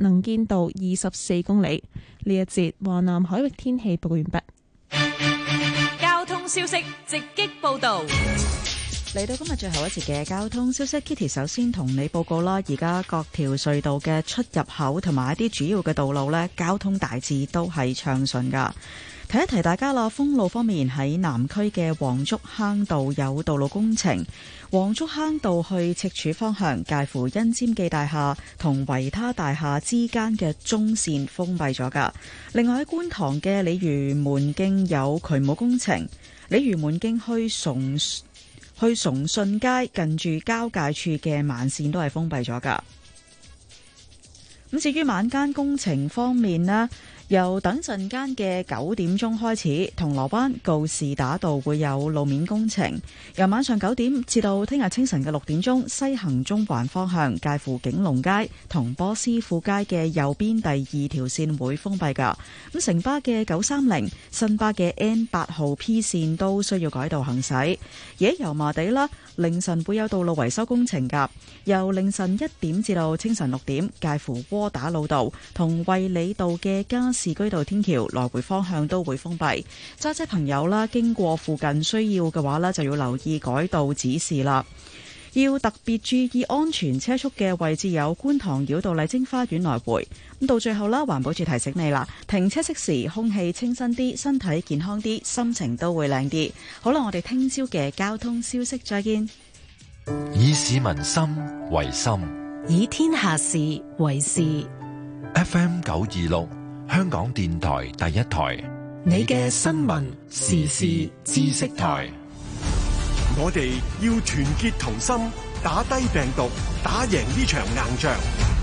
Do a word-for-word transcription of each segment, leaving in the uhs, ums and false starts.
能見度二十四公里。呢一節華南海域天氣報告完畢。 交通消息直擊報道。 嚟到今日最後一節嘅交通消息 ，Kitty 首先同你報告啦。而家各條隧道嘅出入口同埋一啲主要嘅道路呢，交通大致都係暢順噶。提一提大家啦，封路方面喺南區嘅黃竹坑道有道路工程，黃竹坑道去赤柱方向介乎恩尖記大廈同維他大廈之間嘅中線封閉咗噶。另外喺觀塘嘅鯉魚門徑有渠務工程，鯉魚門徑去崇去崇信街近住交界處嘅慢線都係封閉咗噶。咁至於晚間工程方面呢，由等陣間嘅九點鐘開始，銅鑼灣告士打道會有路面工程。由晚上九點至到聽日清晨嘅六點鐘，西行中環方向介乎景隆街同波斯富街嘅右邊第二條線會封閉㗎。咁城巴嘅九三零、新巴嘅 N 八號 P 線都需要改道行駛。而喺油麻地啦，凌晨會有道路維修工程㗎。由凌晨一點至到清晨六點，介乎窩打老道同衛理道嘅加士居道天橋來回方向都會封閉。揸車朋友啦，經過附近需要嘅話呢，就要留意改道指示啦。要特別注意安全車速嘅位置有觀塘繞道麗晶花園來回。咁到最後啦，環保署提醒你啦，停車熄匙，空氣清新啲，身體健康啲，心情都會靚啲。好啦，我哋聽朝嘅交通消息再見。 以市民心為心， 以天下事為事。 F M 九二六，香港電台第一台， 你嘅新聞時事知識台。 我哋要團結同心，打低病毒，打贏呢場硬仗。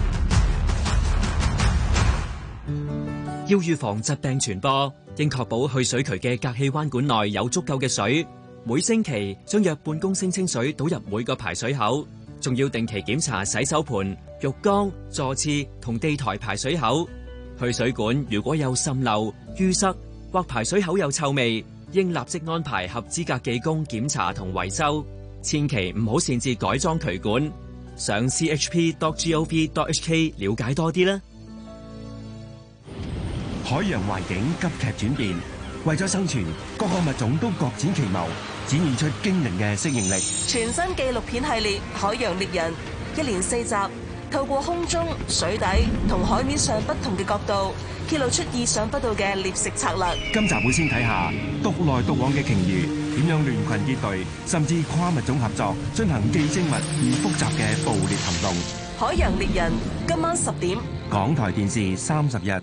要預防疾病傳播，應確保去水渠嘅隔氣彎管內有足夠嘅水。每星期將約半公升清水倒入每個排水口，仲要定期檢查洗手盆、浴缸、座廁同地台排水口。去水管如果有滲漏、淤塞或排水口有臭味，應立即安排合資格技工檢查同維修。千祈唔好擅自改裝渠管。上 c h p dot gov dot h k 了解多啲啦。 海洋環境急劇轉變，為咗生存，各個物種都各展其謀，展現出驚人嘅適應力。 全新紀錄片系列《海洋獵人》，一連四集，透過空中、水底同海面上不同嘅角度，揭露出意想不到嘅獵食策略。 今集會先睇下獨來獨往嘅鯨魚點樣聯群結隊，甚至跨物種合作，進行既精密而複雜嘅捕獵行動。 《海洋獵人》今晚十點， 港台電視三十日。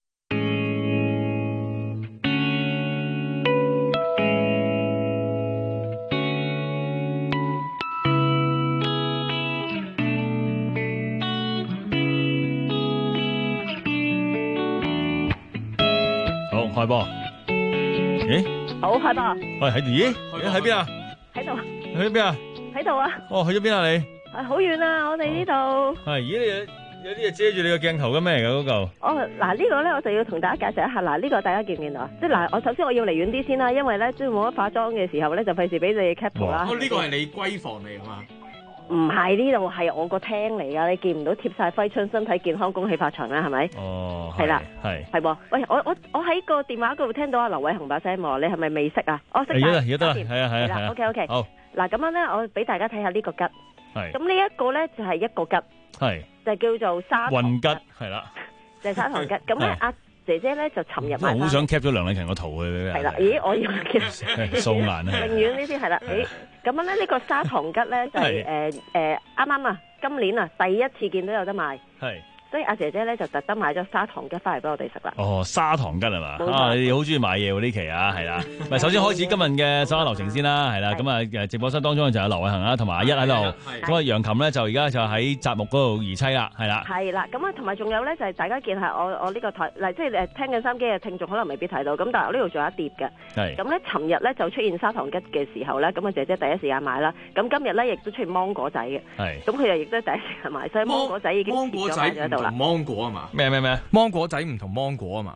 開播，咦？ 好開播。 喂，喺咦？喺邊啊？ 喺度。 喺邊啊？ 喺度啊。 哦，去咗邊啊你？ 係好遠啊！我哋呢度。 係，咦？你有有啲嘢遮住你個鏡頭嘅咩嚟㗎嗰嚿？ 哦，嗱呢個咧我就要同大家介紹一下，嗱呢個大家見唔見到啊？即係嗱，我首先我要離遠啲先啦，因為咧即係冇得化妝嘅時候咧，就費事俾你 cap 圖啦。 哦，呢個係你閨房嚟㗎嘛？ 唔係，呢度係我個廳嚟噶，你見唔到貼晒揮春，身體健康，恭喜發財啦，係咪？ 哦， 係啦， 係係噃。喂，我我我喺個電話嗰度聽到阿劉偉雄把聲喎，你係咪未識啊？我識。 而家啦，而家得啦，係啊，係啊，係啊。 OK OK。 好。 嗱咁樣咧，我俾大家睇下呢個吉。 係。 咁呢一個咧就係一個吉。 係。 就叫做砂糖運吉，係啦。 就係砂糖吉。咁咧阿姐姐咧就尋日買。 我好想 cap 咗梁禮勤個圖嘅。 係啦，咦？我要 cap。 素顏啊。 寧願呢啲係啦，誒。咁樣咧，呢個砂糖桔咧就係誒誒啱啱啊，今年啊第一次見到有得賣，係，所以阿姐姐咧就特登買咗砂糖桔翻嚟俾我哋食啦。哦，砂糖桔係嘛？啊，你哋好中意買嘢喎呢期啊，係啦。咪首先開始今日嘅收音流程先啦，係啦。咁啊誒直播室當中就有劉偉恒啦，同埋阿一喺度。咁啊楊琴咧就而家就喺閘木嗰度移妻啦，係啦。係啦，咁啊同埋仲有咧就係大家見下我我呢個台嗱，即係誒聽緊收音機嘅聽眾可能未必睇到，咁但係我呢度仲有一碟嘅。係。咁咧，尋日咧就出現砂糖桔嘅時候咧，咁啊姐姐第一時間買啦。咁今日咧亦都出現芒果仔嘅。係。咁佢又亦都第一時間買，所以芒果仔已經芒果仔咗喺度啦。 芒果啊嘛？ 咩咩咩？ 芒果仔唔同芒果啊嘛？ 即係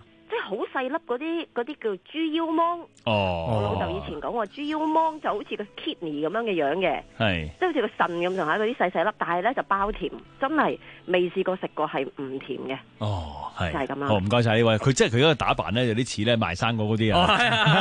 好細粒嗰啲嗰啲叫豬腰芒。 哦， 我老豆以前講話豬腰芒就好似個 kidney 咁樣嘅樣嘅， 係即係好似個腎咁上下嗰啲細細粒，但係咧就包甜，真係未試過食過係唔甜嘅。 哦，係就係咁啦。 哦，唔該晒呢位，佢即係佢嗰個打扮咧有啲似咧賣生果嗰啲啊，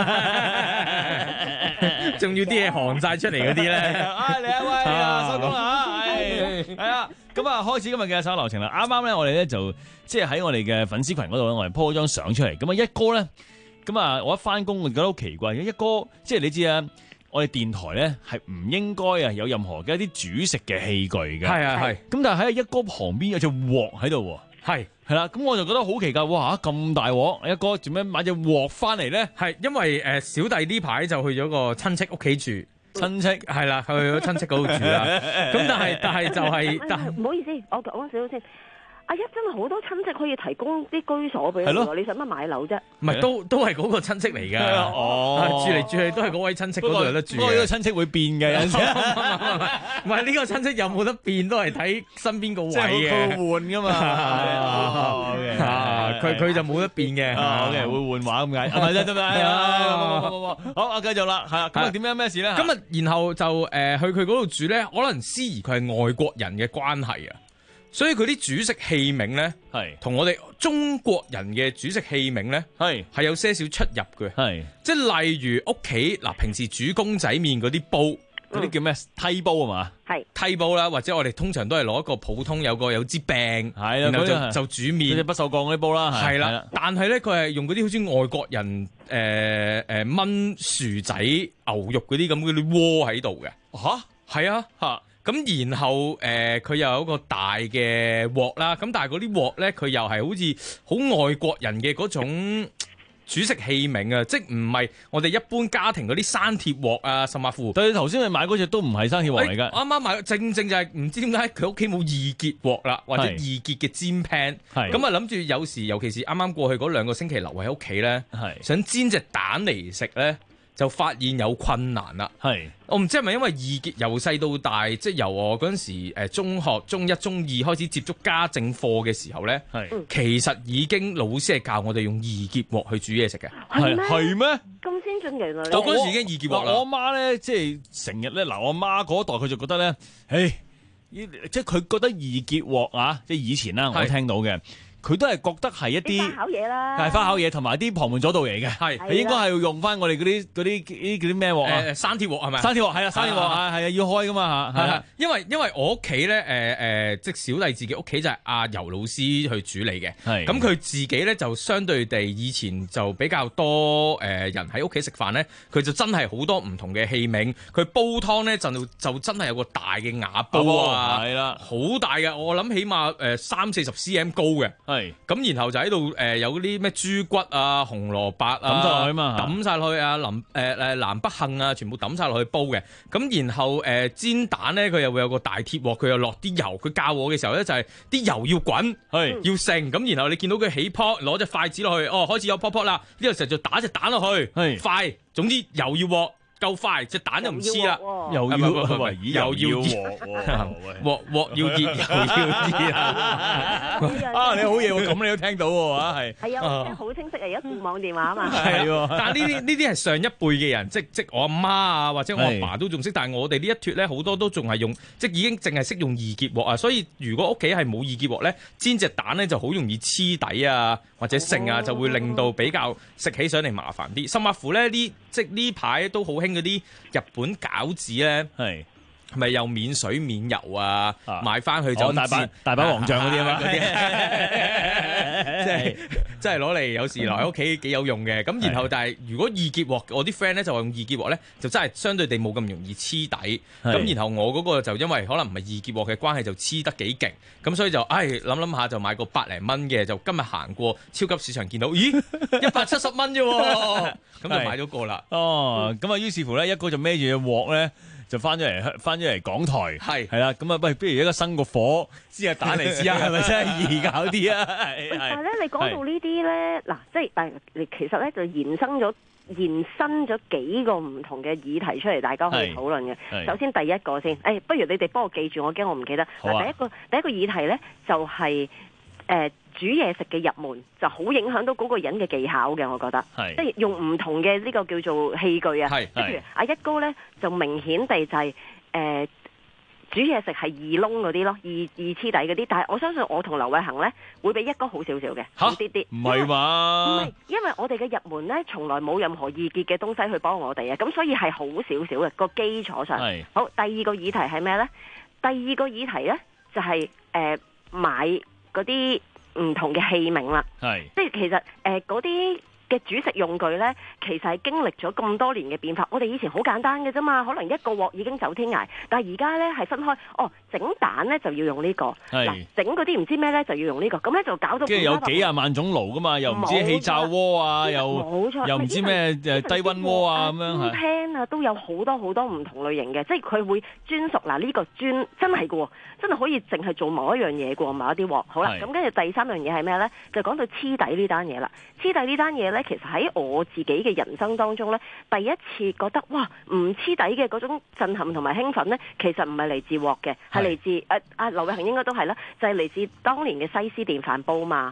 仲要啲嘢寒晒出嚟嗰啲咧。 啊，你一位啊，收工啦嚇，係係啊。咁啊，開始今日嘅手流程啦。啱啱咧，我哋咧就即係喺我哋嘅粉絲群嗰度咧，我哋 po 咗張相出嚟。咁啊，一哥咧，咁啊，我一翻工我覺得好奇怪嘅。一哥，即係你知啊，我哋電台咧係唔應該啊有任何嘅一啲煮食嘅器具嘅。 係啊係。 咁但係喺一哥旁邊有隻鑊喺度喎。係係啦，咁我就覺得好奇怪，哇！咁大鑊，一哥做咩買隻鑊翻嚟咧？ 係因為誒小弟呢排就去咗個親戚屋企住。親戚係啦，去咗親戚嗰度住啦。咁但係但係就係，但係唔好意思，我講少少先。阿一真係好多親戚可以提供啲居所俾你喎，你使乜買樓啫？ 唔係都都係嗰個親戚嚟㗎。哦，住嚟住去都係嗰位親戚嗰度有得住嘅。 不過呢個親戚會變嘅有陣時。 唔係呢個親戚有冇得變都係睇身邊個位嘅。 即係佢會換㗎嘛。 啊，佢佢就冇得變嘅。 啊 ，OK， 會換話咁解，係咪啫？得唔得？好，我繼續啦，係啦。咁啊點樣咩事咧？ 咁啊，然後就誒去佢嗰度住咧，可能思疑佢係外國人嘅關係啊。所以佢啲煮食器皿咧，係同我哋中國人嘅煮食器皿咧，係係有些少出入嘅，係即係例如屋企嗱，平時煮公仔麵嗰啲煲，嗰啲叫咩梯煲啊嘛，係梯煲啦，或者我哋通常都係攞一個普通有個有支柄，係啦，然後就就煮麵，嗰啲不鏽鋼嗰啲煲啦，係啦，但係咧佢係用嗰啲好似外國人誒誒燜薯仔牛肉嗰啲咁嗰啲鍋喺度嘅，吓係啊吓。咁然後誒佢、呃、又有一個大嘅鑊啦，咁但係嗰啲鑊咧佢又係好似好外國人嘅嗰種煮食器皿啊，即係唔係我哋一般家庭嗰啲生鐵鑊啊，甚至乎。但係頭先你買嗰隻都唔係生鐵鑊嚟㗎。啱啱買正正就係唔知點解佢屋企冇易潔鑊啦，或者易潔嘅煎 pan。係。咁啊諗住有時尤其是啱啱過去嗰兩個星期留喺屋企咧，想煎隻蛋嚟食咧。就發現有困難啦，係我唔知係咪因為易潔由細到大，即係由我嗰陣時誒中學中一中二開始接觸家政課嘅時候咧，係其實已經老師係教我哋用易潔鑊去煮嘢食嘅，係係咩？咁先進嘅原來，我嗰陣時已經易潔鑊啦。我阿媽咧即係成日咧嗱，我阿媽嗰代佢就覺得咧，誒，即係佢覺得易潔鑊啊，即係以前啦，我聽到嘅。佢都係覺得係一啲花巧嘢啦，係花巧嘢同埋啲旁門左道嚟嘅，係係應該係用翻我哋嗰啲嗰啲啲啲咩鑊啊？誒生鐵鑊係咪？生鐵鑊係啊，生鐵鑊係係啊，要開噶嘛嚇，係啊，因為因為我屋企咧誒誒，即係小弟自己屋企就係阿尤老師去煮理嘅，係咁佢自己咧就相對地以前就比較多誒人喺屋企食飯咧，佢就真係好多唔同嘅器皿，佢煲湯咧就就真係有個大嘅瓦煲啊，係啦，好大嘅，我諗起碼誒三四十 cm 高嘅。係咁，然後就喺度誒有嗰啲咩豬骨啊、紅蘿蔔啊，抌晒落去嘛，抌晒落去啊，南誒誒南北杏啊，全部抌晒落去煲嘅。咁然後誒、呃、煎蛋咧，佢又會有個大鐵鑊，佢又落啲油。佢教我嘅時候咧，就係、是、啲油要滾，係要盛。咁然後你見到佢起泡，攞隻筷子落去，哦開始有泡泡啦。呢個時候就打隻蛋落去，係快。總之油要鑊。夠快，隻蛋就唔黐啦，又要又要鑊鑊鑊要熱又要熱啊！啊，你好嘢喎，咁你都聽到喎嚇，係係啊，好清晰啊！而家固網電話啊嘛，係喎。但係呢啲呢啲係上一輩嘅人，即即我阿媽啊，或者我阿爸都仲識，但係我哋呢一脱咧好多都仲係用，即已經淨係識用易潔鑊啊。所以如果屋企係冇易潔鑊咧，煎隻蛋咧就好容易黐底啊，或者剩啊，就會令到比較食起上嚟麻煩啲。甚至乎咧呢即呢排都好興嗰啲日本餃子咧，係咪又免水免油啊？啊買翻去就、哦、大把大把黃醬嗰啲啊嘛，嗰啲即係即係攞嚟有時留喺屋企幾有用嘅。咁然後但係如果易潔鑊，我啲 friend 咧就話用易潔鑊咧，就真係相對地冇咁容易黐底。咁然後我嗰個就因為可能唔係易潔鑊嘅關係，就黐得幾勁。咁所以就唉諗諗下就買個百零蚊嘅，就今日行過超級市場見到，咦一百七十蚊啫喎，咁就買咗個啦。哦，咁啊於是乎咧，一個就孭住隻鑊咧。就翻咗嚟，翻咗嚟港台，係係啦，咁啊，喂，不如一個生個火，試下打嚟試下，係咪真係易搞啲啊？但係咧，你講到呢啲咧，嗱，即係但係其實咧就延伸咗延伸咗幾個唔同嘅議題出嚟，大家可以討論嘅。首先第一個先，誒、哎，不如你哋幫我記住，我驚我唔記得。嗱、啊，第一個第一個議題咧就係、是、誒。呃煮嘢食嘅入門就好影響到嗰個人嘅技巧嘅，我覺得，即係用唔同嘅呢個叫做器具啊，即係譬如阿一哥咧就明顯地就係、是、誒。呃煮嘢食係二窿嗰啲咯，二二黐底嗰啲，但係我相信我同劉偉恒咧會比一哥好少少嘅，好啲啲。 唔係嘛？ 唔係，因為我哋嘅入門咧，從來冇任何易潔嘅東西去幫我哋啊，咁所以係好少少嘅個基礎上。係。好，第二個議題係咩咧？第二個議題咧就係、是、誒、呃、買嗰啲唔同嘅器皿啦。係。即係其實誒嗰啲。呃嘅煮食用具呢，其實係經歷咗咁多年嘅變化。我哋以前好簡單嘅啫嘛，可能一個鑊已經走天涯。但係而家呢，係分開，哦，整蛋呢就要用呢、這個，嗱整嗰啲唔知咩呢就要用呢、這個，咁呢就搞到跟住有幾廿萬種爐噶嘛，又唔知氣炸鍋啊，又冇錯又唔知咩誒低溫鍋啊咁樣係。 pan 啊都有好多好多唔同類型嘅，即係佢會專屬嗱呢、這個專真係嘅喎，真係可以淨係做某一樣嘢嘅喎，某一啲鑊。好啦，咁跟住第三樣嘢係咩呢？就講到黐底呢單嘢啦，黐底呢單嘢呢。其實喺我自己嘅人生當中呢，第一次覺得哇唔黐底嘅嗰種震撼同埋興奮呢，其實唔係嚟自鑊嘅，係嚟自誒阿劉偉恒應該都係啦，就係、是、嚟自當年嘅西施電飯煲嘛。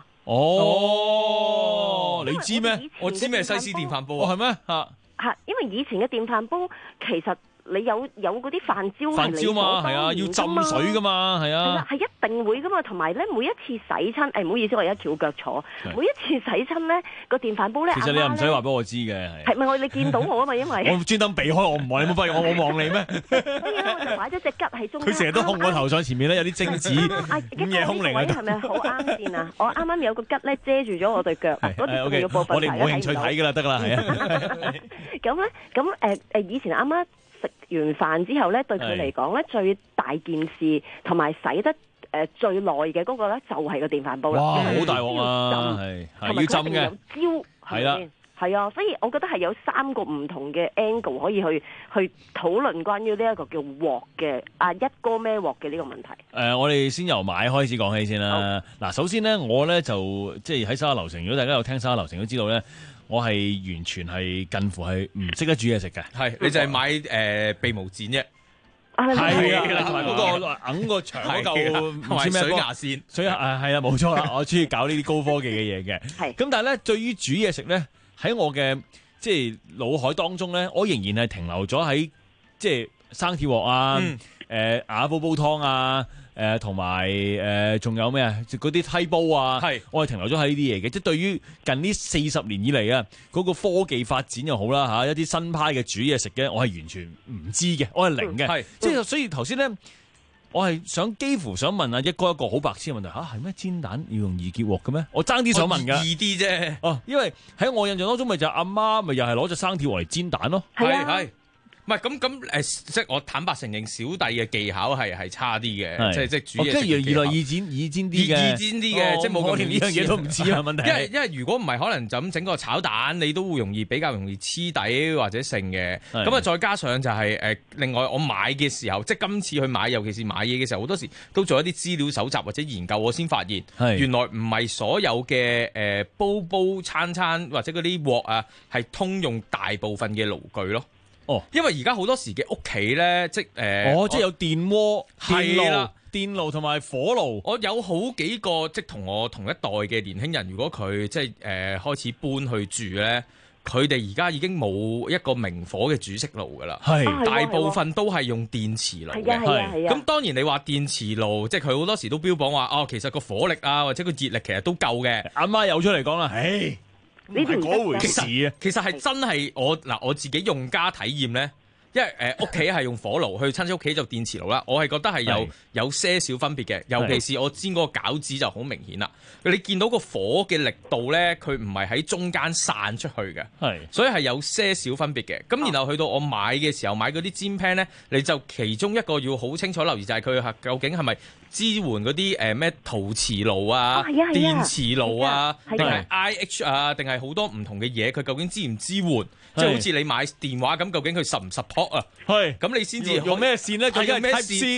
哦，你知咩？我知咩西施電飯煲啊？係咩？嚇嚇，因為以前嘅電飯煲其實。你有有嗰啲飯焦係理所當然㗎嘛， 係啊，要浸水噶嘛，係啊， 係一定會噶嘛。同埋咧，每一次洗親，誒、哎、唔好意思，我而家翹腳坐。每一次洗親咧，個電飯煲咧， 其實你又唔使話俾我知嘅，係。 係咪我你見到我啊嘛？因為我專登避開，我唔望你，冇發現我冇望你咩？ 所以咧，我就買咗隻桔喺中間。 佢成日都控我頭上前面咧，有啲精子咁嘢空嚟喺度。 係咪好啱先啊？我啱啱有個桔咧遮住咗我對腳，嗰條重要部分我哋冇興趣睇㗎啦，得啦，係啊。 咁咧，咁誒誒，以前阿媽。食完飯之後咧，對佢嚟講咧，最大件事同埋洗得誒、呃、最耐嘅嗰個咧，就係、是、個電飯煲啦。 哇！好大鑊啊，係係要浸嘅， 焦係啦，係啊，所以我覺得係有三個唔同嘅 angle 可以去去討論關於呢一個叫鑊嘅啊一哥咩鑊嘅呢個問題。誒、 呃，我哋先由買開始講起先啦。嗱，首先咧，我咧就即係喺沙田流程，如果大家有聽沙田流程都知道咧。我係完全係近乎係唔識得煮嘢食嘅， 係你就係買誒鼻毛剪啫， 係啊，同埋嗰個揞個牆嗰嚿唔知咩水牙線， 水牙誒係啊，冇錯啦，我中意搞呢啲高科技嘅嘢嘅，係咁但係咧，對於煮嘢食咧，喺我嘅即係腦海當中咧，我仍然係停留咗喺即係生鐵鑊啊，誒瓦煲煲湯啊。誒同埋誒仲有咩啊？嗰啲梯煲啊，係我係停留咗喺呢啲嘢嘅。即係對於近呢四十年以嚟啊，嗰、嗰個科技發展又好啦嚇，一啲新派嘅煮嘢食嘅，我係完全唔知嘅，我係零嘅。係、嗯、即係所以頭先咧，我係想幾乎想問啊一哥一個好白痴嘅問題嚇，係、啊、咩煎蛋要用易潔鑊嘅咩？我爭啲想問㗎， 易啲啫。哦， 因為喺我印象當中，咪就阿媽咪又係攞隻生鐵鑊嚟煎蛋咯。 係係。唔係咁咁誒，即係我坦白承認，小弟嘅技巧係係差啲嘅，即係即係煮嘢食。跟住原來易煎易煎啲嘅， 易煎啲嘅，即係冇咁連呢樣嘢都唔知啊問題。 因為因為如果唔係，可能就咁整個炒蛋，你都會容易比較容易黐底或者剩嘅。咁啊，再加上就係誒，另外我買嘅時候，即係今次去買，尤其是買嘢嘅時候，好多時都做一啲資料搜集或者研究，我先發現原來唔係所有嘅誒煲煲餐餐或者嗰啲鑊啊，係通用大部分嘅爐具咯。哦，因為而家好多時嘅屋企咧，即係誒，呃、 哦，即係有電鍋、電爐、電爐同埋火爐。 我有好幾個即係同我同一代嘅年輕人，如果佢即係誒、呃、開始搬去住咧，佢哋而家已經冇一個明火嘅煮食爐噶啦，係大部分都係用電磁爐嘅。係咁當然你話電磁爐，即係佢好多時都標榜話哦，其實個火力啊或者個熱力其實都夠嘅。 阿媽有出嚟講啦，唉。 呢啲嗰回事啊！ 其實係真係我嗱我自己用家體驗咧，因為誒屋企係用火爐，去親戚屋企就電磁爐啦。我係覺得係有有些少分別嘅，尤其是我煎嗰個餃子就好明顯啦。你見到個火嘅力度咧，佢唔係喺中間散出去嘅，係所以係有些少分別嘅。咁然後去到我買嘅時候買嗰啲煎 pan 咧，你就其中一個要好清楚留意就係佢係究竟係咪支援嗰啲誒咩陶瓷爐啊、哦、電磁爐啊，定係 I H 啊，定係好多唔同嘅嘢，佢究竟支唔支援？即係好似你買電話咁，究竟佢實唔 support 啊？係咁你先至用咩線咧？究竟係 Type C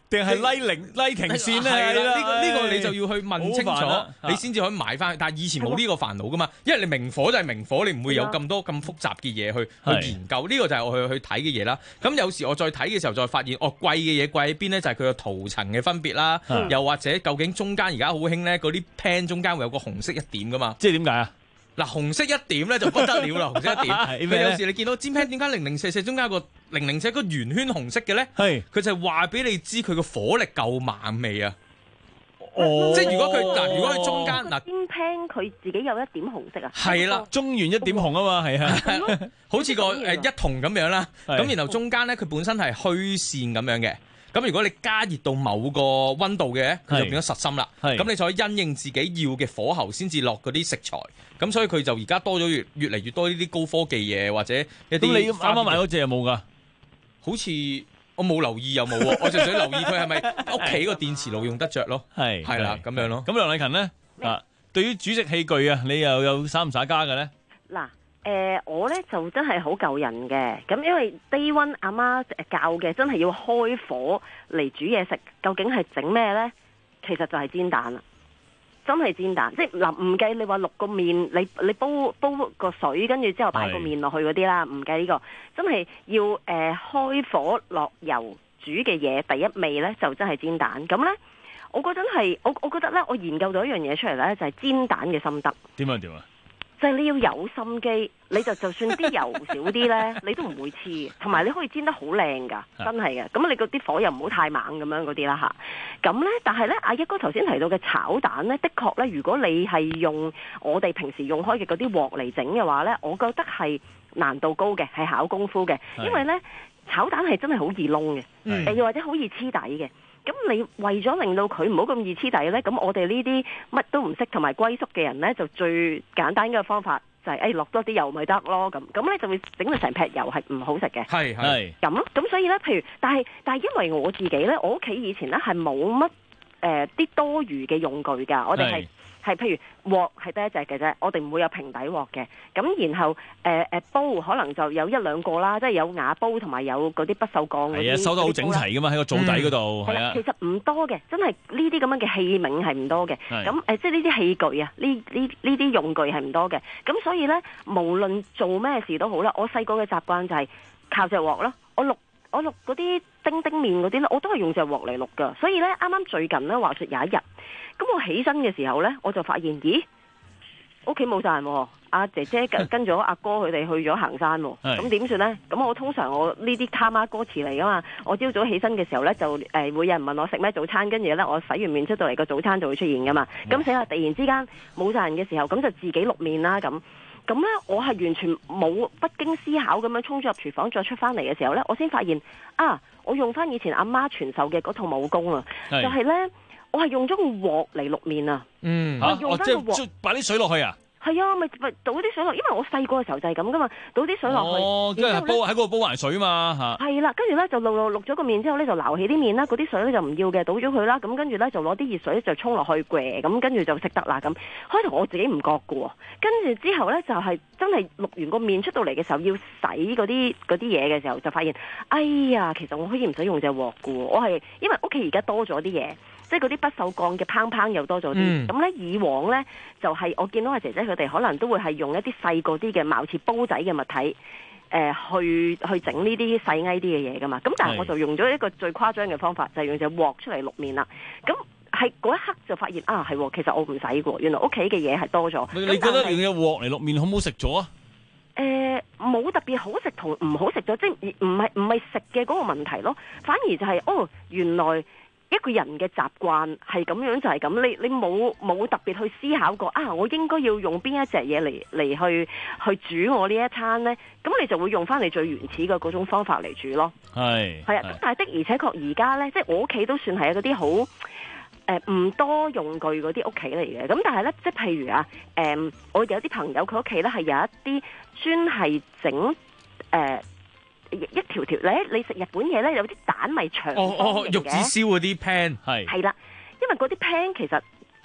定係拉零拉停線咧？ 係啦，呢個呢個唉你就要去問清楚好煩啊， 你先至可以買翻去。但係以前冇呢個煩惱噶嘛，因為你明火就係明火，你唔會有咁多咁複雜嘅嘢去係去研究。呢個就係我去去睇嘅嘢啦。咁有時我再睇嘅時候，再發現哦，貴嘅嘢貴喺邊咧？就係佢個塗層嘅分別啦， 嗯又或者究竟中間而家好興咧，嗰啲 pan 中間會有個紅色一點噶嘛？ 即係點解啊？ 嗱，紅色一點咧就不得了啦，紅色一點。 係咩咧佢有時你見到尖 pan 點解零零四四中間有個零零四個圓圈紅色嘅咧？ 係佢就係話俾你知佢個火力夠猛未啊！ 哦即係如果佢嗱，如果佢中間嗱， 尖 pan 佢自己有一點紅色啊， 係啦， 中原一點紅啊嘛，係啊， 好似個誒一筒咁樣啦。 係咁然後中間咧，佢本身係虛線咁樣嘅。咁如果你加熱到某個溫度嘅，佢就變咗實心啦。 係咁你就可以因應自己要嘅火候先至落嗰啲食材。咁所以佢就而家多咗越越嚟越多呢啲高科技嘢，或者一啲。 咁你啱啱買嗰隻有冇㗎？ 好似我冇留意有冇喎，我就想留意佢係咪屋企個電磁爐用得着咯。 係係啦，咁樣咯。 咁梁麗勤咧啊，對於煮食器具啊，你又有耍唔耍家嘅咧？ 嗱。誒、呃、我咧就真係好舊人嘅，咁因為 day one 阿媽教嘅真係要開火嚟煮嘢食，究竟係整咩咧？其實就係煎蛋啦，真係煎蛋，即係嗱唔計你話淥個麵，你你煲煲個水，跟住之後擺個麵落去嗰啲啦，唔計呢個，真係要誒、呃、開火落油煮嘅嘢，第一味咧就真係煎蛋。咁咧，我覺得係我我覺得咧，我研究到一樣嘢出嚟咧，就係、是、煎蛋嘅心得。 點啊點啊！ 就係你要有心機，你就就算啲油少啲咧，你都唔會黐，同埋你可以煎得好靚㗎，真係嘅。咁你嗰啲火又唔好太猛咁樣嗰啲啦吓。咁咧，但係咧，阿一哥頭先提到嘅炒蛋咧，的確咧，如果你係用我哋平時用開嘅嗰啲鑊嚟整嘅話咧，我覺得係難度高嘅，係考功夫嘅，因為咧炒蛋係真係好易燶嘅，誒又或者好易黐底嘅。咁你為咗令到佢唔好咁易黐底呢，咁我哋呢啲乜都唔識同埋龜縮嘅人呢，就最簡單嘅方法就係誒落多啲油咪得咯，咁咁咧就會整到成劈油係唔好食嘅。 係係咁咯，咁所以呢，譬如但係但係因為我自己呢，我屋企以前呢係冇乜誒啲多餘嘅用具㗎，我哋係。係譬如鑊係得一隻嘅啫，我哋唔會有平底鑊嘅。咁然後誒誒、呃、煲可能就有一兩個啦，即係有瓦煲同埋有嗰啲不鏽鋼嗰啲。 係啊，收得好整齊噶嘛，喺個灶底嗰度。係、嗯、 啊，其實唔多嘅，真係呢啲咁樣嘅器皿係唔多嘅。咁誒、呃，即係呢啲器具啊，呢呢呢啲用具係唔多嘅。咁所以咧，無論做咩事都好啦，我細個嘅習慣就係靠隻鑊咯。我淥我淥嗰啲叮叮麵嗰啲咧，我都係用隻鑊嚟淥噶。所以咧，啱啱最近咧話說有一日。咁我起身嘅時候呢，我就發現，咦，屋企冇晒人喎，阿姐姐跟跟咗阿哥佢哋去咗行山喎，咁點算呢？咁我通常我呢啲他媽歌詞嚟噶嘛，我朝早起身嘅時候呢，就誒、呃、會有人問我食咩早餐，跟住呢，我洗完面出到嚟個早餐就會出現噶嘛，咁死啦！突然之間冇晒人嘅時候，咁就自己淥麵啦咁，咁呢，我係完全冇不經思考咁樣衝咗入廚房，再出翻嚟嘅時候呢，我先發現啊，我用翻以前阿媽傳授嘅嗰套武功啊，就係呢。我係用咗個鑊嚟淥麵啊！ 嗯， 我用翻個鑊， 即係擺啲水落去啊！ 係啊，咪咪倒啲水落，因為我細個嘅時候就係咁噶嘛，倒啲水落去。 哦，即係煲喺嗰度煲埋水嘛嚇。 係啦，跟住咧就淥淥淥咗個麵之後咧，就撈起啲麵啦，嗰啲水咧就唔要嘅，倒咗佢啦。咁跟住咧就攞啲熱水就沖落去嘅，咁跟住就食得啦。咁開頭我自己唔覺嘅喎，跟住之後咧就係、是、真係淥完個麵出到嚟嘅時候，要洗嗰啲嗰啲嘢嘅時候，就發現，哎呀，其實我可以唔使用隻鑊嘅喎，我係因為屋企而家多咗啲嘢。即係嗰啲不鏽鋼嘅烹烹又多咗啲，咁咧、嗯、以往咧就係、是、我見到阿姐姐佢哋可能都會係用一啲細個啲嘅貌似煲仔嘅物體，誒、呃、去去整呢啲細翳啲嘅嘢噶嘛。咁但係我就用咗一個最誇張嘅方法，就係、是、用隻鑊出嚟淥麵啦。咁係嗰一刻就發現啊，係其實我唔使嘅，原來屋企嘅嘢係多咗。 你覺得用隻鑊嚟淥麵好唔好食咗啊？ 誒、呃，冇特別好食同唔好食咗，即係唔係唔係食嘅嗰個問題咯，反而就係、是、哦原來。一個人嘅習慣係咁樣就係咁，你你冇冇特別去思考過啊？我應該要用邊一隻嘢嚟嚟去去煮我呢一餐呢？咁你就會用翻你最原始嘅嗰種方法嚟煮咯。係係啊，咁但係的而且確而家呢，即係我屋企都算係嗰啲好誒唔多用具嗰啲屋企嚟嘅。咁但係呢，即係譬如啊，誒、呃、我有啲朋友佢屋企呢係有一啲專係整誒。呃一條條咧，你食日本嘢咧有啲蛋咪長方形嘅。 哦哦，玉子燒嗰啲 pan 係。 係啦，因為嗰啲 pan 其實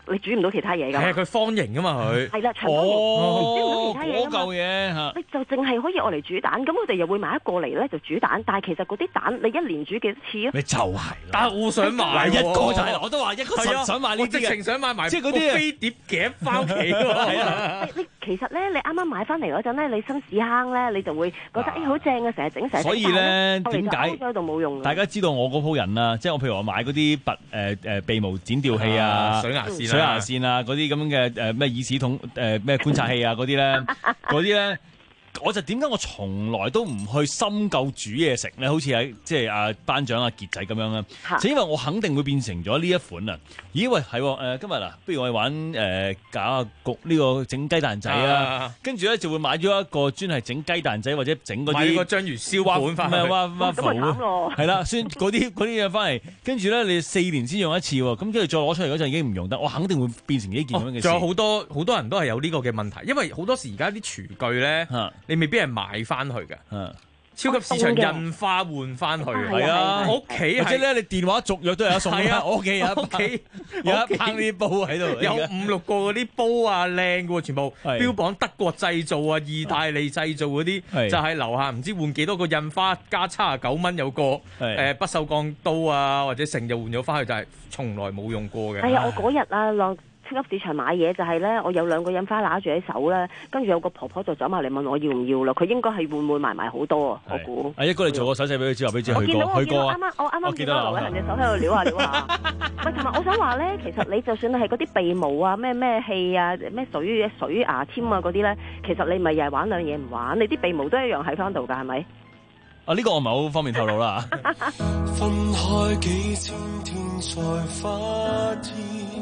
你煮唔到其他嘢㗎。 係啊，佢方形㗎嘛佢。 係啦，長方形，你煮唔到其他嘢㗎嘛。 嗰嚿嘢嚇， 你就淨係可以愛嚟煮蛋，咁佢哋又會買一個嚟咧就煮蛋，但係其實嗰啲蛋你一年煮幾多次啊？ 你就係， 但係我想買一個就係，我都話一個實想買呢啲嘅， 我直情想買埋， 即係嗰啲飛碟夾翻屋企喎。 你其實咧，你啱啱買翻嚟嗰陣咧，你新屎坑咧，你就會覺得誒好正啊，成日整成日整。 所以咧，點解喺度冇用？ 大家知道我嗰鋪人啊，即係我譬如話買嗰啲拔誒誒鼻毛剪掉器啊、 水牙線、 水牙線啊嗰啲咁嘅誒咩耳屎筒誒咩觀察器啊嗰啲咧，嗰啲咧。我就點解我從來都唔去深究煮嘢食咧？好似喺即係阿班長阿傑仔咁樣啦，就因為我肯定會變成咗呢一款啊！咦喂，係喎、呃、今日嗱，不如我哋玩誒、呃、搞下焗呢個整雞蛋仔啊！跟住咧就會買咗一個專係整雞蛋仔或者整嗰啲買個章魚燒盤翻去， 唔係挖挖浮咯， 係啦，先嗰啲嗰啲嘢翻嚟，跟住咧你四年先用一次喎，咁跟住再攞出嚟嗰陣已經唔用得，我肯定會變成呢件咁樣嘅事。 仲、哦、有好多好多人都係有呢個嘅問題，因為好多時而家啲廚具咧。啊你未必係買翻去嘅，超級市場印花換翻去，係啊！我屋企或者咧，你電話續約都有得送啊！我屋企有屋企有一烹啲煲喺度， 有五六個嗰啲煲啊，靚嘅喎，全部標榜德國製造啊、意大利製造嗰啲，就係樓下唔知換幾多個印花加七十九蚊有個誒不鏽鋼刀啊，或者成日換咗翻去，就係從來冇用過嘅。 係啊，我嗰日啊落超級市場買嘢就係咧，我有兩個印花拿住喺手咧，跟住有個婆婆就走埋嚟問我要唔要啦。佢應該係會唔會埋埋好多啊？我估。 阿一哥，你做個手勢俾佢知，話俾佢知去過，去過啊！ 啱啱我啱啱見到劉偉恒隻手喺度撩下撩下。喂，同埋我想話咧，其實你就算係嗰啲鼻毛啊、咩咩氣啊、咩水水牙籤啊嗰啲咧，其實你咪又係玩兩嘢唔玩，你啲鼻毛都一樣喺翻度㗎，係咪？ 啊，呢個我唔係好方便透露啦。 分開幾千天才發現，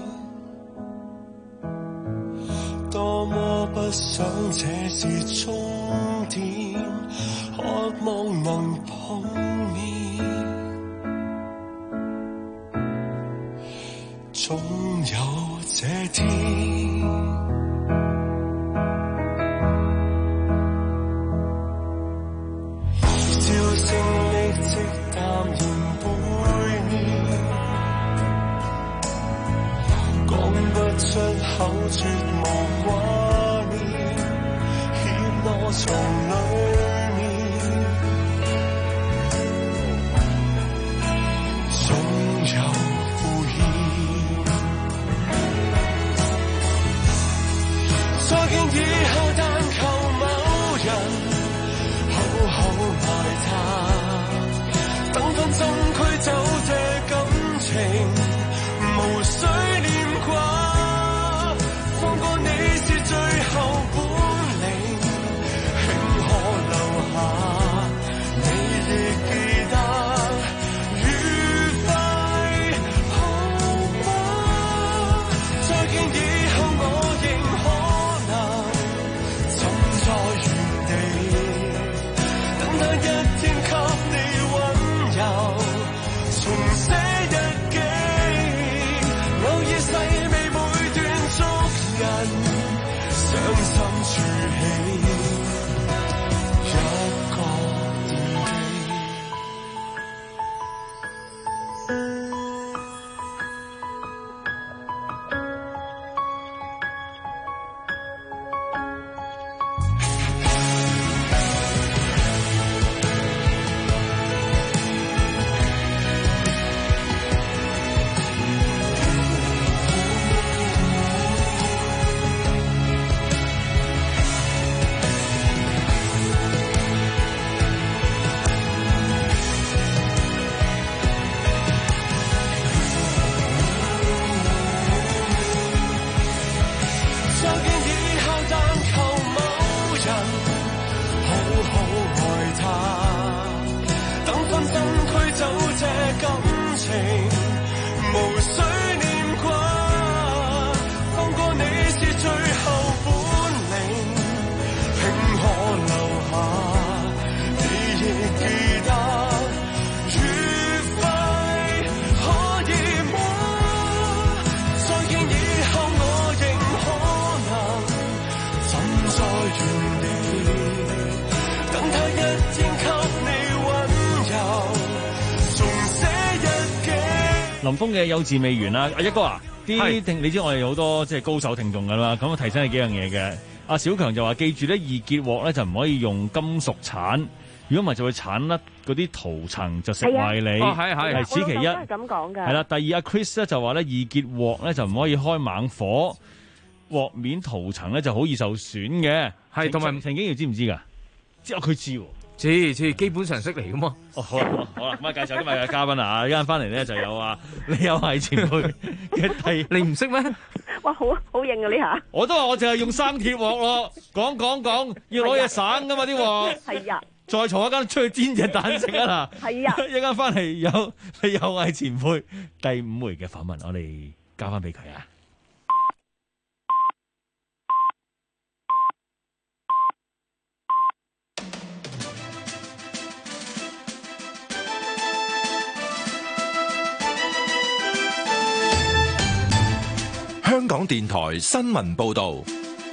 多麼不想這是終點，渴望能碰面，總有這天。笑聲力即淡然背面，講不出口絕無掛念，怯懦從裡面，總有敷衍。再見以後，但求某人好好愛他，等分針驅走這感情，無需念掛，放過你是最後本領，輕可留下，你亦記得愉快好嗎？再見以後我仍可能站在原地，等那一天給你溫柔，重寫日記，偶爾細微每段觸人，傷心處起一個電機。再見以後，但求某人好好愛他，等分針驅走這感情，無需念掛，放過你是最後本領，輕可留下，你亦記得愉快可以嗎？再見以後我仍可能站在原地，等他一天給你溫柔，重寫日記。 林峰嘅幼稚未完啦，阿一哥啊， 啲聽你知我哋好多即係高手聽眾㗎啦，咁我提醒你幾樣嘢嘅。阿小強就話記住咧，易結鑊咧就唔可以用金屬鏟，如果唔係就會鏟甩嗰啲塗層，就食壞你。 哦，係係係此其一。 係咁講㗎。 係啦，第二阿 Chris 咧就話咧，易結鑊咧就唔可以開猛火，鑊面塗層咧就好易受損嘅。 係同埋陳景耀知唔知㗎？知啊，佢知喎。 知知基本常識嚟噶嘛？ 哦，好啦好啦，咁啊介紹今日嘅嘉賓啊，一陣翻嚟咧就有啊李有毅前輩嘅第， 你唔識咩？ 哇，好好型啊呢下！ 我都話我淨係用生鐵鑊咯，講講講，要攞嘢省噶嘛啲鑊。 係啊！ 再坐一間出去煎隻蛋食啊嗱！ 係啊！ 一陣翻嚟有李有毅前輩第五回嘅訪問，我哋交翻俾佢啊！ 香港電台新聞報道，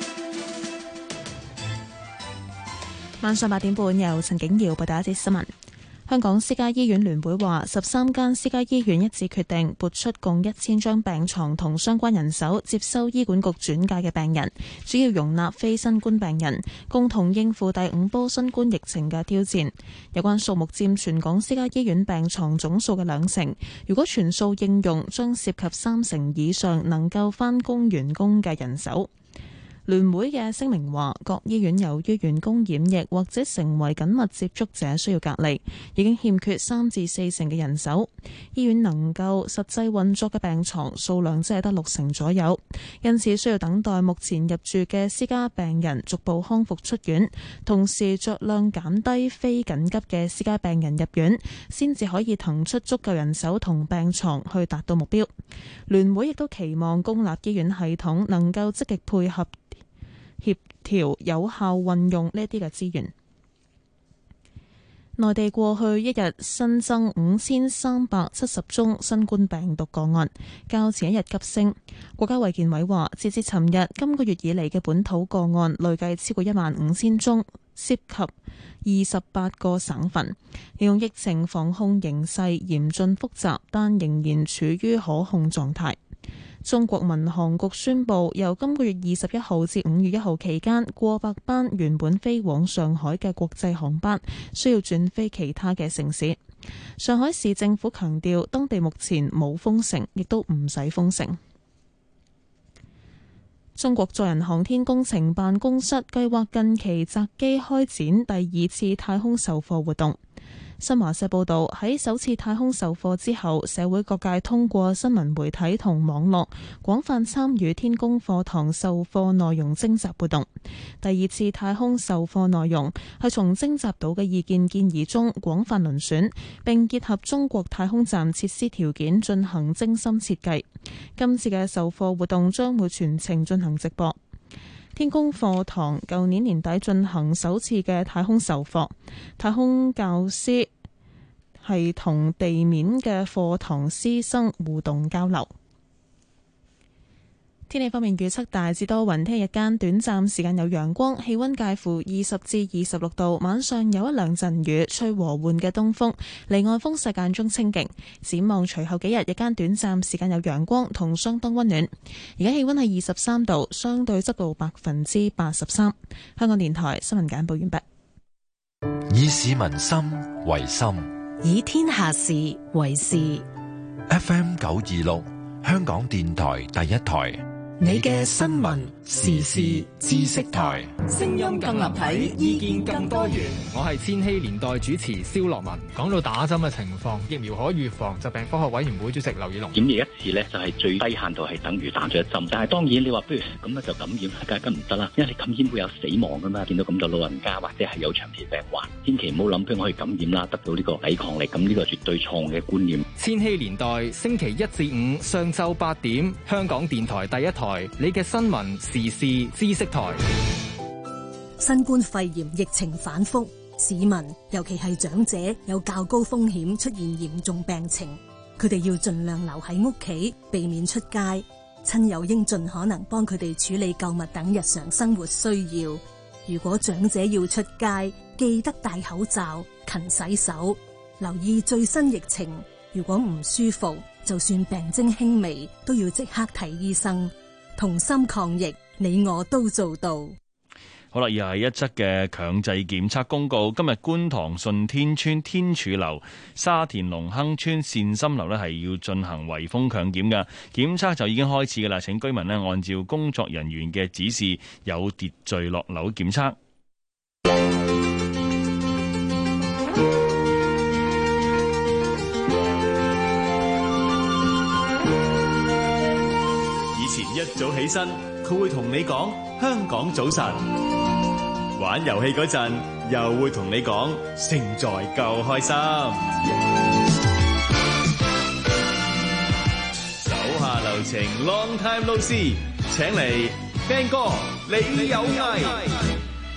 晚上八點半由陳景瑤報道一節新聞。香港私家醫院聯會話，十三間私家醫院一致決定撥出共一千張病床同相關人手，接收醫管局轉介嘅病人，主要容納非新冠病人，共同應付第五波新冠疫情嘅挑戰。有關數目佔全港私家醫院病床總數嘅兩成，如果全數應用，將涉及三成以上能夠返工員工嘅人手。聯會嘅聲明話，各醫院由於員工染疫或者成為緊密接觸者需要隔離，已經欠缺三至四成嘅人手。醫院能夠實際運作嘅病床數量只係得六成左右，因此需要等待目前入住嘅私家病人逐步康復出院，同時酌量減低非緊急嘅私家病人入院，先至可以騰出足夠人手同病床去達到目標。聯會亦都期望公立醫院系統能夠積極配合協調有效運用呢啲嘅資源。內地過去一日新增五千三百七十宗新冠病毒個案，較前一日急升。國家衛健委話，截至尋日，今個月以嚟嘅本土個案累計超過一萬五千宗，涉及二十八個省份。形容疫情防控形勢嚴峻複雜，但仍然處於可控狀態。中國民航局宣布，由今個月二十一號至五月一號期間，過百班原本飛往上海嘅國際航班需要轉飛其他嘅城市。上海市政府強調，當地目前冇封城，亦都唔使封城。中國載人航天工程辦公室計劃近期擇機開展第二次太空授課活動。新華社報道，喺首次太空授課之後，社會各界通過新聞媒體同網絡廣泛參與天宮課堂授課內容徵集活動。第二次太空授課內容係從徵集到嘅意見建議中廣泛遴選，並結合中國太空站設施條件進行精心設計。今次嘅授課活動將會全程進行直播。天宮課堂舊年年底進行首次嘅太空授課，太空教師係同地面嘅課堂師生互動交流。天氣方面預測大致多雲，聽日間短暫時間有陽光，氣溫介乎二十至二十六度，晚上有一兩陣雨，吹和緩嘅東風，離岸風勢間中清勁。展望隨後幾日，日間短暫時間有陽光同相當溫暖。而家氣溫係二十三度，相對濕度百分之八十三。香港電台新聞簡報完畢。 以市民心為心， 以天下事為事。 F M 九二六，香港電台第一台。 你嘅新聞時事知識台， 聲音更立體，意見更多元。 我係千禧年代主持蕭樂文。講到打針嘅情況，疫苗可預防疾病科學委員會主席劉宇龍。 檢疫一次咧，就係最低限度係等於打咗一針。但係當然你話不如咁咧就感染，梗係唔得啦，因為你感染會有死亡噶嘛。見到咁多老人家或者係有長期病患，千祈唔好諗住我去感染啦，得到呢個抵抗力。咁呢個絕對錯誤嘅觀念。 千禧年代星期一至五上晝八點，香港電台第一台。你嘅新聞時事知識台。 新冠肺炎疫情反覆，市民尤其係長者有較高風險出現嚴重病情，佢哋要盡量留喺屋企，避免出街。親友應盡可能幫佢哋處理購物等日常生活需要。如果長者要出街，記得戴口罩、勤洗手，留意最新疫情。如果唔舒服， 就算病徵輕微，都要即刻睇醫生。同心抗疫，你我都做到。 好啦，又係一則嘅強制檢測公告。今日觀塘順天村天柱樓、沙田隆亨村善心樓呢係要進行圍封強檢嘅檢測，就已經開始㗎啦。請居民呢按照工作人員嘅指示，有秩序落樓檢測。 以前一早起身，佢會同你講香港早晨。玩遊戲嗰陣，又會同你講勝在夠開心。手下留情 ，Long time no see， 請嚟 Ben 哥，你有藝。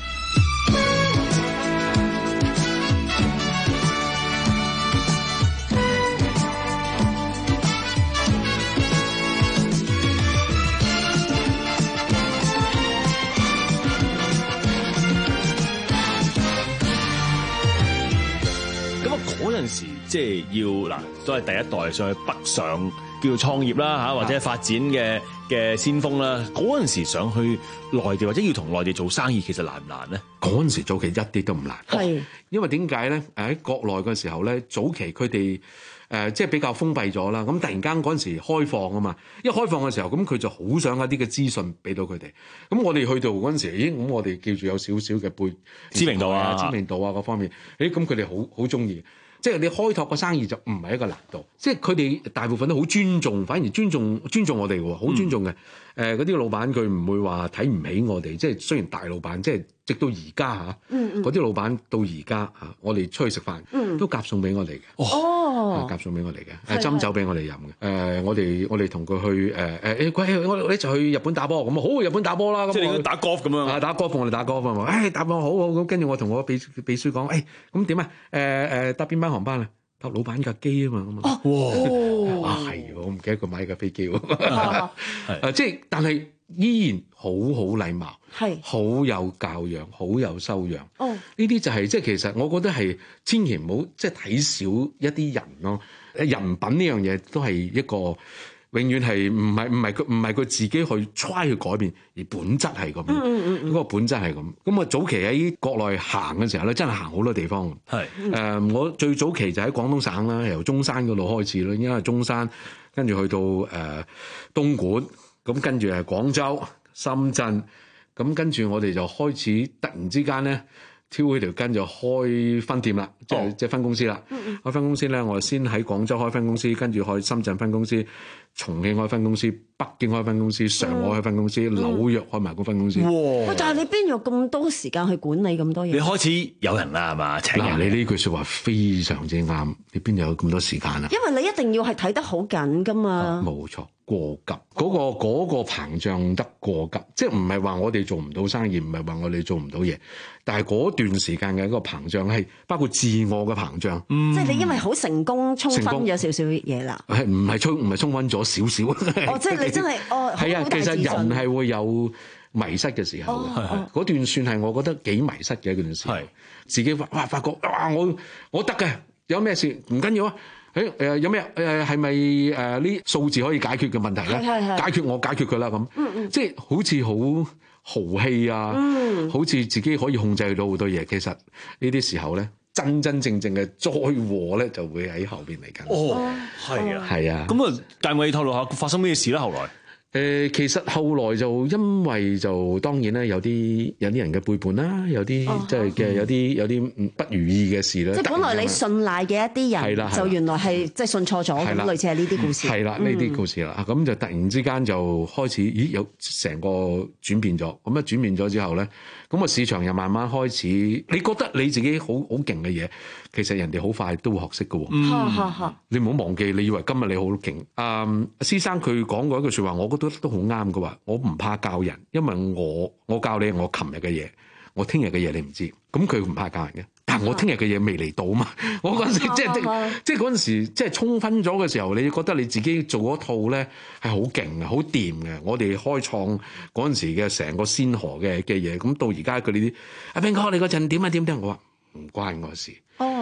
嗰陣時即係要嗱，都係第一代上去北上叫做創業啦嚇，或者發展嘅嘅先鋒啦。嗰陣時上去內地或者要同內地做生意，其實難唔難咧？ 嗰陣時早期一啲都唔難， 係因為點解咧？誒喺國內嘅時候咧，早期佢哋誒即係比較封閉咗啦。咁突然間嗰陣時開放啊嘛，一開放嘅時候，咁佢就好想一啲嘅資訊俾到佢哋。咁我哋去到嗰陣時，咦？咁我哋叫住有少少嘅背知名度啊、 知名度啊各方面，誒咁佢哋好好中意。即係你開拓個生意就唔係一個難度，即係佢哋大部分都好尊重，反而尊重尊重我哋喎，好尊重嘅。誒嗰啲老闆佢唔會話睇唔起我哋，即係雖然大老闆，即係直到而家嚇，嗰啲老闆到而家嚇，我哋出去食飯、嗯、都夾餸俾我哋嘅。哦，夾餸俾我哋嘅，誒斟酒俾我哋飲嘅。誒我哋我哋同佢去誒誒誒，我哋一齊去日本打波咁啊，好，日本打波啦。 即係你打 golf 咁樣啊？ 打 golf 我哋打 golf 啊嘛。誒打波好好咁，跟住我同我秘秘書講，誒咁點啊？誒誒搭邊班航班啊？搭老闆架機啊嘛咁啊。哇！啊係喎，我唔記得佢買架飛機喎。係誒，即係但係依然好好禮貌，係好有教養，好有修養。哦，呢啲就係即係其實我覺得係千祈唔好即係睇少一啲人咯。人品呢樣嘢都係一個永遠係唔係唔係佢唔係佢自己去 try 去改變，而本質係咁。嗯嗯嗯，嗰個本質係咁。咁我早期喺國內行嘅時候咧，真係行好多地方。係誒、呃，我最早期就喺廣東省啦，由中山嗰度開始啦，因為中山跟住去到誒、呃、東莞，咁跟住係廣州、深圳，咁跟住我哋就開始突然之間咧，挑起條筋就開分店啦，即係即係分公司啦。嗯、開分公司咧，我先喺廣州開分公司，跟住去深圳分公司，重慶開分公司，北京開分公司，上海開分公司，嗯、紐約開埋個分公司。 哇！但係你邊有咁多時間去管理咁多嘢？ 你開始有人啦係嘛？請人。 嗱，你呢句説話非常之啱。你邊有咁多時間啊？ 因為你一定要係睇得好緊㗎嘛。 冇錯。過急嗰、嗰個嗰、嗰個膨脹得過急，即係唔係話我哋做唔到生意，唔係話我哋做唔到嘢，但係嗰段時間嘅一個膨脹係包括自我嘅膨脹， 嗯、即係你因為好成功衝昏咗少少嘢啦， 係唔係衝唔係衝昏咗少少？ 哦，即係你真係哦，係啊， 其實人係會有迷失嘅時候，嗰、哦哦、段算係我覺得幾迷失嘅一段時間，係自己哇發覺哇我我得嘅，有咩事唔緊要啊。誒誒、欸、有咩誒係咪誒呢數字可以解決嘅問題咧？解決我解決佢啦咁，嗯嗯即係好似好豪氣啊，嗯、好似自己可以控制到好多嘢。其實呢啲時候咧，真真正正嘅災禍咧就會喺後邊嚟緊。 哦，係啊，係啊。咁啊，但係我哋透露下發生咩事咧？後來。 誒、呃，其實後來就因為就當然咧，有啲有啲人嘅背叛啦，有啲即係嘅有啲有啲不如意嘅事啦。 即係本來你信賴嘅一啲人，就原來係即係信錯咗，咁類似係呢啲故事。係啦，呢啲故事啦，咁、嗯、就突然之間就開始，咦有成個轉變咗，咁一轉變咗之後咧，咁個市場又慢慢開始，你覺得你自己好好勁嘅嘢，其實人哋好快都會學識㗎喎。嗯、你唔好忘記，你以為今日你好勁。啊、嗯，施生佢講過一句説話，我覺得都好啱嘅話，我唔怕教人，因為我我教你我琴日嘅嘢，我聽日嘅嘢你唔知，咁佢唔怕教人嘅。但係我聽日嘅嘢未嚟到嘛，我嗰陣時即係即係嗰陣時即係衝昏咗嘅時候，你覺得你自己做嗰套咧係好勁嘅，好掂嘅。我哋開創嗰陣時嘅成個先河嘅嘅嘢，咁到而家佢哋啲阿兵哥你嗰陣點啊點點，我話唔關我事。哦，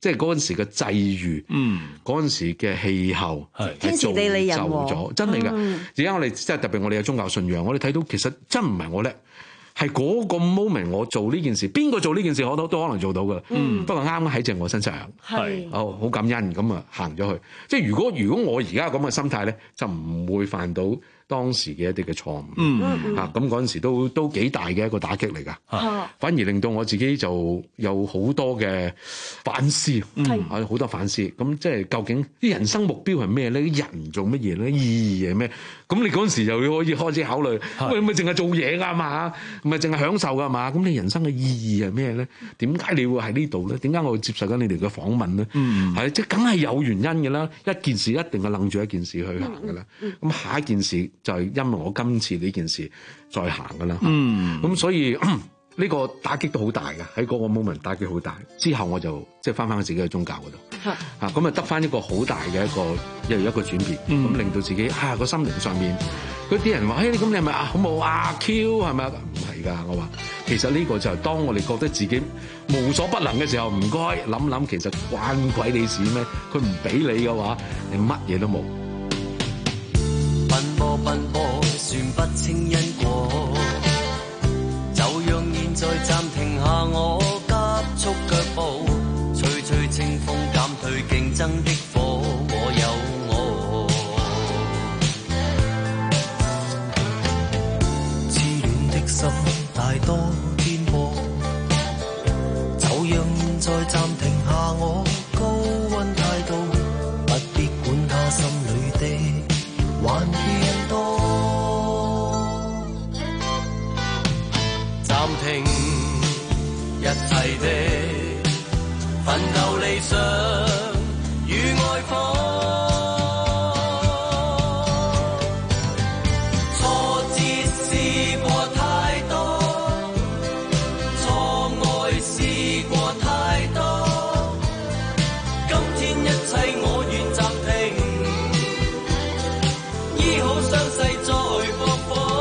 即係嗰陣時嘅際遇，嗯，嗰陣時嘅氣候係天時地利人和咗，真係㗎。而家我哋即係特別我哋有宗教信仰，我哋睇到其實真唔係我叻。係嗰個 moment 我做呢件事，邊個做呢件事我都都可能做到噶啦。嗯，不過啱啱喺正我身上，係哦好感恩咁啊行咗去。即係如果如果我而家咁嘅心態咧，就唔會犯到當時嘅一啲嘅錯誤。嗯啊，咁嗰陣時都都幾大嘅一個打擊嚟㗎。啊，反而令到我自己就有好多嘅反思。係啊，好多反思。咁即係究竟啲人生目標係咩咧？人做乜嘢咧？意義係咩？咁你嗰陣時就可以開始考慮，喂，咪淨係做嘢㗎嘛？唔係淨係享受㗎嘛？咁你人生嘅意義係咩咧？點解你會喺呢度咧？點解我會接受緊你哋嘅訪問咧？嗯，係即係梗係有原因嘅啦。一件事一定係楞住一件事去行㗎啦。咁、嗯、下一件事就係因為我今次呢件事再行㗎啦。嗯，咁所以。呢個打擊都好大嘅，喺嗰個 moment 打擊好大。之後我就即係翻返去自己嘅宗教嗰度，嚇咁啊得翻一個好大嘅一個又一個轉變，咁、嗯、令到自己啊個心靈上面嗰啲人話：嘿，咁你係咪啊好冇阿 Q 係咪啊？唔係㗎，我話其實呢個就係當我哋覺得自己無所不能嘅時候，唔該諗諗，其實關鬼你事咩？佢唔俾你嘅話，你乜嘢都冇。 奔波奔波，算不清因果。再暫停下我急速腳步，吹吹清風減退競爭的火，我有我。痴戀的心大多顛簸，就讓現在暫停下我高溫態度，不必管他心裏的還偏多。暫停一切的奮鬥理想與愛火，挫折試過太多，錯愛試過太多，今天一切我願暫停，醫好傷勢再放火。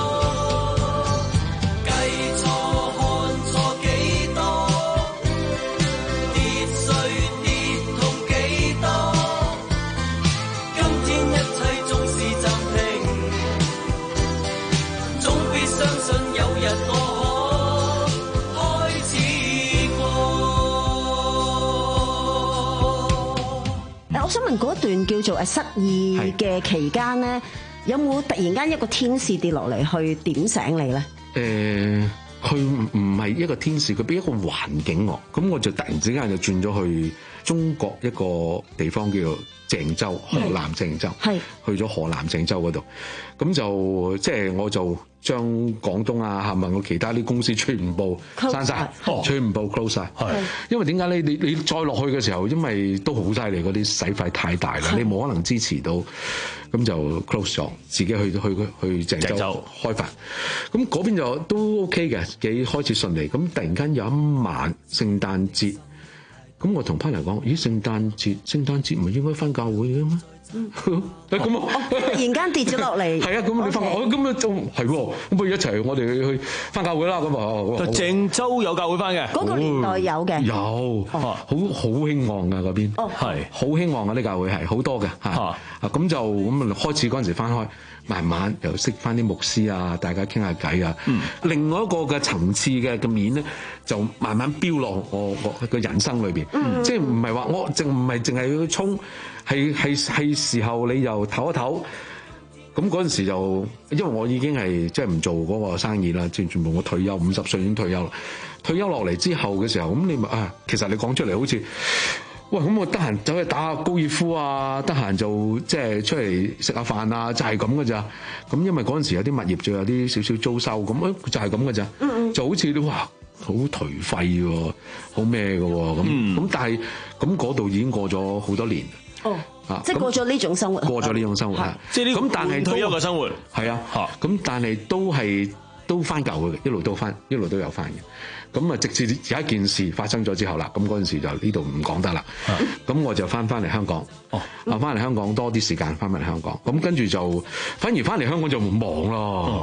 我想問嗰段叫做誒失意嘅期間咧，有冇突然間一個天使跌落嚟去點醒你咧？ 誒、呃，佢唔唔係一個天使，佢俾一個環境我，咁我就突然之間就轉咗去中國一個地方叫做鄭州，河南鄭州，係去咗河南鄭州嗰度，咁就即係、就是、我就將廣東啊，係咪我其他啲公司全部刪晒，全部 close 晒，係因為點解咧？你你再落去嘅時候，因為都好犀利，嗰啲使費太大啦，你冇可能支持到，咁就 close 咗，自己去去去鄭州，州開發，咁嗰邊就都 OK 嘅，幾開始順利。咁突然間有一晚聖誕節。咁我同 partner 講：咦，聖誕節，聖誕節唔係應該返教會嘅咩？嗯，咁啊， 突然間跌咗落嚟。係啊，咁你返，我咁啊就係喎，咁不如一齊，我哋去返教會啦。咁啊， 鄭州有教會返嘅， 嗰個年代有嘅， 有，好好興旺㗎嗰邊，係好興旺㗎啲教會係好多嘅嚇。啊，咁就咁啊，開始嗰陣時返開。慢慢又識翻啲牧師啊，大家傾下偈啊。嗯，另外一個嘅層次嘅嘅面咧，就慢慢飆落我我個人生裏邊。嗯，即係唔係話我淨唔係淨係去衝，係係係時候你又唞一唞。咁嗰陣時就，因為我已經係即係唔做嗰個生意啦，即係全部我退休，五十歲已經退休啦。退休落嚟之後嘅時候，咁你咪啊，其實你講出嚟好似。喂，咁我得閒走去打下高爾夫啊，得閒就即係出嚟食下飯啊，就係咁嘅咋。咁因為嗰陣時有啲物業仲有啲少少租收，咁就係咁嘅咋。嗯，就好似你哇，好頹廢喎，好咩嘅喎，咁咁、嗯、但係咁嗰度已經過咗好多年。哦，啊， 即係過咗呢種生活。過咗呢種生活係， 即係呢咁，但係退休嘅生活係啊，咁但係都係都翻舊嘅，一路都翻，一路都有翻嘅。咁啊，直至有一件事發生咗之後啦，咁嗰陣時就呢度唔講得啦。咁、啊、我就翻翻嚟香港，啊翻嚟香港多啲時間，翻翻嚟香港。咁跟住就反而翻嚟香港就忙咯，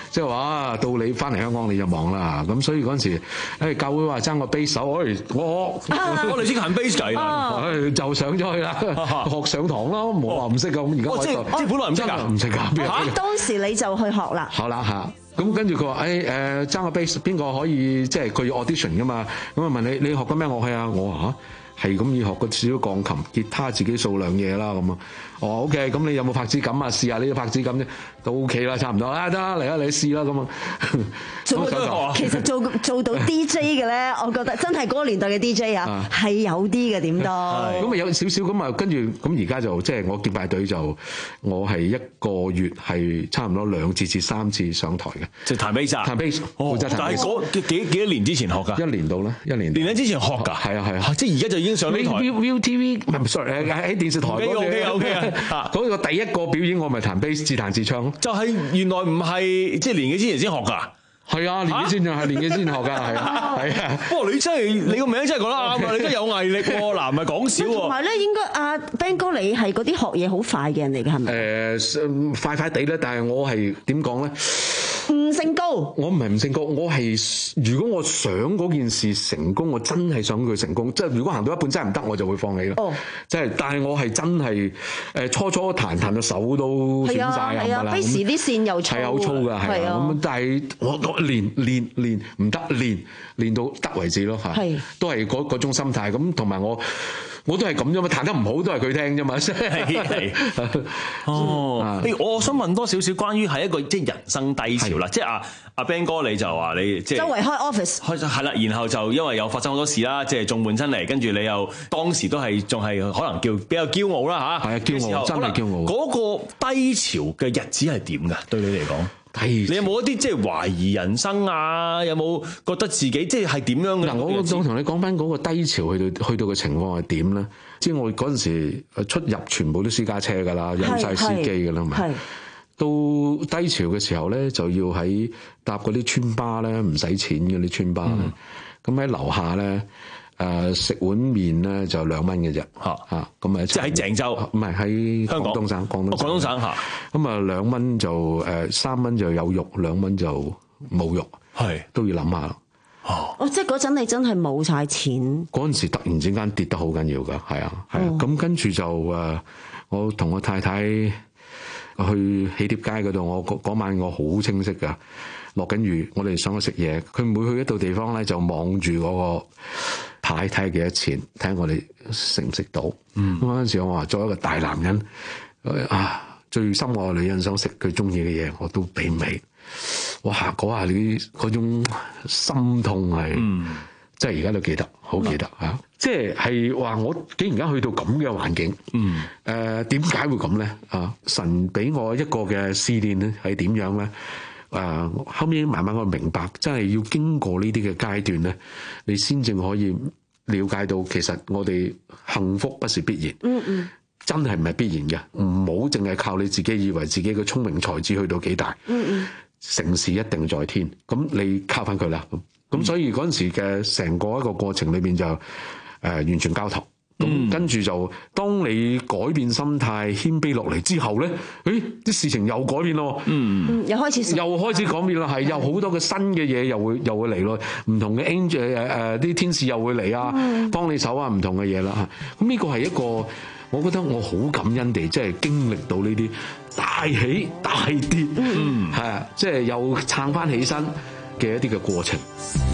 即係話到你翻嚟香港你就忙啦。咁所以嗰陣時，誒教會話爭個 bass 手，我我我哋識彈 bass 仔啦， 就上咗去啦，學上堂咯，冇話唔識㗎。咁而家我即係即係本來唔識㗎， 唔識㗎。 嚇！當時你就去學啦。 學啦嚇。咁跟住佢話誒誒爭個 bass 邊個可以即係佢要 audition 㗎嘛？咁啊問你你學緊咩樂器啊？我話嚇係咁要學個少少鋼琴、吉他，自己數兩嘢啦咁啊。哦 OK，咁你有冇拍子感啊？試下你嘅拍子感啫，都 OK 啦，差唔多啦，得嚟啦，你試啦咁啊。 做其實做做到 D J 嘅咧，我覺得真係嗰個年代嘅 D J 啊，係有啲嘅點都。 咁啊有少少咁啊，跟住咁而家就即係我敬拜隊就我係一個月係差唔多兩次至三次上台嘅， 即係彈 bass 啊， 彈 bass。哦，但係嗰幾幾幾多年之前學㗎？ 一年到啦，一年。 年零之前學㗎？係啊係啊，即係而家就已經上呢台。 Viu T V 唔係 sorry 喺電視台嗰個。 OK OK 啊。 嗰個第一個表演我咪彈 bass 自彈自唱咯， 就係原來唔係即係年幾之前先學㗎， 係啊年幾先就係年幾先學㗎，係啊係啊。不過你真係你個名真係講得啱啊，你真係有毅力喎，嗱唔係講笑喎。 同埋咧，應該阿 Ben 哥你係嗰啲學嘢好快嘅人嚟㗎，係咪？ 誒快快地咧，但係我係點講咧？ 悟性高， 我唔係悟性高，我係如果我想嗰件事成功，我真係想佢成功。即係如果行到一半真係唔得，我就會放棄啦。哦，即係，但係我係真係誒初初彈彈到手都損曬咁㗎啦。 Bass啲線又粗， 係好粗㗎，係啊。咁但係我我練練練唔得，練練到得為止咯嚇。係，都係嗰嗰種心態。咁同埋我。我都係咁啫嘛，彈得唔好都係佢聽啫嘛，係係。 哦，我想問多少少關於係一個即係人生低潮啦，即係阿阿 Ben 哥你就話你即係周圍開 office， 開係啦，然後就因為有發生好多事啦，即係仲換親嚟，跟住你又當時都係仲係可能叫比較驕傲啦嚇，係啊驕傲，真係驕傲。嗰個低潮嘅日子係點㗎？對你嚟講？你有冇一啲即係懷疑人生啊？有冇覺得自己即係係點樣嘅？嗱， 我我同你講翻嗰個低潮去到去到嘅情況係點咧？即係我嗰陣時出入全部都私家車㗎啦，有晒司機㗎啦嘛。到低潮嘅時候咧，就要喺搭嗰啲村巴咧，唔使錢嘅啲村巴。咁喺樓下咧。誒食碗麵咧就兩蚊嘅啫，嚇嚇咁啊！ 即係喺鄭州， 唔係喺廣東省，廣東廣東省嚇。咁啊兩蚊就誒三蚊就有肉，兩蚊就冇肉，係都要諗下。 哦，即係嗰陣你真係冇晒錢。 嗰陣時突然之間跌得好緊要㗎，係啊係啊。咁跟住就誒，我同我太太去喜帖街嗰度，我嗰晚我好清晰㗎。落緊雨，我哋想去食嘢。佢每去一度地方咧，就望住嗰個牌睇下幾多錢，睇下我哋食唔食到。咁嗰陣時我話作為一個大男人，啊最深愛嘅女人想食佢中意嘅嘢，我都俾唔起。哇！嗰下你嗰種心痛係，嗯、即係而家都記得，好記得、嗯、啊！即係係話我竟然間去到咁嘅環境，誒點解會咁咧？啊！神俾我一個嘅試煉咧，係點樣咧？誒、uh, 後面慢慢我明白，真係要經過呢啲嘅階段咧，你先正可以了解到，其實我哋幸福不是必然，嗯嗯，真係唔係必然嘅，唔好淨係靠你自己以為自己嘅聰明才智去到幾大，嗯嗯，成事一定在天，咁你靠翻佢啦，咁咁所以嗰陣時嘅成個一個過程裏邊就誒、呃、完全交託。咁、嗯、跟住就，當你改變心態、謙卑落嚟之後咧，誒啲事情又改變咯， 嗯，又開始， 又開始改變啦，係有好多嘅新嘅嘢又會又會嚟咯，唔同嘅 angel 誒誒啲天使又會嚟啊，嗯、幫你手啊，唔同嘅嘢啦嚇。咁呢個係一個，我覺得我好感恩地，即係經歷到呢啲大起大跌，嗯，係啊，即係又撐翻起身嘅一啲嘅過程。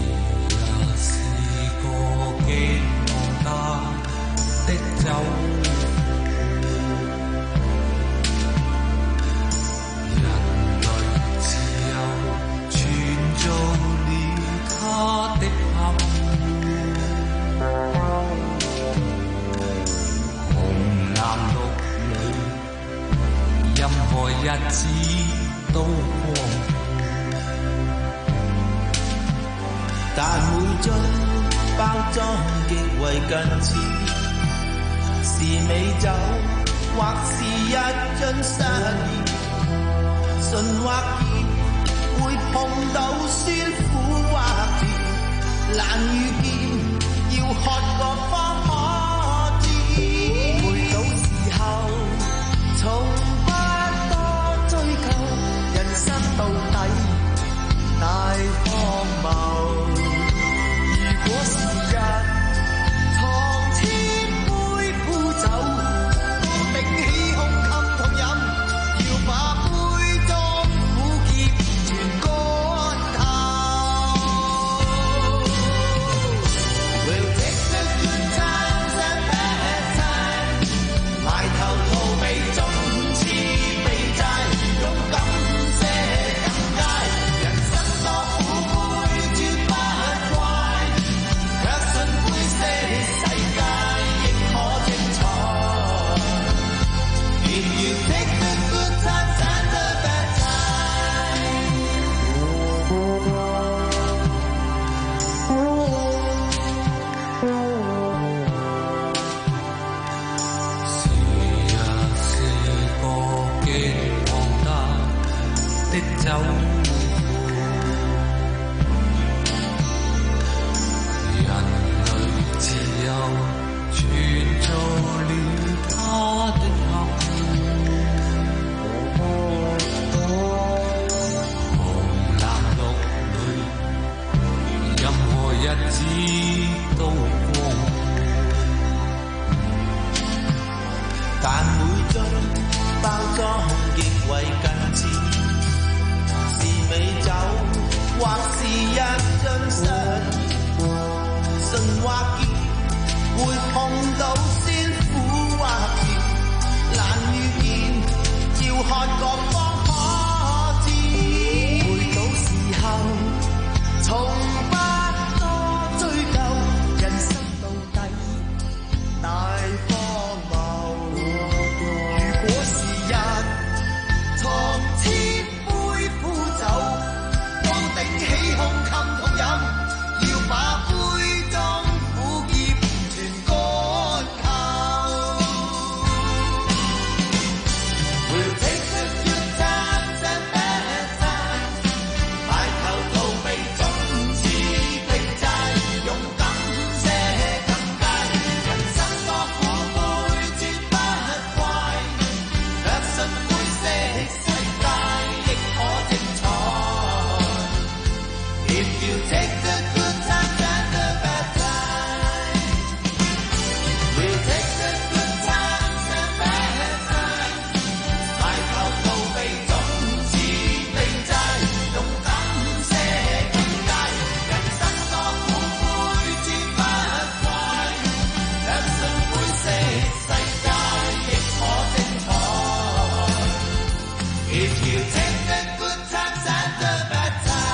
走，人類自由創造了他的口，紅藍綠綠，任何日子都光，但每樽包裝極為近似。是美酒，或是一樽失意，純或甜，會碰到酸苦或甜，難遇見，要喝過方可知。回到時候，從不多追究，人生到底是一張相，順或結，會碰到先苦或甜，難預見，要看各方可知。回到時候，從不多追究，人生到底大荒謬。如果是日從千杯苦酒，都頂起胸襟痛飲，要把杯中苦澀全乾透。We'll take the good times and bad times， 排球逃避總是定債，勇敢些更佳。人生多苦杯絕不怪，若信灰色世界亦可精彩。If you take the good times and the bad times， we'll take the good times and bad times， 排球逃避總是定債，勇敢些更佳。人生多苦杯絕不怪，若信灰色世界亦可精彩。If you take the good times and the bad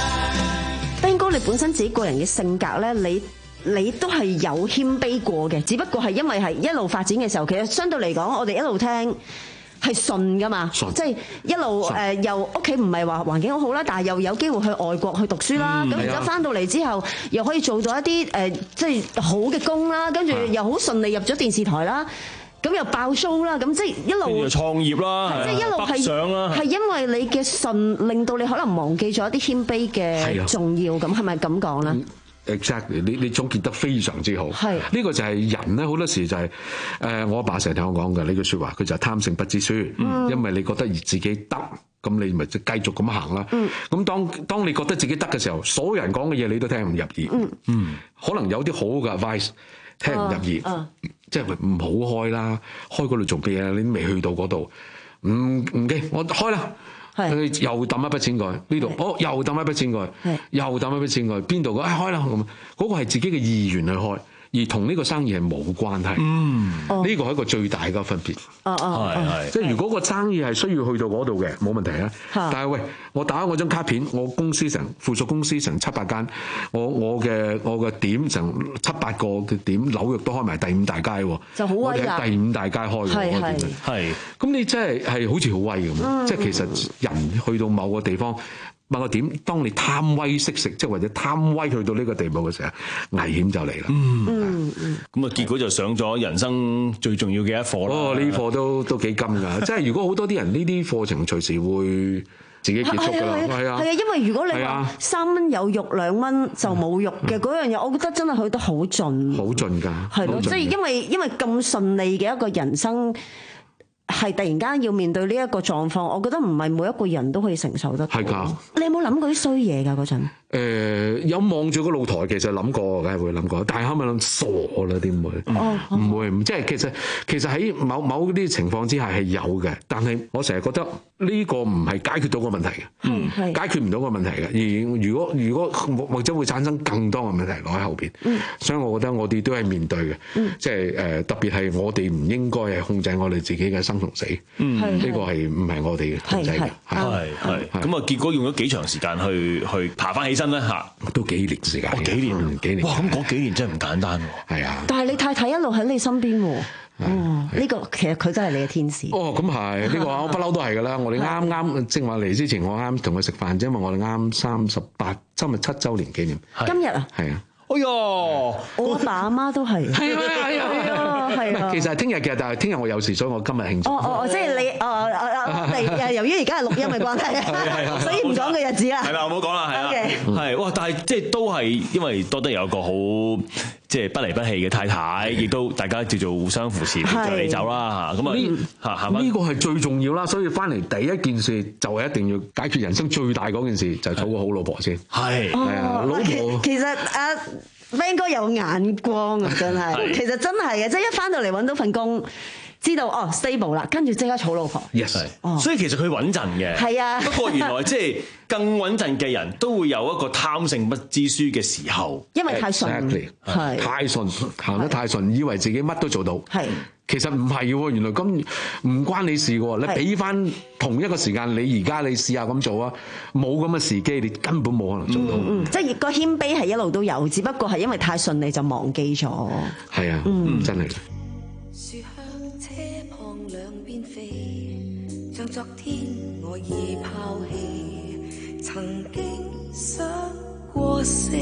times。 Ben 哥，你本身自己個人嘅性格咧，你你都係有謙卑過嘅，只不過係因為係一路發展嘅時候，其實相對嚟講，我哋一路聽係順噶嘛，即係一路誒又屋企唔係話環境好好啦，但係又有機會去外國去讀書啦，咁然之後翻到嚟之後，又可以做到一啲誒即係好嘅工啦，跟住又好順利入咗電視台啦。咁又爆 show 啦，咁即係一路跟住創業啦， 即係一路北上啦， 係因為你嘅順令到你可能忘記咗一啲謙卑嘅重要，咁係咪咁講咧？ Exactly， 你你總結得非常之好。係呢個就係人咧，好多時就係、是、誒，我阿爸成日聽我講嘅呢句説話，佢就係貪勝不知輸。嗯、因為你覺得自己得，咁你咪就繼續咁行啦。咁、嗯、當當你覺得自己得嘅時候，所有人講嘅嘢你都聽唔入耳。嗯，嗯可能有啲好嘅 advice 聽唔入耳。啊啊即係唔好開啦，開嗰度做咩啊？你都未去到嗰度，唔唔驚，我開啦，又抌一筆錢過去呢度，哦，又抌一筆錢過去，又抌一筆錢過去，邊度？哎，開啦咁，嗰個係自己嘅意願去開。而同呢個生意係冇關係，嗯，呢個係一個最大嘅分別。 哦哦，係係， 即係如果個生意係需要去到嗰度嘅，冇問題啊。但係喂，我打開我張卡片，我公司成附屬公司成七八間，我我嘅我嘅點成七八個嘅點，紐約都開埋第五大街喎，就好威㗎。我哋喺第五大街開嘅，係係係。咁你真係係好似好威咁，嗯、即係其實人去到某個地方。某個點，當你貪威識食，即係或者貪威去到呢個地步嘅時候，危險就嚟啦。嗯嗯嗯。咁啊，結果就上咗人生最重要嘅一課啦。哦，呢課都都幾金㗎。即係如果好多啲人呢啲課程隨時會自己結束㗎啦。係啊。係啊，因為如果你話三蚊有肉，兩蚊就冇肉嘅嗰樣嘢，我覺得真係去得好盡。好盡㗎。係咯，即係因為因為咁順利嘅一個人生。係突然間要面對呢一個狀況，我覺得唔係每一個人都可以承受得到。係㗎，你有冇諗過啲衰嘢㗎嗰陣？誒有望住個露台，其實諗過，梗係會諗過，但係後尾諗傻啦，點會？哦，唔會，即係其實其實喺某某啲情況之下係有嘅，但係我成日覺得呢個唔係解決到個問題嘅，嗯，解決唔到個問題嘅。而如果如果或者會產生更多嘅問題落喺後邊，嗯，所以我覺得我哋都係面對嘅，嗯，即係誒特別係我哋唔應該係控制我哋自己嘅生同死，嗯，呢個係唔係我哋嘅控制嘅，係係咁啊，結果用咗幾長時間去去爬翻起身咧嚇，都幾年時間，幾年幾年，哇！咁嗰幾年真係唔簡單喎，係啊。但係你太太一路喺你身邊喎，哦，呢個其實佢真係你嘅天使。哦，咁係呢個我不嬲都係㗎啦。我哋啱啱正話嚟之前，我啱同佢食飯啫，因為我哋啱三十八，今日七週年紀念。今日啊？係啊。哎呀，我阿爸阿媽都係，係啊係啊係啊，其實係聽日嘅，但係聽日我有事，所以我今日慶祝。哦哦，即係你，哦哦哦，由於而家係錄音嘅關係，所以唔講個日子啦。係啦，唔好講啦，係啦，係哇，但係即係都係因為多得有個好即係不離不棄嘅太太，亦都大家叫做互相扶持，就你走啦嚇，咁啊嚇呢個係最重要啦，所以翻嚟第一件事就係一定要解決人生最大嗰件事，就係找個好老婆先。係係啊，老婆其實啊。Ben 哥有眼光啊，真係，其實真係嘅，即係一翻到嚟揾到份工， 知道哦 stable 啦，跟住即刻儲老婆。 Yes， 哦， 所以其實佢穩陣嘅。 係啊， 不過原來即係更穩陣嘅人都會有一個貪勝不知輸嘅時候， 因為太順， 係太順，行得太順，以為自己乜都做到。係。其實唔係喎，原來咁唔關你事喎。你俾翻同一個時間，你而家你試下咁做啊，冇咁嘅時機，你根本冇可能做到。 嗯嗯、即係個謙卑係一路都有，只不過係因為太順利就忘記咗。 係啊， 嗯， 真係。 樹向車旁兩邊飛，像昨天我已拋棄，曾經想過死，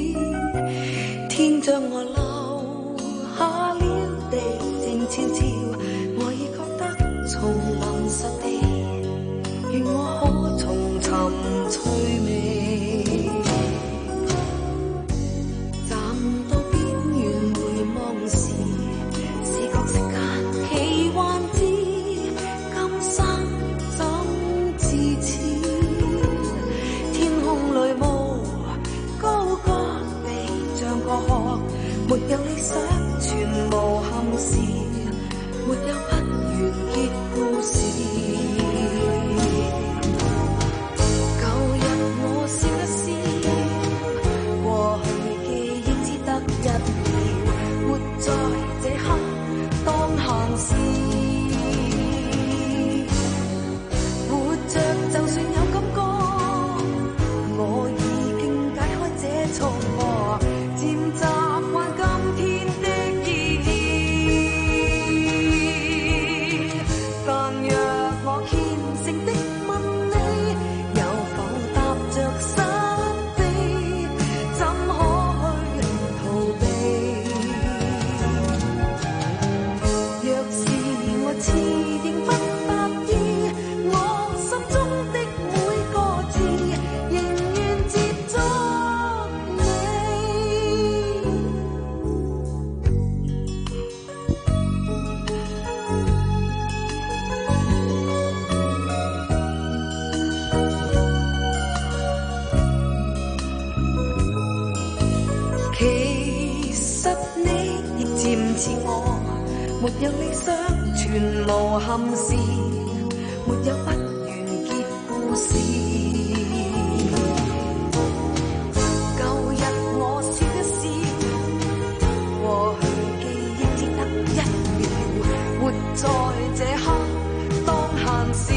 天將我留下了地。悄悄，我已覺得叢林實地，願我可重尋趣味。站到邊緣回望時，視覺世間奇幻之，今生怎至此？天空裏霧高高地像個殼，沒有理想，全無憾事。沒有不完結故事。舊日我笑一笑，過去記憶只得一秒，活在這刻當閒事。活着就算有感覺，我已經解開這束縛，漸習慣今天的。沒有理想，全無憾事，沒有不完結故事。舊日我笑一笑，過去記憶只得一秒，活在這刻當閒事。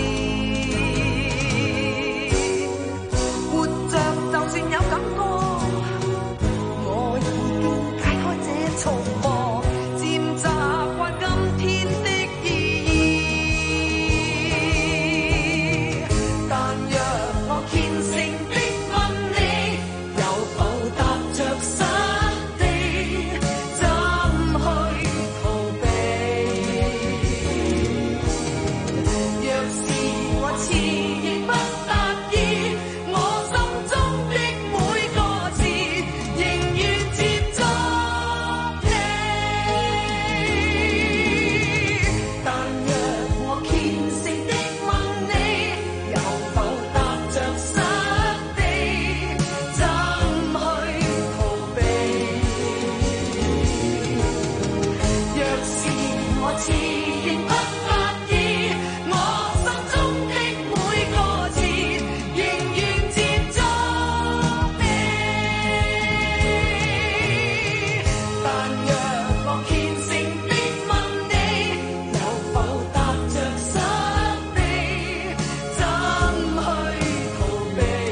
活着就算有感覺，我已經解開這束縛，漸習慣今天的意義。但若我虔誠的問你，有否踏着實地，怎去逃避？若是我遲仍不達意，我心中的每個字，仍願接觸你。但若我虔誠的問你，有否踏着實地，怎去逃避？若是我遲仍不達意，我心中的每個字，仍願接觸你。但若我虔誠的問你，有否踏着實地，怎去逃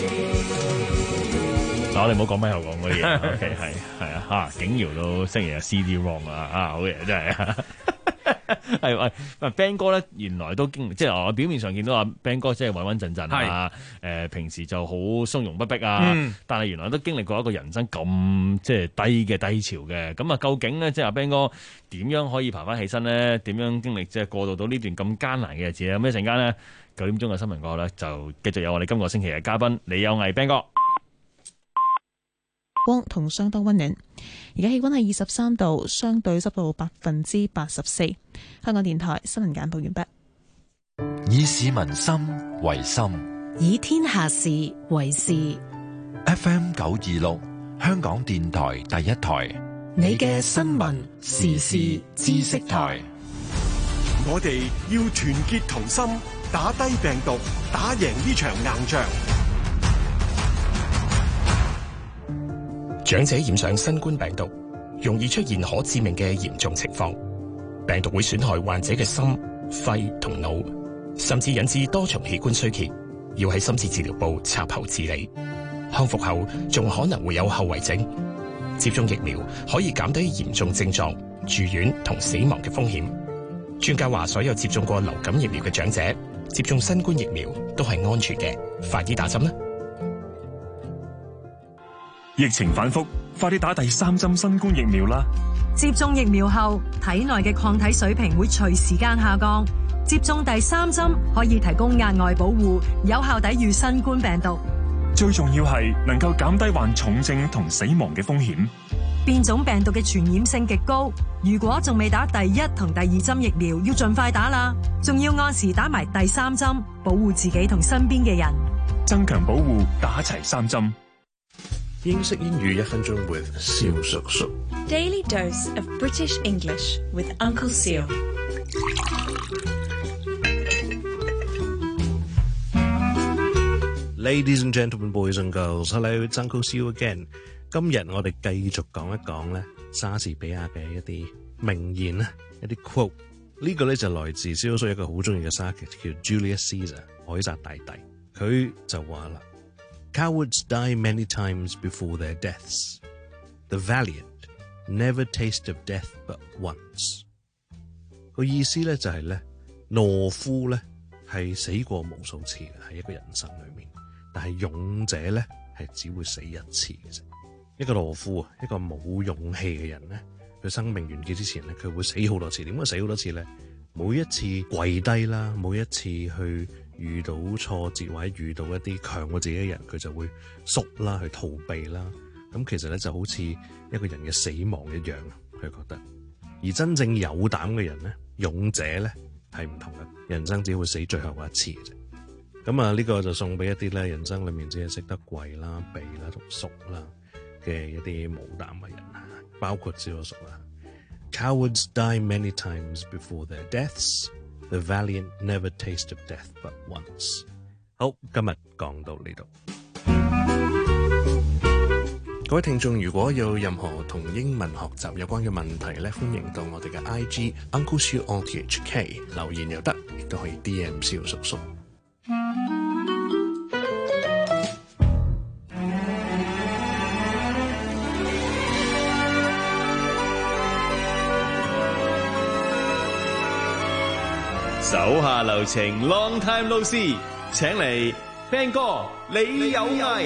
避？ 嗱，我哋唔好講咩後講嗰啲嘢。OK，係係啊，嚇景瑤都星期日 C D wrong 啊，啊好嘢真係。係喂喂 ，Ben 哥咧原來都經即係我表面上見到阿 Ben 哥即係穩穩陣陣啊，誒平時就好從容不迫啊， 嗯但係原來都經歷過一個人生咁即係低嘅低潮嘅。咁啊，究竟咧即係阿 Ben 哥點樣可以爬翻起身咧？點樣經歷即係過渡到呢段咁艱難嘅日子咧？咁一陣間咧九點鐘嘅新聞過後咧，就繼續有我哋今個星期嘅嘉賓李有毅 Ben 哥。 光同相當溫暖，而家氣溫係二十三度，相對濕度百分之八十四。香港電台新聞簡報完畢。 以市民心為心， 以天下事為事。 F M 九二六，香港電台第一台， 你嘅新聞時事知識台。 我哋要團結同心，打低病毒，打贏呢場硬仗。 長者染上新冠病毒，容易出現可致命嘅嚴重情況。病毒會損害患者嘅心、肺同腦，甚至引致多重器官衰竭，要喺深切治療部插喉治理。康復後仲可能會有後遺症。接種疫苗可以減低嚴重症狀、住院同死亡嘅風險。專家話，所有接種過流感疫苗嘅長者接種新冠疫苗都係安全嘅，快啲打針啦！ 疫情反覆，快啲打第三針新冠疫苗啦！ 接種疫苗後，體內嘅抗體水平會隨時間下降。接種第三針可以提供額外保護，有效抵禦新冠病毒。 最重要係能夠減低患重症同死亡嘅風險。 變種病毒嘅傳染性極高，如果仲未打第一同第二針疫苗，要盡快打啦。仲要按時打埋第三針，保護自己同身邊嘅人。 增強保護，打齊三針。 英式英語一分鐘 with 蕭叔叔。 Daily dose of British English with Uncle Seal。 Ladies and gentlemen, boys and girls, hello, it's Uncle Seal again. 今日我哋繼續講一講咧莎士比亞嘅一啲名言啦，一啲 quote。呢個咧就來自蕭叔叔一個好中意嘅莎劇叫 Julius Caesar 凱撒大帝，佢就話啦。Cowards die many times before their deaths. The valiant never taste of death but once. 個意思咧就係咧，懦夫咧係死過無數次嘅，喺一個人生裏面，但係勇者咧係只會死一次嘅啫。一個懦夫啊，一個冇勇氣嘅人咧，佢生命完結之前咧，佢會死好多次。點解死好多次咧？每一次跪低啦，每一次去遇到挫折或者遇到一啲強過自己嘅人，佢就會縮啦，去逃避啦。咁其實咧就好似一個人嘅死亡一樣，佢覺得。而真正有膽嘅人咧，勇者咧係唔同嘅，人生只會死最後一次嘅啫。咁啊，呢個就送俾一啲咧人生裏面只係識得跪啦、避啦同縮啦嘅一啲無膽嘅人啊，包括蕭叔啦。Cowards die many times before their deaths. The valiant never taste of death but once. 好，今日講到呢度。各位聽眾，如果有任何同英文學習有關嘅問題咧，歡迎到我哋嘅 I G Uncle Siu O T H K 留言又得，亦都可以 D M 蕭叔叔。 手下留情 ，Long time no see， 請嚟 Ben 哥，你有藝。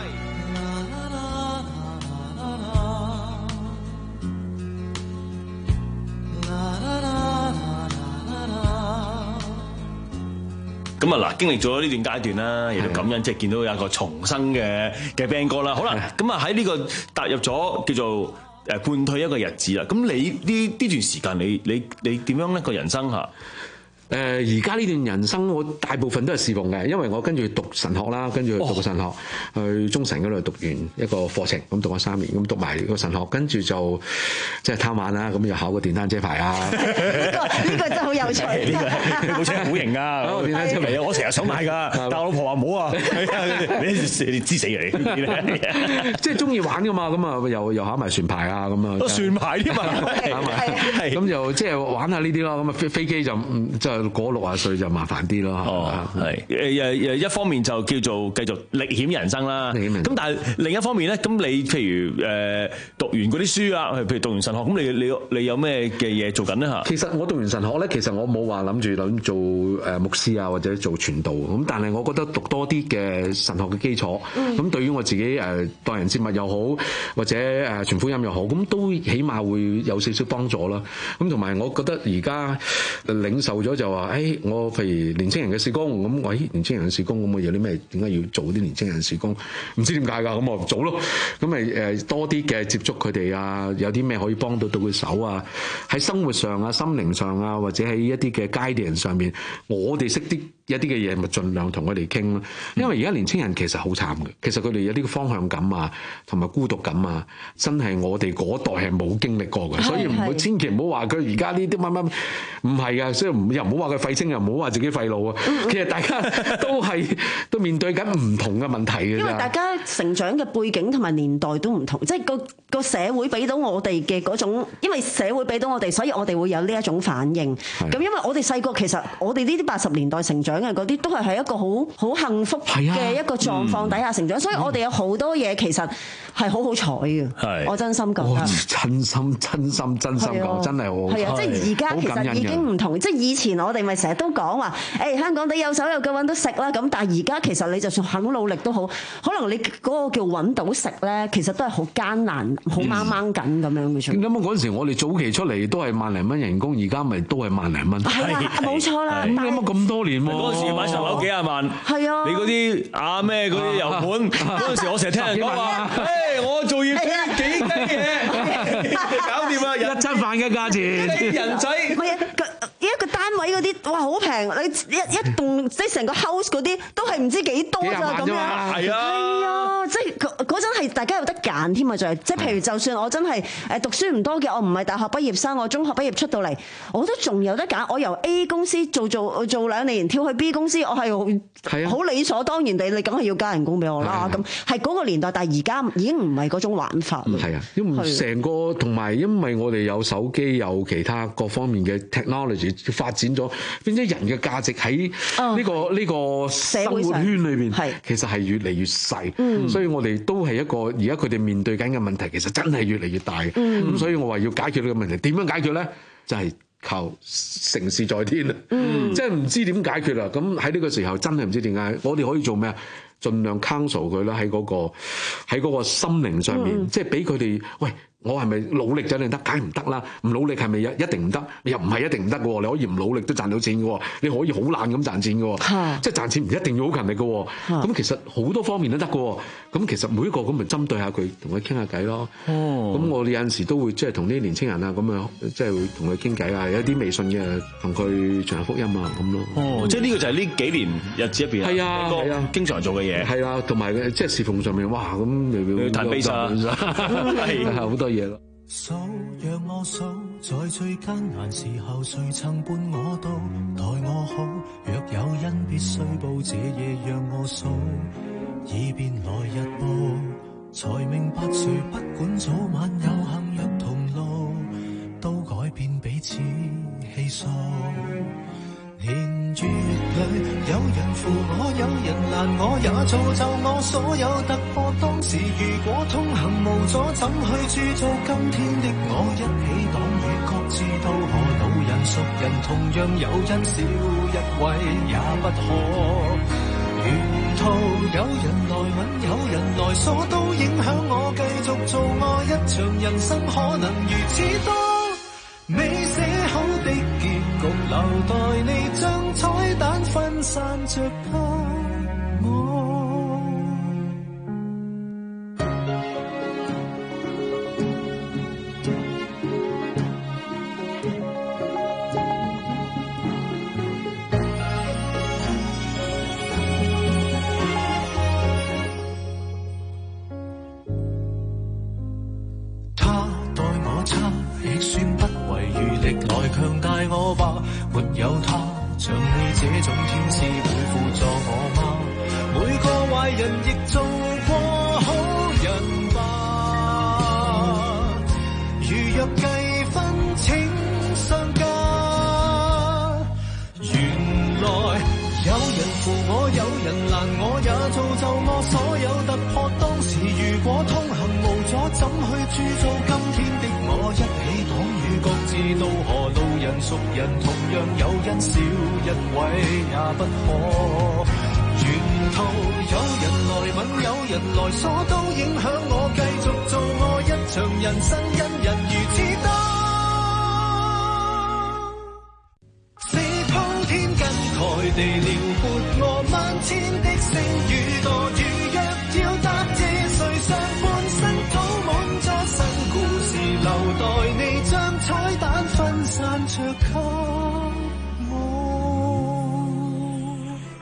咁啊嗱，經歷咗呢段階段啦，亦都感恩，即係見到有一個重生嘅嘅 Ben 哥啦。好啦，咁啊喺呢個踏入咗叫做誒半退一個日子啦。咁你呢呢段時間，你你你點樣咧個人生嚇？ 誒而家呢段人生，我大部分都係侍奉嘅，因為我跟住讀神學啦，跟住讀個神學，哦、去中神嗰度讀完一個課程，咁讀咗三年，咁讀埋個神學，跟住就即係貪玩啦，咁又考個電單車牌啊！呢、 這個呢個真係好有趣，呢、 這個部車好型啊！電單車牌，我成日想買㗎，但我老婆話唔好啊！你你知死你！ 即係中意玩㗎嘛，咁啊又又考埋船牌啊，咁啊， 船牌添嘛， 咁就即係玩下呢啲咯，咁啊飛飛機就就。過六啊歲就麻煩啲咯， 哦，係誒誒一方面就叫做繼續歷險人生啦，咁但係另一方面咧，咁你譬如誒、呃、讀完嗰啲書啊，譬如讀完神學，咁你你你有咩嘅嘢做緊咧嚇？ 其實我讀完神學咧，其實我冇話諗住諗做誒牧師啊，或者做傳道，咁但係我覺得讀多啲嘅神學嘅基礎，咁、嗯、對於我自己誒待人接物又好，或者誒傳福音又好，咁都起碼會有少少幫助啦。咁同埋我覺得而家領受咗就話，誒、哎、我譬如年青人嘅事工，咁我咦年青人嘅事工，咁我有啲咩點解要做啲年青人事工？唔知點解㗎，咁我做咯。咁咪誒多啲嘅接觸佢哋啊，有啲咩可以幫到到佢手啊？喺生活上啊、心靈上啊，或者喺一啲嘅 guidance 上面，我哋識啲一啲嘅嘢，咪盡量同佢哋傾咯。因為而家年青人其實好慘嘅，其實佢哋有啲方向感啊，同埋孤獨感啊，真係我哋嗰代係冇經歷過嘅，所以唔好千祈唔好話佢而家呢啲乜乜唔係啊，所以又唔好話佢廢青，又唔好話自己廢老啊。其實大家都係都面對緊唔同嘅問題嘅。 因為大家成長嘅背景同埋年代都唔同，即係個個社會俾到我哋嘅嗰種，因為社會俾到我哋，所以我哋會有呢一種反應。咁因為我哋細個其實我哋呢啲八十年代成長嘅嗰啲都係喺一個好好幸福嘅一個狀況底下成長，所以我哋有好多嘢其實係好好彩嘅。我真心覺得， 真心真心真心講，真係好。係啊， 即係而家其實已經唔同，即係以前我哋咪成日都講話，誒香港地有手有腳揾到食啦。咁但係而家其實你就算肯努力都好，可能你嗰個叫揾到食咧，其實都係好艱難、好掹掹緊咁樣嘅。 咁啊嗰陣時我哋早期出嚟都係萬零蚊人工，而家咪都係萬零蚊。 係啊，冇錯啦。 咁咁咁多年喎， 嗰陣時買層樓幾廿萬。 係啊， 你嗰啲啊咩嗰啲油盤，嗰陣時我成日聽人講話，誒我做業幾幾雞嘢，搞掂啊， 一餐飯嘅價錢， 人仔。 唔係啊，一個單位嗰啲哇好平，你一一棟即係成個 house 嗰啲都係唔知幾多咋咁樣。係啊，係啊，即係嗰嗰陣係大家有得揀添啊，就係即係譬如就算我真係誒讀書唔多嘅，我唔係大學畢業生，我中學畢業出到嚟，我都仲有得揀。我由 A 公司做做做兩年，跳去 B 公司，我係好理所當然地，你梗係要加人工俾我啦。咁係嗰個年代，但係而家已經唔係嗰種玩法啦。 係啊，因為成個同埋因為我哋有手機，有其他各方面嘅 technology 發展咗，變咗人嘅價值喺呢個呢個生活圈裏邊，其實係越嚟越細。嗯、所以我哋都係一個而家佢哋面對緊嘅問題，其實真係越嚟越大。咁、嗯、所以我話要解決呢個問題，點樣解決咧？就係、是、靠城市在天啊！嗯、即係唔知點解決啦。咁喺呢個時候真係唔知點解，我哋可以做咩啊？盡量 counsel 佢啦，喺嗰個喺嗰個心靈上面，嗯、即係俾佢哋喂。我係咪努力就一定得？梗係唔得啦！唔努力係咪一定唔得？又唔係一定唔得嘅喎。你可以唔努力都賺到錢嘅喎。你可以好懶咁賺錢嘅喎。啊、即係賺錢唔一定要好勤力嘅喎。咁、啊、其實好多方面都得嘅喎。咁其實每一個咁咪針對下佢，同佢傾下偈咯。咁、哦、我哋有陣時都會即係同啲年青人啊，咁啊即係會同佢傾偈啊。有啲微信嘅同佢傳下福音啊咁咯。 哦，即係呢個就係呢幾年日子入邊係啊，係啊，經常做嘅嘢。係啊，同埋即係侍奉上面，哇咁又要彈 bass 啊， 係好多嘢咯。 數讓我數，在最艱難時候，誰曾伴我到？待我好，若有恩必須報，這夜讓我數，以便來日報，才明白誰不管早晚有幸若同路，都改變彼此氣數。年月裏有人扶我，有人攔我，也造就我所有突破。當時如果通行無阻，怎去鑄造今天的我？一起擋雨，各自渡河，老人熟人同樣有恩，少一位也不可。沿途有人來吻，有人來鎖，都影響我繼續做我一場人生，可能如此多。未寫好的結局，留待你將彩蛋分散着給我。他待我差，亦算不遺餘力來強大我吧。沒有他，像你這種天使會輔助我嗎？每個壞人亦做過好人吧。如若計分請相加，原來有人扶我，有人攔我，也造就我所有突破。當時如果通行無阻，怎去鑄造今天的我？一起擋雨，各自渡河，路人熟人同樣有恩，少一位也不可。沿途有人來吻，有人來鎖，都影響我繼續做我一場人生，因人如此多。四鋪天跟台地撩撥我萬千的星與墮，如若要答謝誰，上半生土滿咗新故事，留待你將彩蛋分散着給我。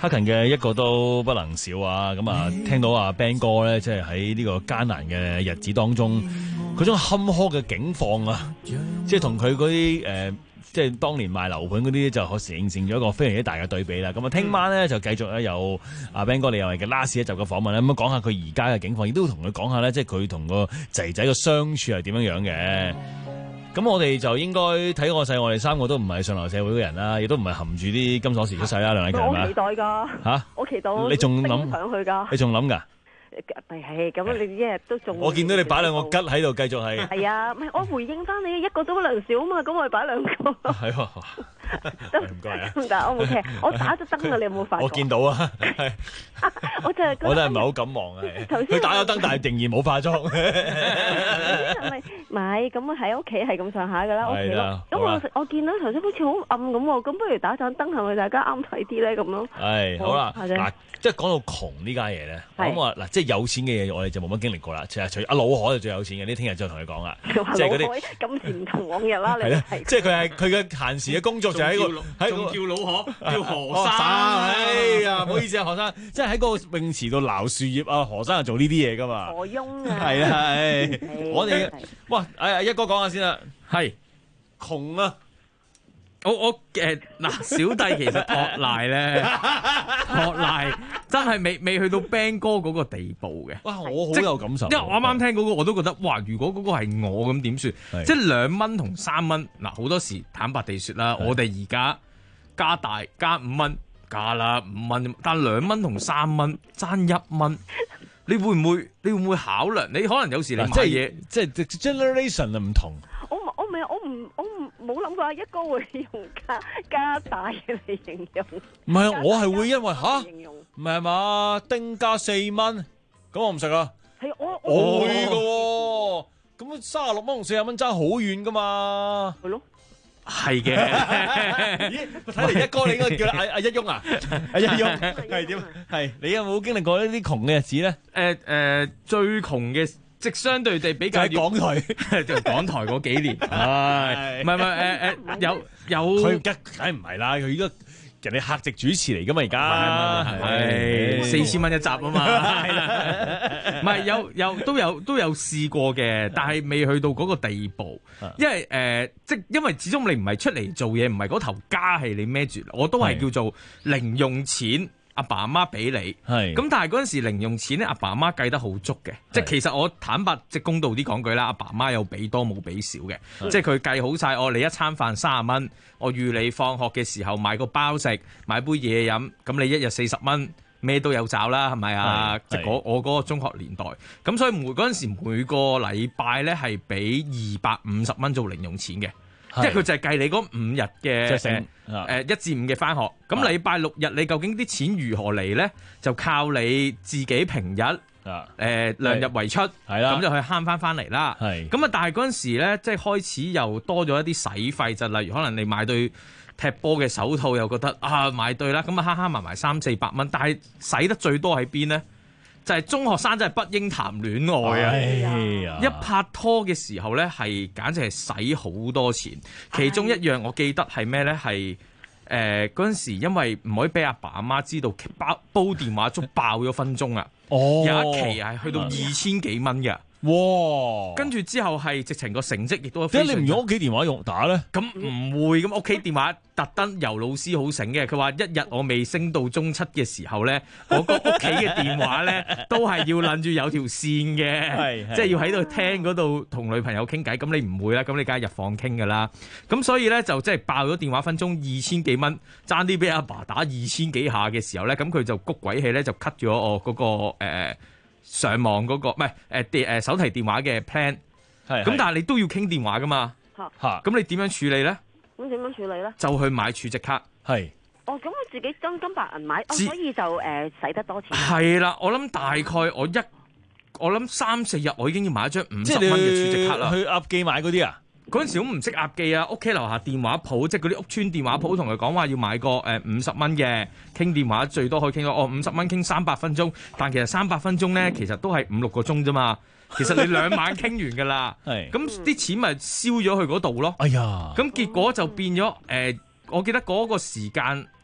克勤嘅一個都不能少啊！咁啊，聽到阿 Ben 哥咧，即係喺呢個艱難嘅日子當中，嗰種坎坷嘅境況啊，即係同佢嗰啲誒，即係當年賣樓盤嗰啲，就形成咗一個非常之大嘅對比啦。咁啊，聽晚咧就繼續咧有阿 Ben 哥你又係嘅 last 一集嘅訪問咧，咁講下佢而家嘅境況，亦都同佢講下咧，即係佢同個仔仔嘅相處係點樣樣嘅。咁我哋就應該睇我細，我哋三個都唔係上流社會嘅人啦，亦都唔係含住啲金鎖匙出世啦，梁禮勤係嘛？ 我期待㗎嚇，我期待你仲諗上去㗎？ 你仲諗㗎？ 係咁，你一日都仲我見到你擺兩個吉喺度，繼續係係啊，唔係我回應翻你一個都不能少啊嘛，咁我哋擺兩個係喎，唔該啊， 但係我冇聽，我打咗燈啊，你有冇發覺？ 我見到啊， 我就係我都係唔係好敢望啊，佢打咗燈，但係仍然冇化妝。 係咪？唔係咁啊，喺屋企係咁上下㗎啦，屋企咯。咁我我見到頭先好似好暗咁喎，咁不如打盞燈係咪大家啱睇啲咧咁咯？ 係好啦，嗱，即係講到窮呢家嘢咧，咁啊嗱，即係有錢嘅嘢，我哋就冇乜經歷過啦。其實除阿老海就最有錢嘅，呢聽日就同佢講啦，即係嗰啲今時唔同往日啦。 係咧，即係佢係佢嘅閒時嘅工作就喺個喺仲叫老何，叫何生。 哎呀，唔好意思啊，何生，即係喺嗰個泳池度撈樹葉啊，何生係做呢啲嘢噶嘛。 何翁啊， 係啊係，我哋哇，哎一哥講下先啦， 係窮啊！ 我我誒嗱，小弟其實托賴咧，托賴真係未未去到 Ben 哥嗰個地步嘅。 哇，我好有感受， 因為我啱啱聽嗰個我都覺得，哇！如果嗰個係我咁點算？即係兩蚊同三蚊嗱，好多時坦白地説啦，我哋而家加大加五蚊加啦五蚊，但兩蚊同三蚊爭一蚊，你會唔會你會唔會考量？你可能有時你買嘢即係 generation 唔同。 我我唔係我唔我唔冇諗過一哥會用加加大嘅嚟形容。 唔係啊，我係會因為吓，唔係嘛，丁加四蚊，咁我唔食啊。 係我我會㗎，咁三十六蚊同四十蚊爭好遠噶嘛。 係咯。 係嘅。 咦，睇嚟一哥你應該叫阿阿一翁啊，阿一翁係點？係你有冇經歷過呢啲窮嘅日子咧？ 誒誒，最窮嘅。即相對地比較喺港台， 就港台嗰幾年，係唔係唔係誒誒有有佢梗梗唔係啦，佢依家人哋客席主持嚟噶嘛，而家係四千蚊一集啊嘛，係啦，唔係有有都有都有試過嘅，但係未去到嗰個地步，因為誒、呃、即因為始終你唔係出嚟做嘢，唔係嗰頭家係你孭住，我都係叫做零用錢。阿爸阿媽俾你，咁但係嗰陣時零用錢咧，阿爸阿媽計得好足嘅，即係其實我坦白即係公道啲講句啦，阿爸阿媽有俾多冇俾少嘅，即係佢計好晒，哦你一餐飯三十蚊，我預你放學嘅時候買個包食，買杯嘢飲，咁你一日四十蚊，咩都有找啦，係咪啊？即係我嗰個中學年代，咁所以每嗰陣時每個禮拜咧係俾二百五十蚊做零用錢嘅。即係佢就係計你嗰五日嘅誒誒一至五嘅返學，咁禮拜六日你究竟啲錢如何嚟咧？就靠你自己平日誒、呃、量入為出，咁就去慳翻翻嚟啦。咁啊，但係嗰陣時咧，即係開始又多咗一啲使費，就例如可能你買對踢波嘅手套，又覺得啊買對啦，咁啊慳慳埋埋三四百蚊，但係使得最多喺邊咧？就係、是、中學生真係不應談戀愛啊！哎、一拍拖嘅時候咧，係簡直係使好多錢。其中一樣我記得係咩咧？係誒嗰陣時，因為唔可以俾阿爸阿媽知道，煲煲電話粥爆咗分鐘啊！哦、有一期係去到二千幾蚊嘅。哇！跟住之後係直情個成績亦都非常。點解你唔用屋企電話用打咧？咁唔會咁屋企電話特登由老師好醒嘅，佢話一日我未升到中七嘅時候咧，我個屋企嘅電話咧都係要諗住有條線嘅，即係要喺度廳嗰度同女朋友傾偈。咁你唔會啦，咁你梗係入房傾噶啦。咁所以咧就即係爆咗電話分鐘二千幾蚊，爭啲俾阿爸打二千幾下嘅時候咧，咁佢就谷鬼氣咧就 cut 咗我嗰、嗰個誒。呃上網嗰、嗰個唔係誒電誒手提電話嘅 plan， 咁但係你都要傾電話噶嘛，嚇，咁你點樣處理咧？ 咁點樣處理咧？ 就去買儲值卡，係。 哦，咁我自己真金白銀買，哦，所以就誒使、呃、得多錢。 係啦，我諗大概我一我諗三四日我已經要買一張五十蚊嘅儲值卡啦。 去鴨記買嗰啲啊？ 嗰陣時我唔識鴨記啊，屋企樓下電話鋪，即係嗰啲屋村電話鋪，同佢講話要買個誒五十蚊嘅傾電話，最多可以傾到哦五十蚊傾三百分鐘，但其實三百分鐘咧，其實都係五六個鐘啫嘛。其實你兩晚傾完㗎啦，係咁啲錢咪燒咗去嗰度咯。哎呀，咁結果就變咗誒、呃，我記得嗰個時間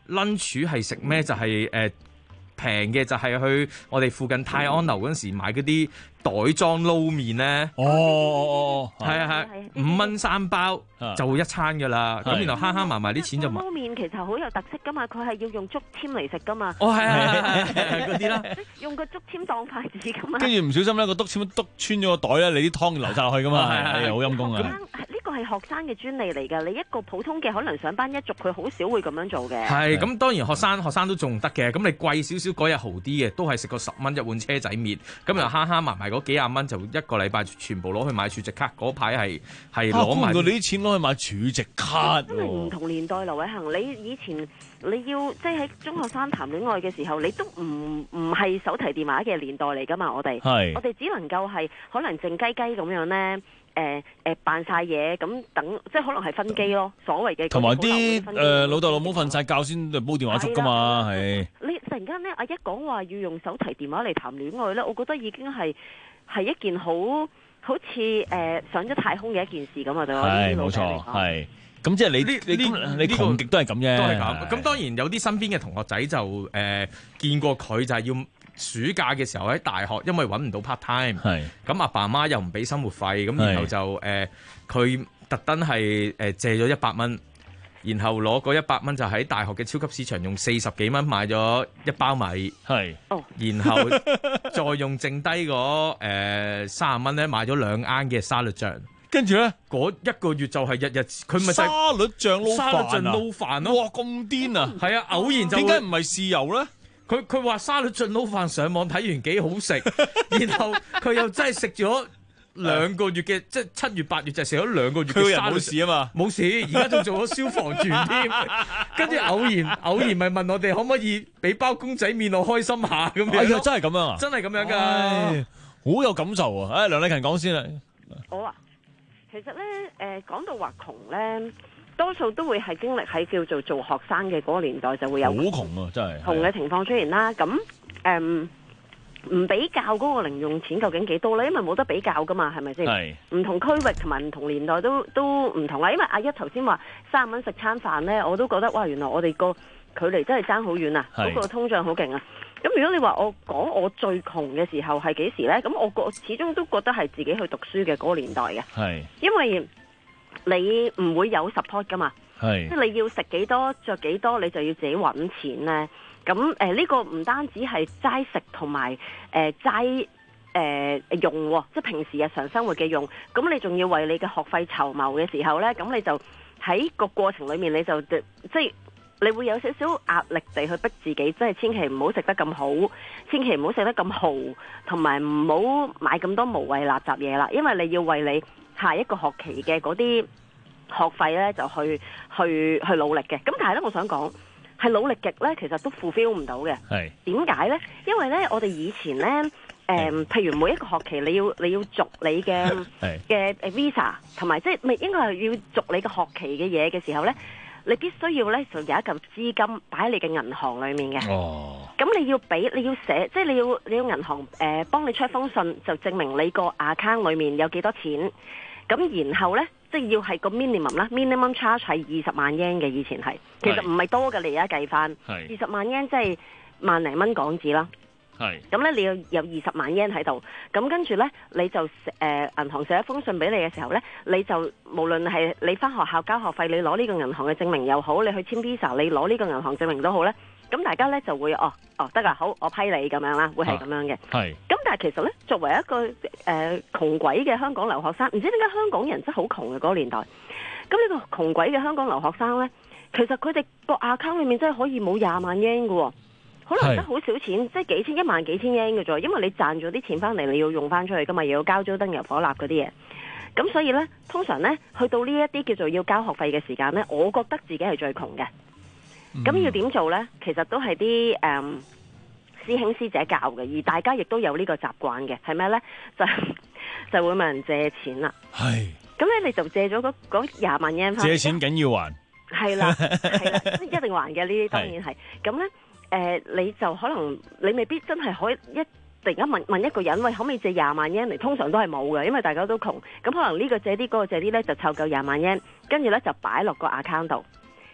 lunch 係食咩？就係誒平嘅，就係去我哋附近泰安樓嗰陣時買嗰啲袋裝撈麵咧。 哦哦哦， 係啊係，五蚊三包就一餐㗎啦。咁然後慳慳埋埋啲錢就撈麵其實好有特色㗎嘛，佢係要用竹籤嚟食㗎嘛。 哦係係係嗰啲啦， 用個竹籤當筷子㗎嘛。 跟住唔小心咧，個督籤篤穿咗個袋咧，你啲湯流晒落去㗎嘛，係好陰功啊！ 呢個係學生嘅專利嚟㗎，你一個普通嘅可能上班一族，佢好少會咁樣做嘅。 係咁，當然學生學生都仲得嘅。咁你貴少少嗰日豪啲嘅，都係食個十蚊一碗車仔麵。咁又慳慳埋埋嗰幾廿蚊，就一個禮拜全部攞去買儲值卡。嗰排係係攞埋。 到你啲錢攞去買儲值卡。 真係唔同年代，劉偉恒，你以前你要即係喺中學生談戀愛嘅時候，你都唔唔係手提電話嘅年代嚟㗎嘛？我哋係我哋只能夠係可能靜雞雞咁樣咧。誒誒扮晒嘢咁等，即係可能係分機咯，所謂嘅。 同埋啲誒老豆老母瞓晒覺先煲電話粥㗎嘛，係。 你突然間咧，阿一講話要用手提電話嚟談戀愛咧，我覺得已經係係一件好好似誒上咗太空嘅一件事咁啊！對我呢啲老細嚟講。係，咁即係你呢你你窮極都係咁啫。 都係咁。咁當然有啲身邊嘅同學仔就誒、呃、見過佢就係要。暑假嘅時候喺大學，因為揾唔到 part time，咁阿爸阿媽又唔俾生活費，咁然後就誒佢特登係誒借咗一百蚊，然後攞嗰一百蚊就喺大學嘅超級市場用四十幾蚊買咗一包米， 係， 然後再用剩低嗰誒三十蚊咧買咗兩罌嘅沙律醬， 跟住咧嗰一個月就係日日佢咪就係沙律醬撈飯啊， 沙律醬撈飯咯， 哇咁癲啊！ 係啊，偶然就點解唔係豉油咧？ 佢佢話沙律醬撈飯上網睇完幾好食，然後佢又真係食咗兩個月嘅，即係七月八月就食咗兩個月嘅沙律。 冇事啊嘛， 冇事，而家仲做咗消防員添。跟住偶然偶然咪問我哋可唔可以俾包公仔麵我開心下咁樣。 哎呀，真係咁樣啊！ 真係咁樣㗎， 好有感受啊！誒，梁麗勤講先啦。 好啊，其實咧誒講到話窮咧。多數都會係經歷喺叫做做學生嘅嗰個年代就會有好窮啊，真係窮嘅情況出現啦。咁誒唔比較嗰個零用錢究竟幾多咧？因為冇得比較噶嘛，係咪先？係唔同區域同埋唔同年代都都唔同啊。因為阿一頭先話三十蚊食餐飯咧，我都覺得哇，原來我哋個距離真係爭好遠啊！嗰個通脹好勁啊！咁如果你話我講我最窮嘅時候係幾時咧？咁我個始終都覺得係自己去讀書嘅嗰個年代嘅，係因為。你唔會有 support 噶嘛？係即係你要食幾多着幾多，你就要自己揾錢咧。咁誒呢個唔單止係齋食同埋誒齋誒用、哦，即係平時日常生活嘅用。咁你仲要為你嘅學費籌謀嘅時候咧，咁你就喺個過程裡面你就即係你會有少少壓力地去逼自己，即係千祈唔好食得咁好，千祈唔好食得咁豪，同埋唔好買咁多無謂垃圾嘢啦。因為你要為你下一個學期嘅嗰啲學費咧，就去去去努力嘅。咁但係咧，我想講係努力極咧，其實都 fulfill 唔到嘅。係點解咧？因為咧，我哋以前咧，誒、呃，譬如每一個學期你要你要續你嘅嘅 visa， 同埋即係咪應該係要續你嘅學期嘅嘢嘅時候咧，你必須要咧就有一嚿資金擺喺你嘅銀行裡面嘅。哦。咁你要俾你要寫，即係你要你要銀行誒幫、呃、你出一封信，就證明你個 account 裡面有幾多錢。咁然後咧，即係要係個 minimum 啦 ，minimum charge 係二十萬 yen 嘅，以前係，其實唔係多嘅，你而家計翻，二十萬 yen 即係萬零蚊港紙啦。係。咁咧，你要有二十萬 yen 喺度，咁跟住咧，你就誒、呃、銀行寫一封信俾你嘅時候咧，你就無論係你翻學校交學費，你攞呢個銀行嘅證明又好，你去簽 visa， 你攞呢個銀行證明都好咧。咁大家咧就會哦哦得啊，好，我批你咁樣啦，會係咁樣嘅。係、啊。咁但係其實咧，作為一個誒、呃、窮鬼嘅香港留學生，唔知點解香港人真係好窮嘅嗰個年代。咁呢個窮鬼嘅香港留學生咧，其實佢哋個 account 裏面真係可以冇廿萬 yen 嘅喎，可能得好少錢，即係幾千一萬幾千 yen 嘅啫。因為你賺咗啲錢翻嚟，你要用翻出去噶嘛，又要交租、燈油火蠟嗰啲嘢。咁所以咧，通常咧，去到呢一啲叫做要交學費嘅時間咧，我覺得自己係最窮嘅。咁、嗯、要點做呢？其實都係啲誒師兄師姐教嘅，而大家亦都有呢個習慣嘅，係咩呢？就就會問人借錢啦。係。咁咧你就借咗嗰廿萬 yen 翻。借錢緊要還。係啦，係啦，一定還嘅呢啲當然係。咁呢，誒、呃，你就可能你未必真係可以一突然間問問一個人喂，可唔可以借廿萬 yen 嚟？通常都係冇嘅，因為大家都窮。咁可能呢個借啲，嗰個借啲呢，就湊夠廿萬 yen，跟住呢就擺落個 account 度。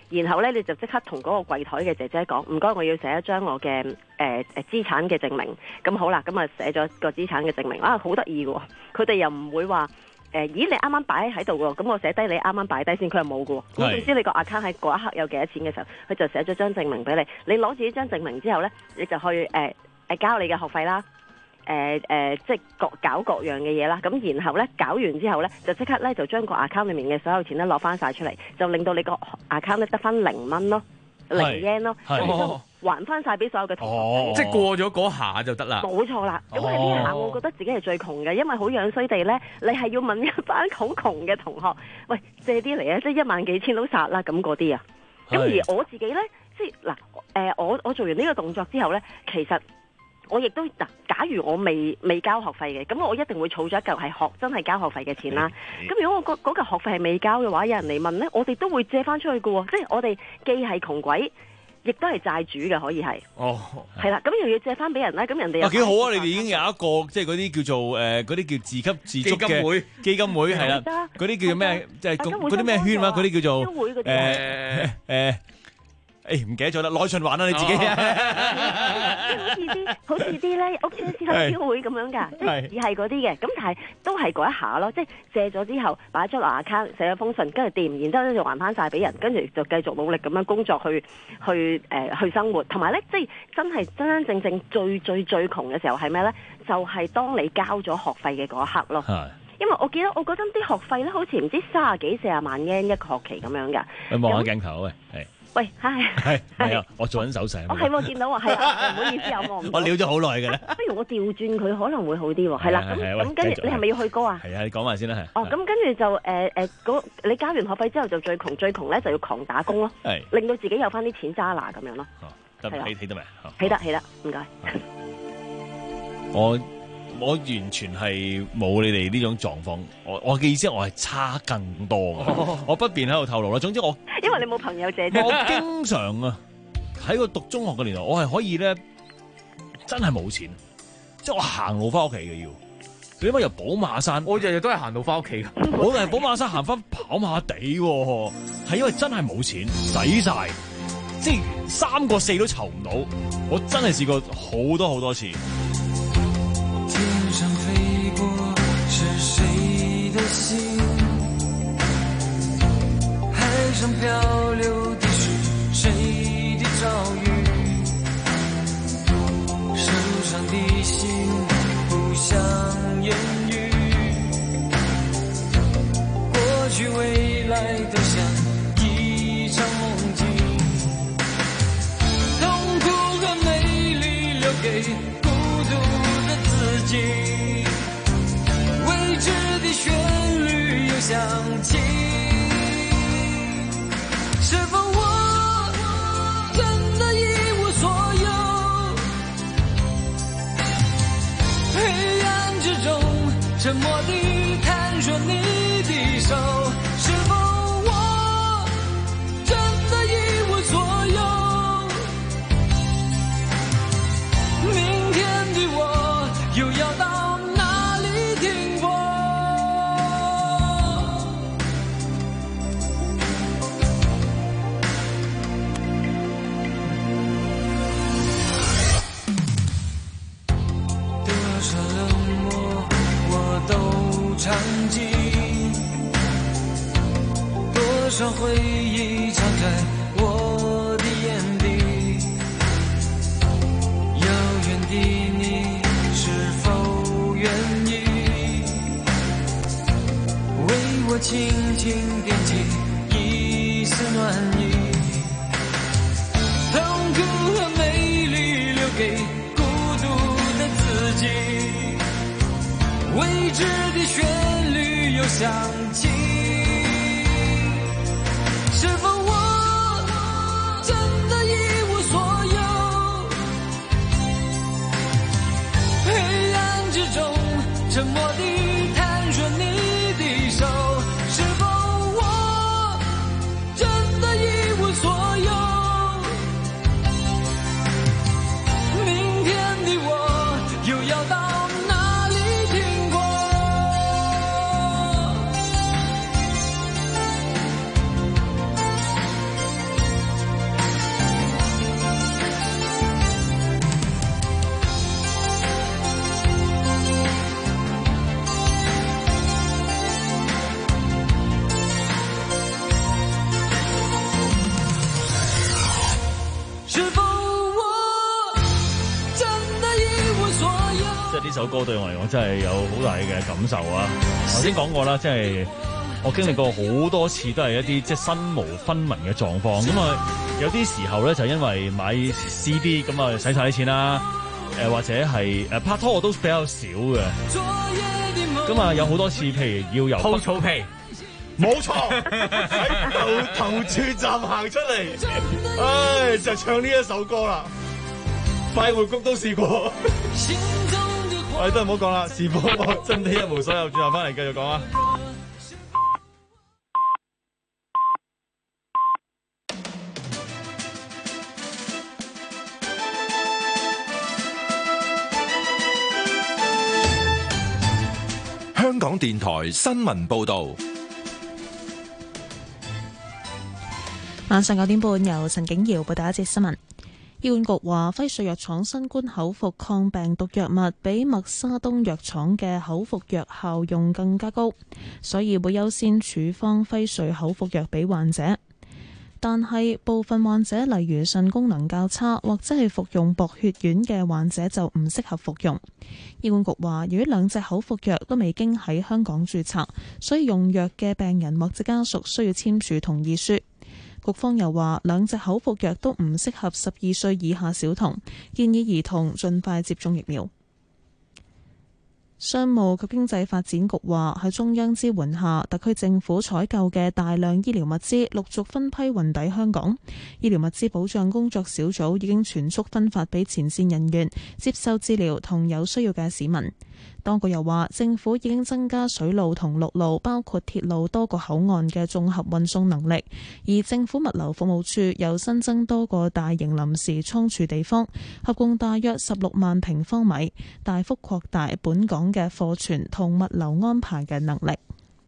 然後咧你就即刻同嗰個櫃台嘅姐姐講，唔該，我要寫一張我嘅誒誒資產嘅證明。咁好啦，咁啊寫咗個資產嘅證明，啊好得意嘅喎，佢哋又唔會話。誒，咦？你啱啱擺喺度喎，咁我寫低你啱啱擺低先，佢又冇嘅喎。咁總之你個 account 喺嗰一刻有幾多錢嘅時候，佢就寫咗張證明俾你。你攞住呢張證明之後咧，你就去誒誒、呃、交你嘅學費啦，誒、呃、誒、呃、即係各搞各樣嘅嘢啦。咁然後咧搞完之後咧，就即刻咧就將個 account 裡面嘅所有錢咧攞翻晒出嚟，就令到你個 account 咧得翻零蚊咯，零 yen 咯，咁就還翻晒俾所有嘅同學。 哦，即係過咗嗰下就得啦。 冇錯啦，咁喺呢一下，我覺得自己係最窮嘅，因為好樣衰地咧，你係要問一班好窮嘅同學，喂，借啲嚟啊，即係一萬幾千都殺啦，咁嗰啲啊。咁而我自己咧，即係嗱，誒，我我做完呢個動作之後咧，其實我亦都嗱，假如我未未交學費嘅，咁我一定會儲咗一嚿係學真係交學費嘅錢啦。咁如果我嗰嗰嚿學費係未交嘅話，有人嚟問咧，我哋都會借翻出去嘅喎，即係我哋既係窮鬼。亦都係債主嘅，可以係。 哦， 係啦，咁又要借翻俾人咧，咁人哋又幾好啊！你哋已經有一個即係嗰啲叫做誒嗰啲叫自給自足嘅基金會係啦，嗰啲叫做咩？即係嗰啲咩圈啊？嗰啲叫做誒誒。誒唔記得咗啦，內循環啦你自己， 好似啲好似啲咧屋村私人會咁樣㗎，即係只係嗰啲嘅，咁但係都係嗰一下咯，即係借咗之後擺咗落 account 寫咗封信，跟住掂，然之後咧就還翻晒俾人，跟住就繼續努力咁樣工作去去誒、呃、去生活，同埋咧即係真係真真正正最最最窮嘅時候係咩咧？就係、是、當你交咗學費嘅嗰一刻咯。因為我記得我嗰陣啲學費咧，好似唔知三十幾四十萬 yen 一個學期咁樣㗎。 你望下鏡頭喂，係。 喂，係係係啊！我做緊手勢。 我係喎，見到啊，係啊，唔好意思，我望唔到。 我撩咗好耐嘅咧。 不如我調轉佢可能會好啲喎。係啦，咁咁跟住你係咪要去歌啊？ 係啊，你講埋先啦，係。 哦，咁跟住就誒誒嗰你交完學費之後就最窮，最窮咧就要狂打工咯。係。令到自己有翻啲錢揸拿咁樣咯。 哦，得起起得未？ 起得起得，唔該。 我。我完全係冇你哋呢種狀況，我我嘅意思我係差更多嘅，哦、我不便喺度透露啦。總之我因為你冇朋友借啫。 我經常啊喺個讀中學嘅年代，我係可以咧真係冇錢，即係我行路翻屋企嘅要。你點解由寶馬山？ 我日日都係行路翻屋企嘅。 我係寶馬山行翻跑馬地喎，係因為真係冇錢使晒，即係三個四都籌唔到。我真係試過好多好多次。 天上飛過是誰的心，海上漂流的是誰的遭遇，手上的心不想言語，過去未來都像一場夢境，痛苦和美麗留給未知的旋律又響起，是否我真的一無所有？黑暗之中沉默地探索你的手，是否我真的一無所有？明天的我又要到哪裡停泊？多少冷漠我都嘗盡，多少回憶藏在我的眼底，遙遠的你願意為我輕輕點起一絲暖意，痛苦和美麗留給孤獨的自己，未知的旋律又響起，是否我真的一無所有？黑暗之中沉默地探索你的手，是否我真的一無所有？明天的我又要到哪裡停泊？ 首歌對我嚟講真係有好大嘅感受啊！頭先講過啦，即係我經歷過好多次都係一啲即係身無分文嘅狀況。咁啊，有啲時候咧就因為買 C D 咁啊，使晒啲錢啦。誒或者係誒拍拖我都比較少嘅。咁啊，有好多次，譬如要由鋪草皮。 冇錯，喺頭頭柱站行出嚟，唉，就唱呢一首歌啦。快活谷都試過，我哋都係唔好講啦。是否我真的一無所有？轉頭翻嚟繼續講啊！ 香港電台新聞報導。 晚上九點半，由陳景瑤報道一節新聞。醫管局話，輝瑞藥廠新冠口服抗病毒藥物比默沙東藥廠嘅口服藥效用更加高，所以會優先處方輝瑞口服藥俾患者。但係部分患者，例如腎功能較差或者係服用薄血丸嘅患者，就唔適合服用。醫管局話，由於兩隻口服藥都未經喺香港註冊，所以用藥嘅病人或者家屬需要簽署同意書。局方又話，兩隻口服藥都唔適合十二歲以下小童，建議兒童盡快接種疫苗。商務及經濟發展局話，喺中央支援下，特區政府採購嘅大量醫療物資陸續分批運抵香港。醫療物資保障工作小組已經全速分發俾前線人員接受治療同有需要嘅市民。當局又話，政府已經增加水路同陸路，包括鐵路多個口岸嘅綜合運送能力，而政府物流服務處又新增多個大型臨時倉儲地方，合共大約十六萬平方米，大幅擴大本港嘅貨存同物流安排嘅能力。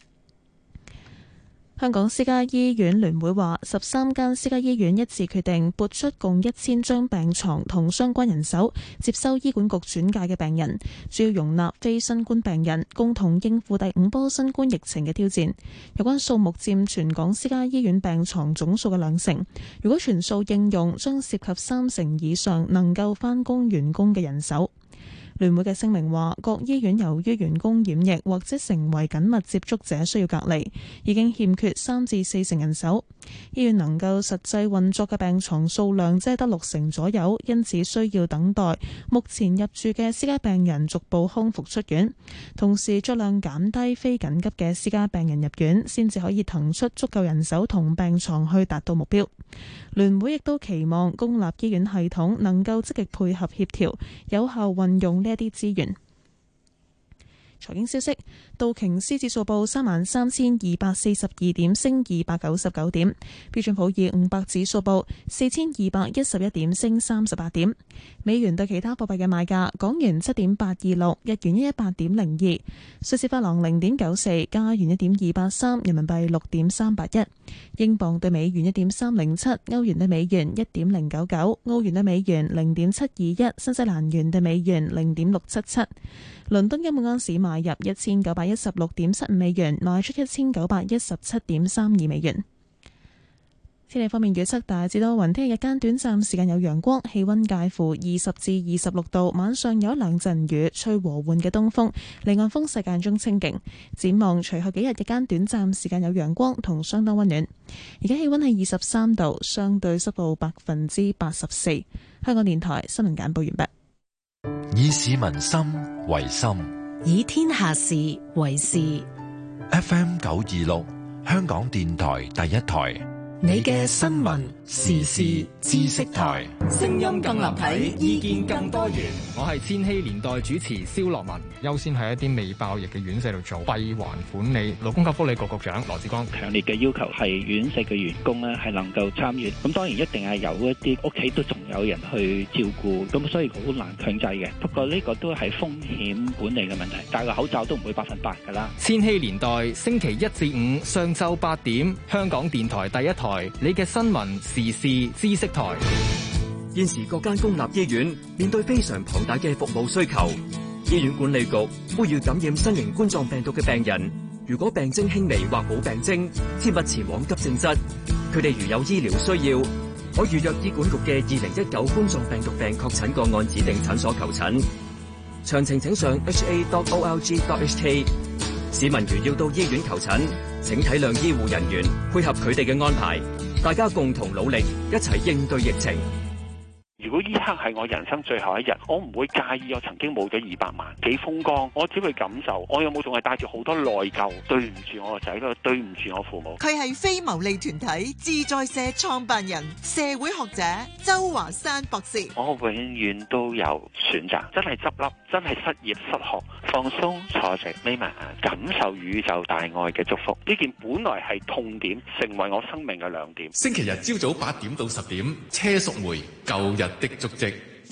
香港私家醫院聯會話，十三間私家醫院一致決定撥出共一千張病床同相關人手，接收醫管局轉介嘅病人，主要容納非新冠病人，共同應付第五波新冠疫情嘅挑戰。有關數目佔全港私家醫院病床總數嘅兩成，如果全數應用，將涉及三成以上能夠返工員工嘅人手。聯會嘅聲明話，各醫院由於員工染疫或者成為緊密接觸者需要隔離，已經欠缺三至四成人手。醫院能夠實際運作嘅病床數量只係得六成左右，因此需要等待目前入住嘅私家病人逐步康復出院，同時盡量減低非緊急嘅私家病人入院，先至可以騰出足夠人手同病床去達到目標。聯會亦都期望公立醫院系統能夠積極配合協調，有效運用呢一啲資源。財經消息，道瓊斯指數報三萬三千二百四十二點，升二百九十九點；標準普爾五百指數報四千二百一十一點，升三十八點。美元對其他貨幣嘅賣價：港元七點八二六，日元一一八點零二，瑞士法郎零點九四，加元一點二八三，人民幣六點三八一，英鎊對美元一點三零七，歐元對美元一點零九九，澳元對美元零點七二一，新西蘭元對美元零點六七七。倫敦金每盎司買入一千九百一十六點七五美元，賣出一千九百一十七點三二美元。天氣方面預測，大致多雲，聽日日間短暫時間有陽光，氣溫介乎二十至二十六度，晚上有一兩陣雨，吹和緩嘅東風，離岸風勢間中清勁。展望隨後幾日日間短暫時間有陽光同相當溫暖。而家氣溫係二十三度，相對濕度百分之八十四。香港電台新聞簡報完畢。 以市民心為心， 以天下事為事。 F M 九二六，香港電台第一台。 你嘅新聞時事知識台， 聲音更立體，意見更多元。我係千禧年代主持蕭樂文。優先喺一啲未爆疫嘅院舍度做閉環管理。勞工及福利局局長羅致光強烈嘅要求係院舍嘅員工咧係能夠參與。咁當然一定係有一啲屋企都仲有人去照顧，咁所以好難強制嘅。不過呢個都係風險管理嘅問題，戴個口罩都唔會百分百㗎啦。 千禧年代星期一至五上晝八點，香港電台第一台。你嘅新聞時事知識台。 現時各間公立醫院面對非常龐大嘅服務需求，醫院管理局呼籲感染新型冠狀病毒嘅病人，如果病徵輕微或冇病徵，切勿前往急症室。佢哋如有醫療需要，可預約醫管局嘅二零一九冠狀病毒病確診個案指定診所求診。 詳情請上 h a dot o r g dot h k。市民如要到醫院求診，請體諒醫護人員，配合佢哋嘅安排，大家共同努力，一齊應對疫情。 如果呢刻係我人生最後一日，我唔會介意我曾經冇咗二百萬，幾風光，我只會感受我有冇仲係帶住好多內疚，對唔住我個仔女，對唔住我父母。 佢係非牟利團體自在社創辦人、社會學者周華山博士。 我永遠都有選擇，真係執笠，真係失業失學，放鬆坐直眯埋眼，感受宇宙大愛嘅祝福。呢件本來係痛點，成為我生命嘅亮點。 星期日朝早八點到十點，車淑梅舊日的足跡。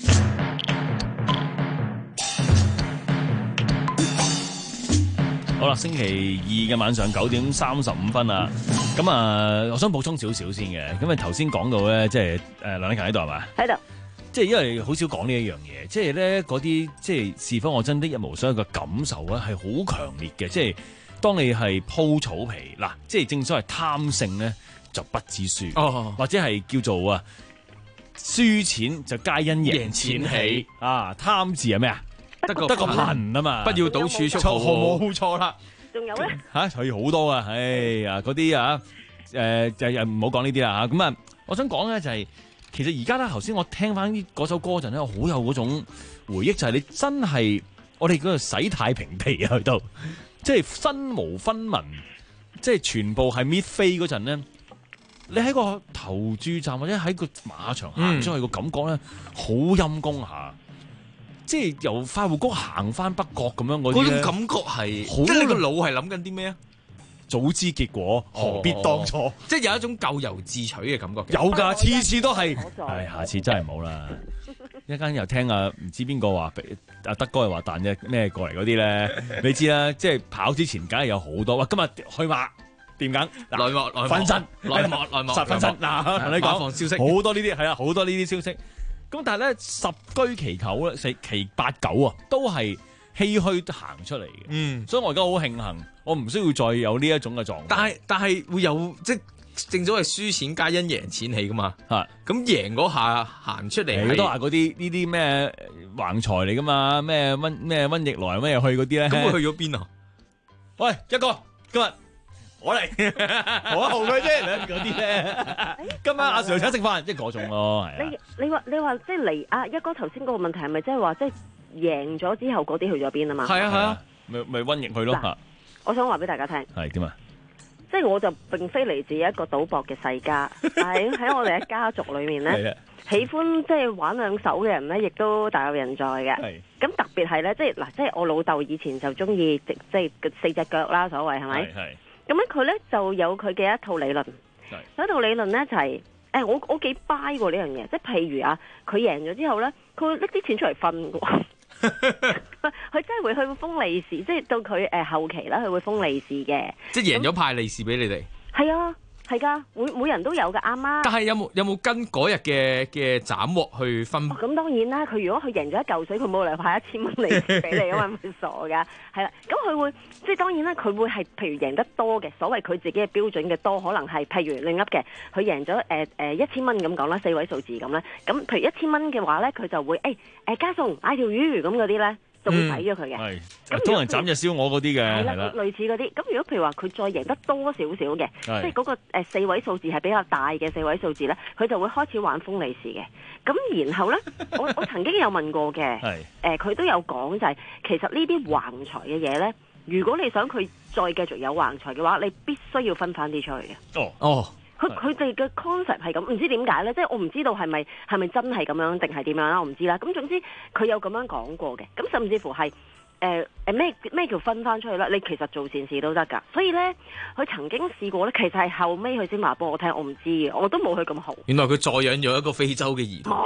好啦，星期二嘅晚上九點三十五分啊，咁啊，我想補充少少先嘅，咁啊頭先講到咧，即係誒梁禮勤喺度係嘛？ 喺度。 即係因為好少講呢一樣嘢，即係咧嗰啲即係是否我真的一無所有嘅感受咧，係好強烈嘅。即係當你係鋪草皮嗱，即係正所謂貪勝咧就不知輸，哦、或者係叫做啊輸錢就皆因贏錢起啊，貪字係咩啊？得個得個貧啊嘛， 不要賭儲蓄好， 冇錯啦。 仲有咧嚇，可以好多啊！唉呀，嗰啲啊誒就又唔好講呢啲啦嚇。咁啊，我想講咧就係、是。其實而家咧，頭先我聽翻呢嗰首歌陣咧，我好有嗰種回憶，就係、是、你真係我哋嗰度洗太平地啊，去到即係身無分文，即係全部係搣飛嗰陣咧，你喺個投注站或者喺個馬場行出去個感覺咧，好陰功下，即係由快活谷行翻北角咁樣嗰啲咧， 嗰種感覺係， 好即係你個腦係諗緊啲咩啊？ 早知結果何必當初， 哦、即係有一種咎由自取嘅感覺。 有㗎，次次都係。係，下次真係冇啦。一陣間又聽啊，唔知邊個話，阿德哥又話彈隻咩過嚟嗰啲咧？你知啦，即係跑之前梗係有好多。哇，今日去馬掂緊內幕內幕分身內幕內幕實分身嗱，同你講放消息好多呢啲係啊，好多呢啲消息。咁但係咧，十居其九咧，四其八九啊，都係唏噓行出嚟嘅。嗯，所以我而家好慶幸。我唔需要再有呢一種嘅狀況， 但係但係會有即係正所謂輸錢皆因贏錢起噶嘛，係咁贏嗰下行出嚟， 你都話嗰啲呢啲咩橫財嚟噶嘛，咩瘟咩瘟疫來咩去嗰啲咧， 咁會去咗邊啊？ 喂，一哥今日我嚟，我豪佢啫，嗰啲咧，今晚阿 Sir 請食飯，即係嗰種咯，係你你話你話即係嚟啊一哥頭先嗰個問題係咪即係話即係贏咗之後嗰啲去咗邊啊嘛？ 係啊係啊，咪咪瘟疫去咯嚇。 我想話俾大家聽， 係點啊？ 即係我就並非嚟自一個賭博嘅世家，但係喺我哋嘅家族裏面咧，喜歡即係玩兩手嘅人咧，亦都大有人在嘅。咁特別係咧，即係嗱，即係我老豆以前就中意即係四隻腳啦，所謂係咪？咁咧佢咧就有佢嘅一套理論。有一套理論咧就係、是，誒、欸、我我幾 buy 喎呢樣嘢，即係譬如啊，佢贏咗之後咧，佢會拎啲錢出嚟分㗎。佢真係會去封利是，即係到佢誒、呃、後期啦，佢會封利是嘅。 即係贏咗派利是俾你哋。 係啊，係噶，每每人都有噶，阿媽。 但係有冇有冇跟嗰日嘅嘅斬獲去分？ 咁、哦、當然啦，佢如果佢贏咗一嚿水，佢冇理由派一千蚊利是俾你，因為佢傻噶。係啦，咁佢會即係當然啦，佢會係譬如贏得多嘅，所謂佢自己嘅標準嘅多，可能係譬如另一嘅，佢贏咗誒誒一千蚊咁講啦，四位數字咁咧。咁譬如一千蚊嘅話咧，佢就會誒誒、欸、加餸買條魚咁嗰啲咧。仲抵咗佢嘅， 係咁通常斬隻燒鵝嗰啲嘅，係啦， 類似嗰啲。咁如果譬如話佢再贏得多少少嘅，即係嗰個誒四位數字係比較大嘅四位數字咧，佢就會開始玩封利是嘅。咁然後咧，我我曾經有問過嘅，誒佢、呃、都有講就係、是，其實呢啲橫財嘅嘢咧，如果你想佢再繼續有橫財嘅話，你必須要分翻啲出去嘅。哦哦。佢佢哋嘅 concept 係咁，唔知點解咧？即係我唔知道係咪係咪真係咁樣定係點樣啦？我唔知啦。咁總之佢有咁樣講過嘅，咁甚至乎係誒誒咩咩叫分翻出去啦？你其實做善事都得㗎。所以咧，佢曾經試過咧，其實係後尾佢先話俾我聽，我唔知嘅，我都冇佢咁好。 原來佢再養咗一個非洲嘅兒童。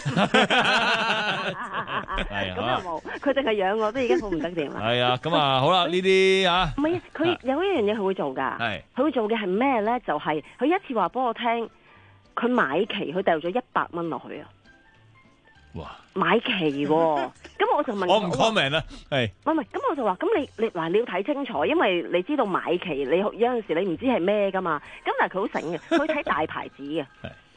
咁又冇，佢淨係養我都已經好唔得掂啦。 係啊，咁啊好啦，呢啲啊， 唔係，佢有一樣嘢佢會做㗎。係，佢會做嘅係咩咧？就係、是、佢一次話俾我聽，佢買期佢掉咗一百蚊落去啊！哇！買期喎、哦，咁我就問我唔 comment 啦，係。 唔係唔係，咁我就話，咁你你嗱你要睇清楚，因為你知道買期你有陣時你唔知係咩㗎嘛。咁但係佢好醒嘅，佢睇大牌子嘅。即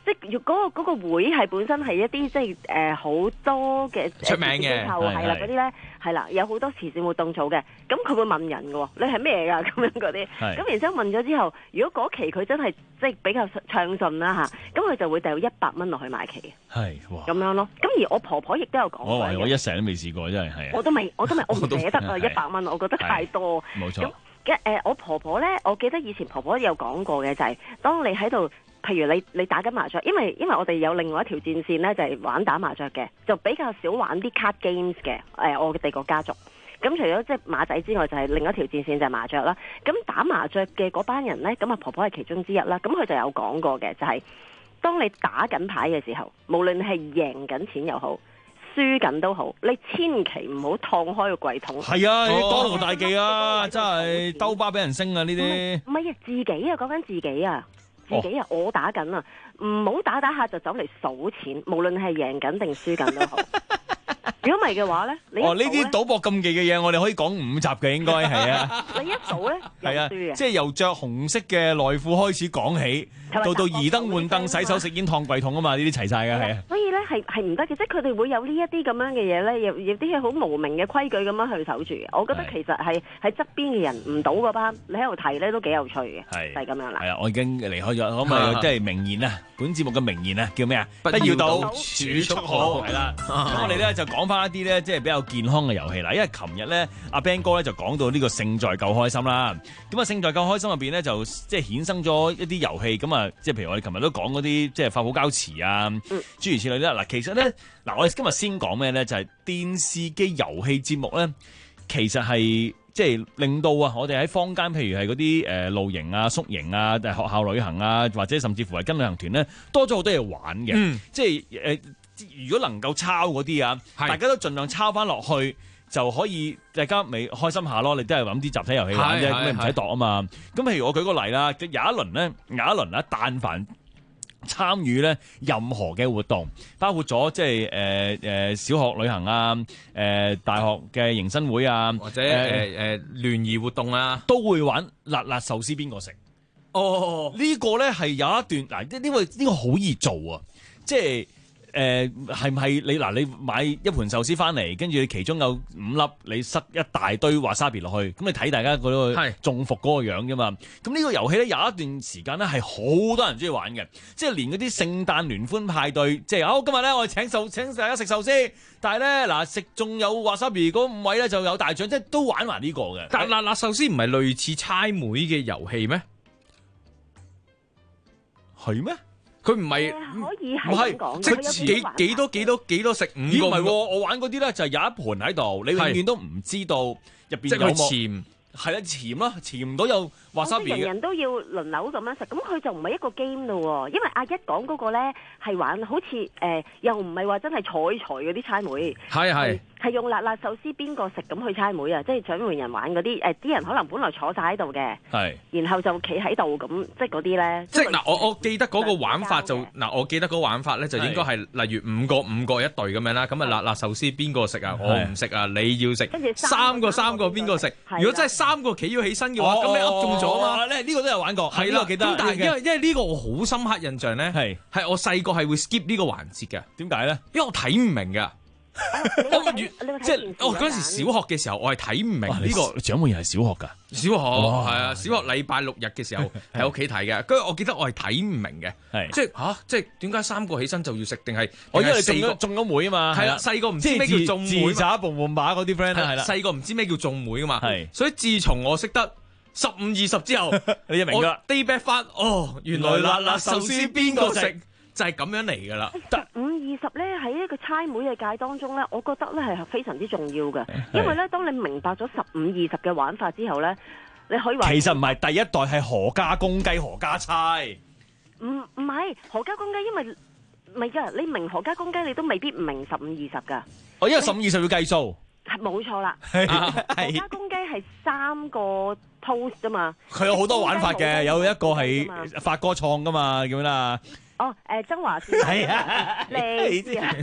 即係如果嗰個會係本身係一啲即係誒好多嘅出名嘅機構係啦，嗰啲咧係啦，有好多慈善活動做嘅，咁佢會問人嘅喎，你係咩㗎咁樣嗰啲，咁然之後問咗之後，如果嗰期佢真係即係比較暢順啦嚇，咁佢就會掉一百蚊落去買旗嘅， 係哇咁樣咯。咁而我婆婆亦都有講過， 我話我一成都未試過，真係係。 我都未，我都未，我唔捨得啊！一百蚊，我覺得太多。 冇錯。 咁誒，我婆婆咧，我記得以前婆婆有講過嘅就係、是，當你喺度，譬如你你打緊麻雀，因為因為我哋有另外一條戰線咧，就係、是、玩打麻雀嘅，就比較少玩啲 card games 嘅。誒、呃，我哋個家族。咁除咗即係馬仔之外，就係、是、另一條戰線就係麻雀啦。咁打麻雀嘅嗰班人咧，咁啊婆婆係其中之一啦。咁佢就有講過嘅，就係、是、當你打緊牌嘅時候，無論係贏緊錢又好，輸緊都好，你千祈唔好燙開個櫃桶。 係啊，你當堂大忌啊！真係兜巴俾人升啊！呢啲唔係啊，自己啊，講緊自己啊，自己啊，哦、我打緊啊，唔好打打下就走嚟數錢，無論係贏緊定輸緊都好。如果唔係嘅話咧，你哦呢啲賭博禁忌嘅嘢，我哋可以講五集嘅，應該係啊。 你一賭咧， 係啊，即係由着紅色嘅內褲開始講起，到到移燈換燈、洗手食煙、燙櫃桶啊嘛，呢啲齊晒㗎，係啊。 所以咧係係唔得嘅，即係佢哋會有呢一啲咁樣嘅嘢咧，有有啲好無名嘅規矩咁樣去守住嘅。我覺得其實係喺側邊嘅人唔賭嗰班，你喺度睇咧都幾有趣嘅，係就係咁樣啦。 係啊，我已經離開咗，咁咪即係名言啊！本節目嘅名言啊，叫咩啊？不要賭，儲蓄好係啦。咁我哋咧就講翻一啲咧，即係比較健康嘅遊戲啦。因為琴日咧，阿 Ben 哥咧就講到呢個勝在夠開心啦。咁啊，勝在夠開心入邊咧，就即係衍生咗一啲遊戲。咁啊，即係譬如我哋琴日都講嗰啲，即係發泡膠池啊，諸如此類啦。嗱，其實咧，嗱，我哋今日先講咩咧？就係電視機遊戲節目咧，其實係即係令到啊，我哋喺坊間，譬如係嗰啲誒露營啊、宿營啊、學校旅行啊，或者甚至乎係跟旅行團咧，多咗好多嘢玩嘅。嗯、即係誒、呃，如果能夠抄嗰啲啊，大家都盡量抄翻落去，就可以大家咪開心下咯。你都係揾啲集體遊戲玩啫，咁你唔使度啊嘛。咁譬如我舉個例啦，有一輪咧，有一輪咧，但凡參與咧任何嘅活動，包括咗即係誒誒小學旅行啊，誒、呃、大學嘅迎新會啊， 或者誒誒聯誼活動啊， 都會玩辣辣壽司邊個食？哦，呢個咧係有一段嗱，因為呢個好易做啊，即係。誒係唔係你嗱？你買一盤壽司翻嚟，跟住你其中有五粒，你塞一大堆 wasabi 落去，咁你睇大家嗰個中伏嗰個樣啫嘛。咁呢個遊戲咧有一段時間咧係好多人中意玩嘅，即係連嗰啲聖誕聯歡派對，即係好今日咧我哋請壽請大家食壽司，但係咧嗱食仲有 wasabi 嗰五位咧就有大獎，即係都玩埋呢個嘅。 但辣辣壽司唔係類似猜枚嘅遊戲咩？係咩？佢唔係可以唔係即係幾幾多幾多幾多食五個？ 唔係喎，我玩嗰啲咧就係有一盤喺度，你永遠都唔知道入邊有冇潛。係啦，潛啦，潛唔到又話沙比嘅。 人人都要輪流咁樣食，咁佢就唔係一個 game 咯喎。因為阿一講嗰個咧係玩好似誒、呃，又唔係話真係彩彩嗰啲猜枚。係係。係用辣辣壽司邊個食咁去猜枚啊！即係獎門人玩嗰啲誒，啲、呃、人可能本來坐晒喺度嘅，係，然後就企喺度咁，即係嗰啲咧。 即係嗱，我我記得嗰個玩法就嗱，我記得嗰個玩法咧就應該係例如五個五個一隊咁樣啦。咁啊辣辣壽司邊個食啊？我唔食啊，你要食。跟住三個三個邊個食？如果真係三個企咗起身嘅話，咁、哦、你噏中咗啊嘛？呢、哦、呢、這個都有玩過，係啦，記得。咁但係因為因為呢個我好深刻印象咧，係係我細個係會 skip 呢個環節嘅。點解咧？因為我睇唔明㗎。我越即係我嗰陣時小學嘅時候，我係睇唔明呢、這個獎門人係小學㗎， 小學係啊，小學禮拜六日嘅時候喺屋企睇嘅。跟住我記得我係睇唔明嘅，即係吓，即係點解三個起身就要食？定係我因為中咗中咗梅啊嘛，係啦，細個唔知咩叫中梅，自打蹦蹦馬嗰啲 friend 係啦，細個唔知咩叫中梅啊嘛，係。所以自從我識得十五二十之後，你就明㗎。day back 翻哦，原來辣辣壽司邊個食？就係咁樣嚟噶啦， 十五二十咧喺一個猜枚嘅界當中咧，我覺得咧係非常之重要嘅，因為咧當你明白咗十五二十嘅玩法之後咧，你可以話其實唔係第一代係何家公雞何家猜， 唔唔係何家公雞，因為唔係噶，你明何家公雞你都未必唔明十五二十噶， 哦，因為十五二十要計數， 係冇錯啦，何家公雞係三個 toast 啫嘛，佢有好多玩法嘅，有一個係發哥創噶嘛，叫咩啦？ 哦，誒曾華倩係啊，你知啊，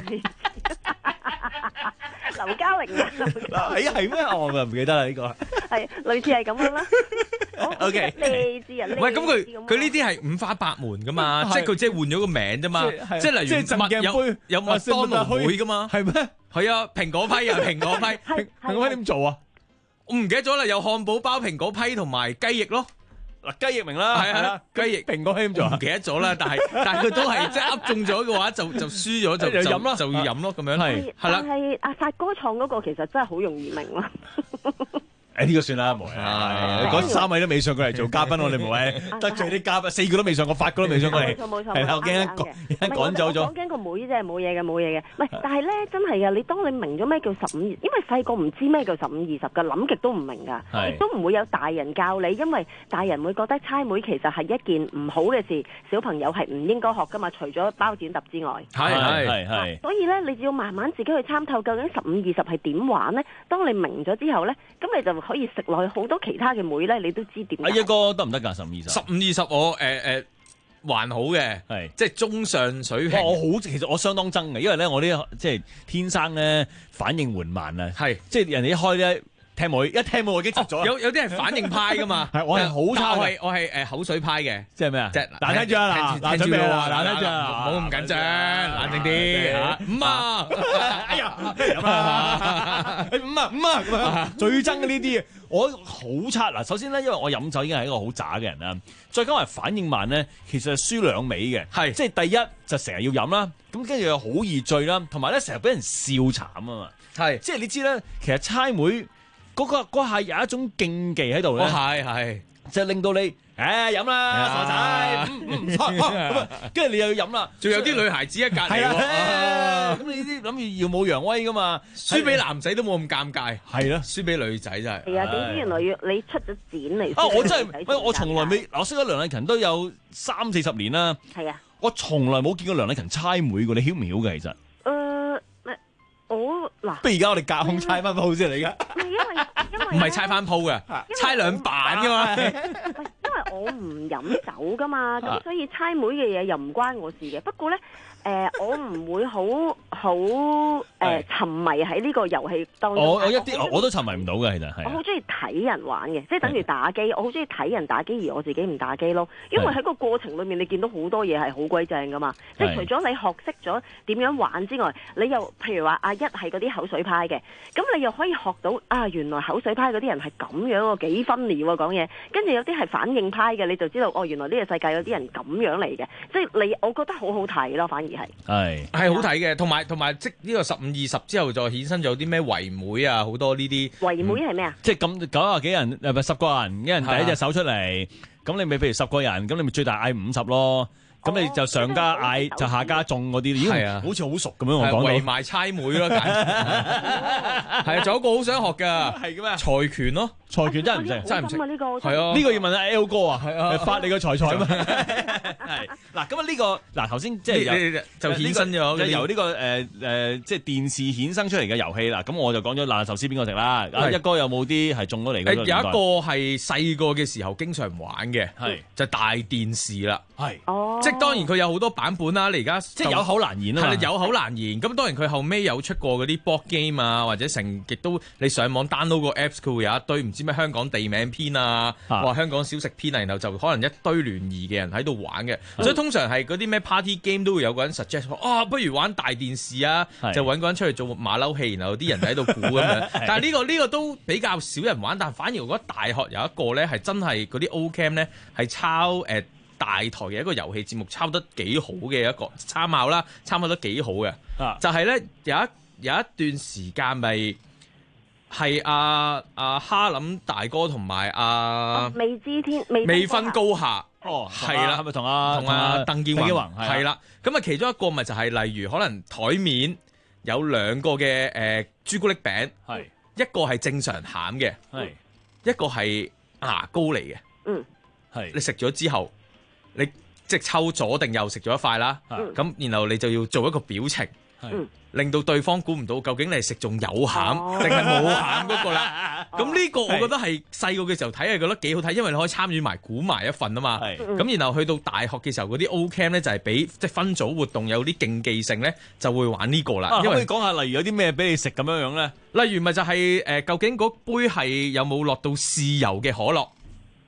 劉嘉玲啊， 係啊係咩？我唔記得啦呢個， 係類似係咁樣啦。 O K， 荔枝啊， 唔係咁佢佢呢啲係五花八門噶嘛，即係佢即係換咗個名啫嘛，即係例如麥有有麥當勞會噶嘛， 係咩？ 係啊，蘋果批啊，蘋果批， 蘋果批點做啊？ 我唔記得咗啦，有漢堡包、蘋果批同埋雞翼咯。 嗱，雞翼明啦， 係啊，雞翼蘋果批點做啊？ 唔記得咗啦，但係但係佢都係即係噏中咗嘅話，就就輸咗就就飲咯， 就要飲咯，咁樣係係啦。 但係阿發哥創嗰個其實真係好容易明咯。 誒呢個算啦，無謂。嗰三位都未上過嚟做嘉賓，我哋無謂得罪啲嘉賓，四個都未上過，發哥都未上過嚟。 冇錯冇錯， 係啦，我驚一趕一趕走咗。 講緊個妹啫，冇嘢嘅冇嘢嘅。唔係，但係咧真係嘅，你當你明咗咩叫十五，因為細個唔知咩叫十五二十嘅，諗極都唔明㗎，亦都唔會有大人教你，因為大人會覺得猜枚其實係一件唔好嘅事，小朋友係唔應該學㗎嘛，除咗包剪揼之外。 係係係係。 所以咧，你只要慢慢自己去參透，究竟十五二十係點玩咧？當你明咗之後咧，咁你就可以食落去好。好多其他嘅妹咧，你都知點？ 阿一哥得唔得㗎？十五二十， 十五二十我誒誒還好嘅，係即係中上水平。 我好，其實我相當憎嘅，因為咧我呢即係天生咧反應緩慢啊，係即係人哋一開咧聽妹，一聽妹我已經執咗。 有有啲係反應派㗎嘛， 係我係好差嘅，我係誒口水派嘅， 即係咩啊？ 即係嗱，聽住啊，嗱，準備啦，嗱，聽住啊， 唔好咁緊張，冷靜啲嚇。五啊， 哎呀，五啊，五啊，五啊，咁樣最憎嘅呢啲嘢。我好差嗱，首先咧，因為我飲酒已經係一個好渣嘅人啦，再加埋反應慢咧，其實係輸兩味嘅，係即係第一就成日要飲啦，咁跟住又好易醉啦，同埋咧成日俾人笑慘啊嘛，係即係你知咧，其實猜枚嗰個嗰下有一種競技喺度咧， 係係就令到你誒飲啦，傻仔，唔錯，跟住你又要飲啦， 仲有啲女孩子喺隔離喎，咁你啲諗住耀武揚威噶嘛， 輸俾男仔都冇咁尷尬， 係咯， 輸俾女仔真係。 係啊，點知原來要你出咗剪嚟啊！我真係，喂，我從來未，我識咗梁麗勤都有三四十年啦， 係啊， 我從來冇見過梁麗勤猜枚嘅，你曉唔曉嘅其實？ 誒，我嗱， 不如而家我哋隔空猜翻鋪先嚟㗎， 因為因為唔係猜翻鋪嘅，猜兩版㗎嘛。 因為我唔飲酒噶嘛，咁所以猜枚嘅嘢又唔關我事嘅。不過咧，誒，我唔會好好誒沉迷喺呢個遊戲當中。 我我一啲我都沉迷唔到嘅，其實係。 我好中意睇人玩嘅，即係等於打機。我好中意睇人打機，而我自己唔打機咯。因為喺個過程裏面，你見到好多嘢係好鬼正噶嘛。即係除咗你學識咗點樣玩之外，你又譬如話阿一係嗰啲口水派嘅，咁你又可以學到啊，原來口水派嗰啲人係咁樣喎，幾分裂喎講嘢。跟住有啲係反應派嘅，你就知道哦，原來呢個世界有啲人咁樣嚟嘅。即係你，我覺得好好睇咯，反而係係係好睇嘅，同埋同埋即呢個十五二十之後再衍生咗啲咩圍枚啊，好多呢啲圍枚係咩啊？ 即係咁九廿幾人誒，唔係十個人，一人第一隻手出嚟，咁你咪譬如十個人，咁你咪最大嗌五十咯。咁你就上加嗌就下加中嗰啲，咦？好似好熟咁樣我講到。 圍埋猜枚咯，係啊！仲有一個好想學㗎， 係嘅咩？ 財權咯， 財權真係唔識， 真係唔識。 係啊， 呢個要問阿 L 哥啊，係啊，發你個財財嘛。係嗱，咁啊呢個嗱頭先即係就衍生咗， 就由呢個誒誒即係電視衍生出嚟嘅遊戲啦。咁我就講咗爛壽司邊個食啦。阿一哥有冇啲係中咗嚟嘅？ 有一個係細個嘅時候經常玩嘅，係就大電視啦， 係哦， 即當然佢有好多版本啦，你而家即係有口難言啊， 係啦，有口難言。咁當然佢後尾有出過嗰啲 board game 啊，或者成亦都你上網 download 個 apps，佢會有一堆唔知咩香港地名篇啊，話香港小食篇啊，然後就可能一堆聯誼嘅人喺度玩嘅。所以通常係嗰啲咩 party game 都會有個人 suggest，啊不如玩大電視啊，就揾個人出去做馬騮戲，然後啲人喺度估咁樣。但係呢個呢個都比較少人玩，但反而我覺得大學有一個咧係真係嗰啲 O-Cam 咧係抄誒。大台嘅一個遊戲節目抄得幾好嘅一個參考啦，參考得幾好嘅，啊、就係咧有一有一段時間咪係阿阿哈林大哥同埋阿未知天未未分高下， 哦係啦， 係咪同阿同阿鄧健泓係啦，咁啊其中一個咪就係例如可能台面有兩個嘅誒朱古力餅，係一個係正常餡嘅，係一個係牙膏嚟嘅， 嗯， 係你食咗之後。你即係抽左定右食咗一塊啦，咁、嗯、然後你就要做一個表情，嗯、令到對方估唔到究竟你係食中有餡定係冇餡嗰個啦。咁呢個我覺得係細個嘅時候睇係覺得幾好睇，因為你可以參與埋估埋一份啊嘛。咁然後去到大學嘅時候嗰啲 O-Cam 咧就係俾即係分組活動有啲競技性咧就會玩呢個啦。 啊、 因為可以講下例如有啲咩俾你食咁樣樣咧？ 例如咪就係、是、誒、呃、究竟嗰杯係有冇落到豉油嘅可樂？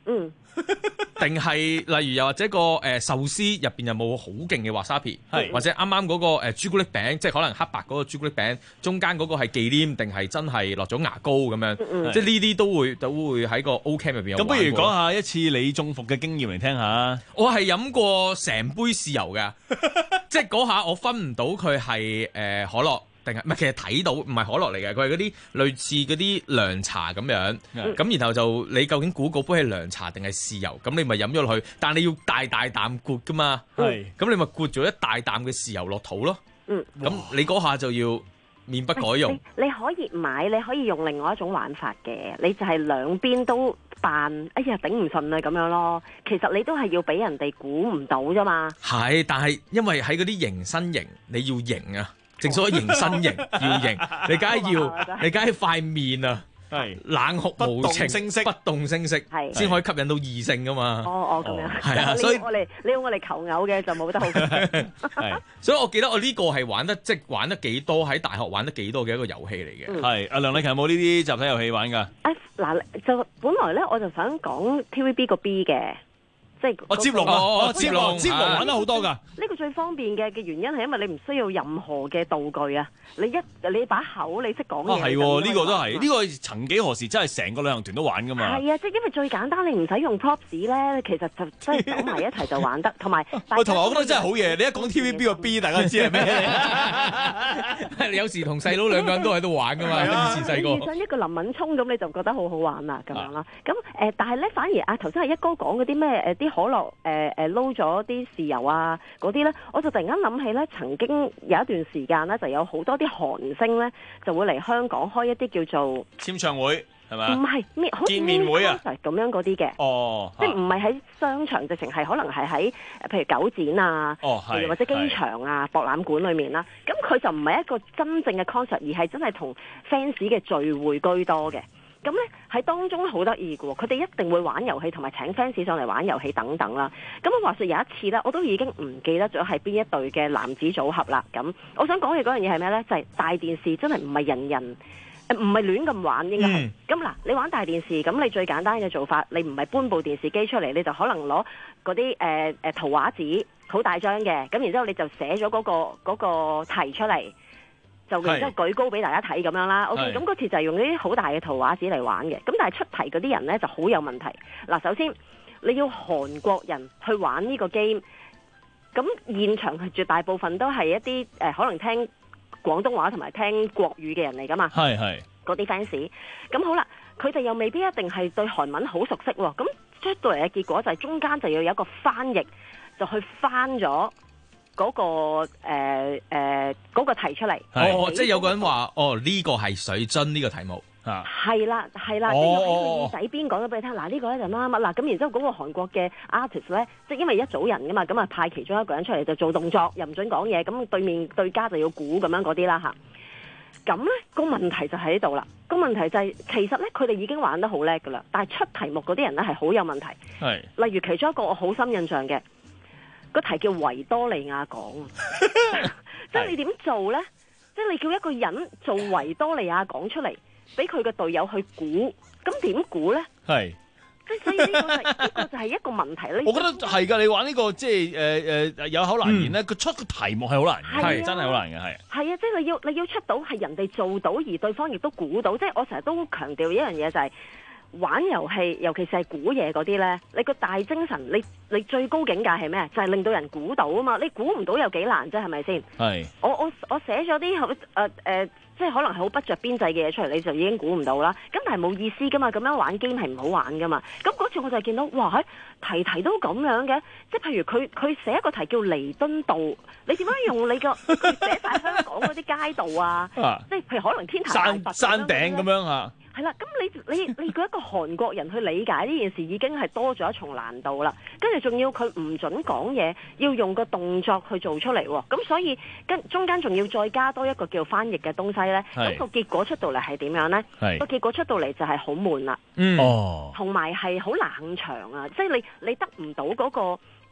嗯。 定係例如又或者個誒壽司入邊有冇好勁嘅 wasabi， 係或者啱啱嗰個誒朱古力餅，即係可能黑白嗰個朱古力餅中間嗰個係忌廉定係真係落咗牙膏咁樣， 嗯即係呢啲都會都會喺個 O Camp 入邊有玩過。 咁不如講下一次你中伏嘅經驗嚟聽下。 我係飲過成杯豉油嘅，即係嗰下我分唔到佢係誒可樂。定係唔係？其實睇到唔係可樂嚟嘅，佢係嗰啲類似嗰啲涼茶咁樣。咁、嗯、然後就你究竟估嗰杯係涼茶定係豉油？咁你咪飲咗落去，但係你要大大啖啜噶嘛。係。咁你咪啜咗一大啖嘅豉油落肚咯。嗯。咁你嗰下就要面不改容。 你，你可以買，你可以用另外一種玩法嘅，你就係兩邊都扮，哎呀頂唔順啊咁樣咯。其實你都係要俾人哋估唔到啫嘛。 係，但係因為喺嗰啲型身型，你要型啊。正所謂型身型要型，你梗係要，你梗係塊面啊，係冷酷無情，不動聲色，係先可以吸引到異性噶嘛。 哦哦，咁樣係啊，所以我哋你要我哋求偶嘅就冇得好。 係，所以我記得我呢個係玩得即係玩得幾多，喺大學玩得幾多嘅一個遊戲嚟嘅。 係阿梁麗琴有冇呢啲集體遊戲玩㗎？ 誒嗱，就本來咧我就想講 T V B 個 B 嘅。即係我接龍啊！接龍接龍玩得好多㗎。 呢個最方便嘅嘅原因係因為你唔需要任何嘅道具啊！你一你把口你識講嘢。 啊係喎，呢個都係呢個曾幾何時真係成個旅行團都玩㗎嘛。 係啊，即係因為最簡單，你唔使用 props 咧，其實就真係走埋一齊就玩得。同埋喂，同埋我覺得真係好嘢。你一講 T V B 個 B，大家知係咩？ 你有時同細佬兩個人都喺度玩㗎嘛。以前細個。 遇上一個林敏聰咁，你就覺得好好玩啦咁樣啦。咁誒，但係咧反而啊頭先係一哥講嗰啲咩誒啲。可樂誒誒撈咗啲豉油啊嗰啲咧，我就突然間諗起咧，曾經有一段時間咧，就有好多啲韓星咧就會嚟香港開一啲叫做簽唱會係咪？ 唔係咩？ 見面會啊， 咁樣嗰啲嘅。 哦， 即係唔係喺商場，直情係可能係喺譬如九展啊， 哦係， 或者機場啊、博覽館裏面啦。咁佢就唔係一個真正嘅 concert，而係真係同 fans 嘅聚會居多嘅。咁咧喺當中好得意嘅喎，佢哋一定會玩遊戲同埋請 fans 上嚟玩遊戲等等啦。咁我話說有一次咧，我都已經唔記得咗係邊一隊嘅男子組合啦。咁我想講嘅嗰樣嘢係咩咧？就係、是、大電視真係唔係人人誒唔係亂咁玩應該係。咁嗱、嗯，你玩大電視，咁你最簡單嘅做法，你唔係搬部電視機出嚟，你就可能攞嗰啲誒誒圖畫紙好大張嘅，咁然之後你就寫咗嗰、嗰個嗰、嗰個題出嚟。就然之後舉高俾大家睇咁樣啦。OK，咁嗰次就係用呢啲好大嘅圖畫紙嚟玩嘅。咁但係出題嗰啲人呢就好有問題。嗱，首先你要韓國人去玩呢個 game，咁現場係絕大部分都係一啲誒、呃、可能聽廣東話同埋聽國語嘅人嚟噶嘛。係係嗰啲 fans。咁好啦，佢哋又未必一定係對韓文好熟悉喎。咁出到嚟嘅結果就係中間就要有一個翻譯，就去翻咗。嗰、嗰個誒誒嗰個題出嚟， 哦，即係有個人話，哦呢、呢個係水樽呢個題目啊， 係啦係啦，即係喺個耳仔邊講咗俾你聽，嗱、呢個、呢個咧就啱乜啦，咁然之後嗰個韓國嘅 artist 咧，即係因為一組人噶嘛，咁啊派其中一個人出嚟就做動作，又唔准講嘢，咁對面對家就要估咁樣嗰啲啦嚇。咁咧、個問題就喺度啦，個問題就係、係、其實咧佢哋已經玩得好叻噶啦，但係出題目嗰啲人咧係好有問題，係例如其中一個我好深印象嘅。個題叫維多利亞港，即係你點做呢？即係你叫一個人做維多利亞港出嚟，俾佢嘅隊友去估，咁點估呢？係，即係所以呢個係呢個就係一個問題咧。 我覺得係㗎，你玩呢個即係誒誒有口難言咧，佢、嗯、出個題目係好難嘅，係、啊、真係好難嘅，係。係啊，即係你要你要出到係人哋做到，而對方亦都估到。即係我成日都強調一樣嘢就係、是。玩遊戲，尤其是係估嘢嗰啲呢，你個大精神，你你最高境界係咩？就係、是、令到人估到啊嘛！你估唔到有幾難啫，係咪先？係。我我我寫咗啲好誒誒，即係可能係好不着邊際嘅嘢出嚟，你就已經估唔到啦。咁但係冇意思噶嘛，咁樣玩 game 係唔好玩噶嘛。咁嗰次我就見到，哇！題題都咁樣嘅，即係譬如佢佢寫一個題叫彌敦道，你點樣用你個佢寫晒香港嗰啲街道啊？啊即係譬如可能天壇山山頂咁樣嚇。 係啦，咁你你你叫一個韓國人去理解呢件事，已經係多咗一重難度啦。跟住仲要佢唔準講嘢，要用個動作去做出嚟喎。咁所以跟中間仲要再加多一個叫翻譯嘅東西咧。咁個結果出到嚟係點樣咧？個結果出到嚟就係好悶啦。嗯，哦，同埋係好冷場啊！即係你你得唔到嗰個。誒、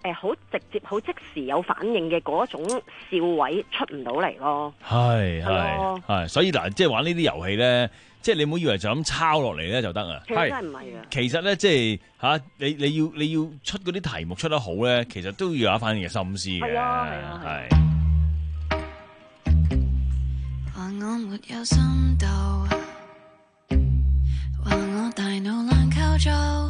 誒好直接、好即時有反應嘅嗰種笑位出唔到嚟咯。 係係係，所以嗱，即係玩呢啲遊戲咧，即係你唔好以為就咁抄落嚟咧就得啊。 其實真係唔係啊。 其實咧，即係嚇你你要你要出嗰啲題目出得好咧，其實都要有一番嘅心思嘅。係啊係啊係。 話我沒有深度，話我大腦懶構造，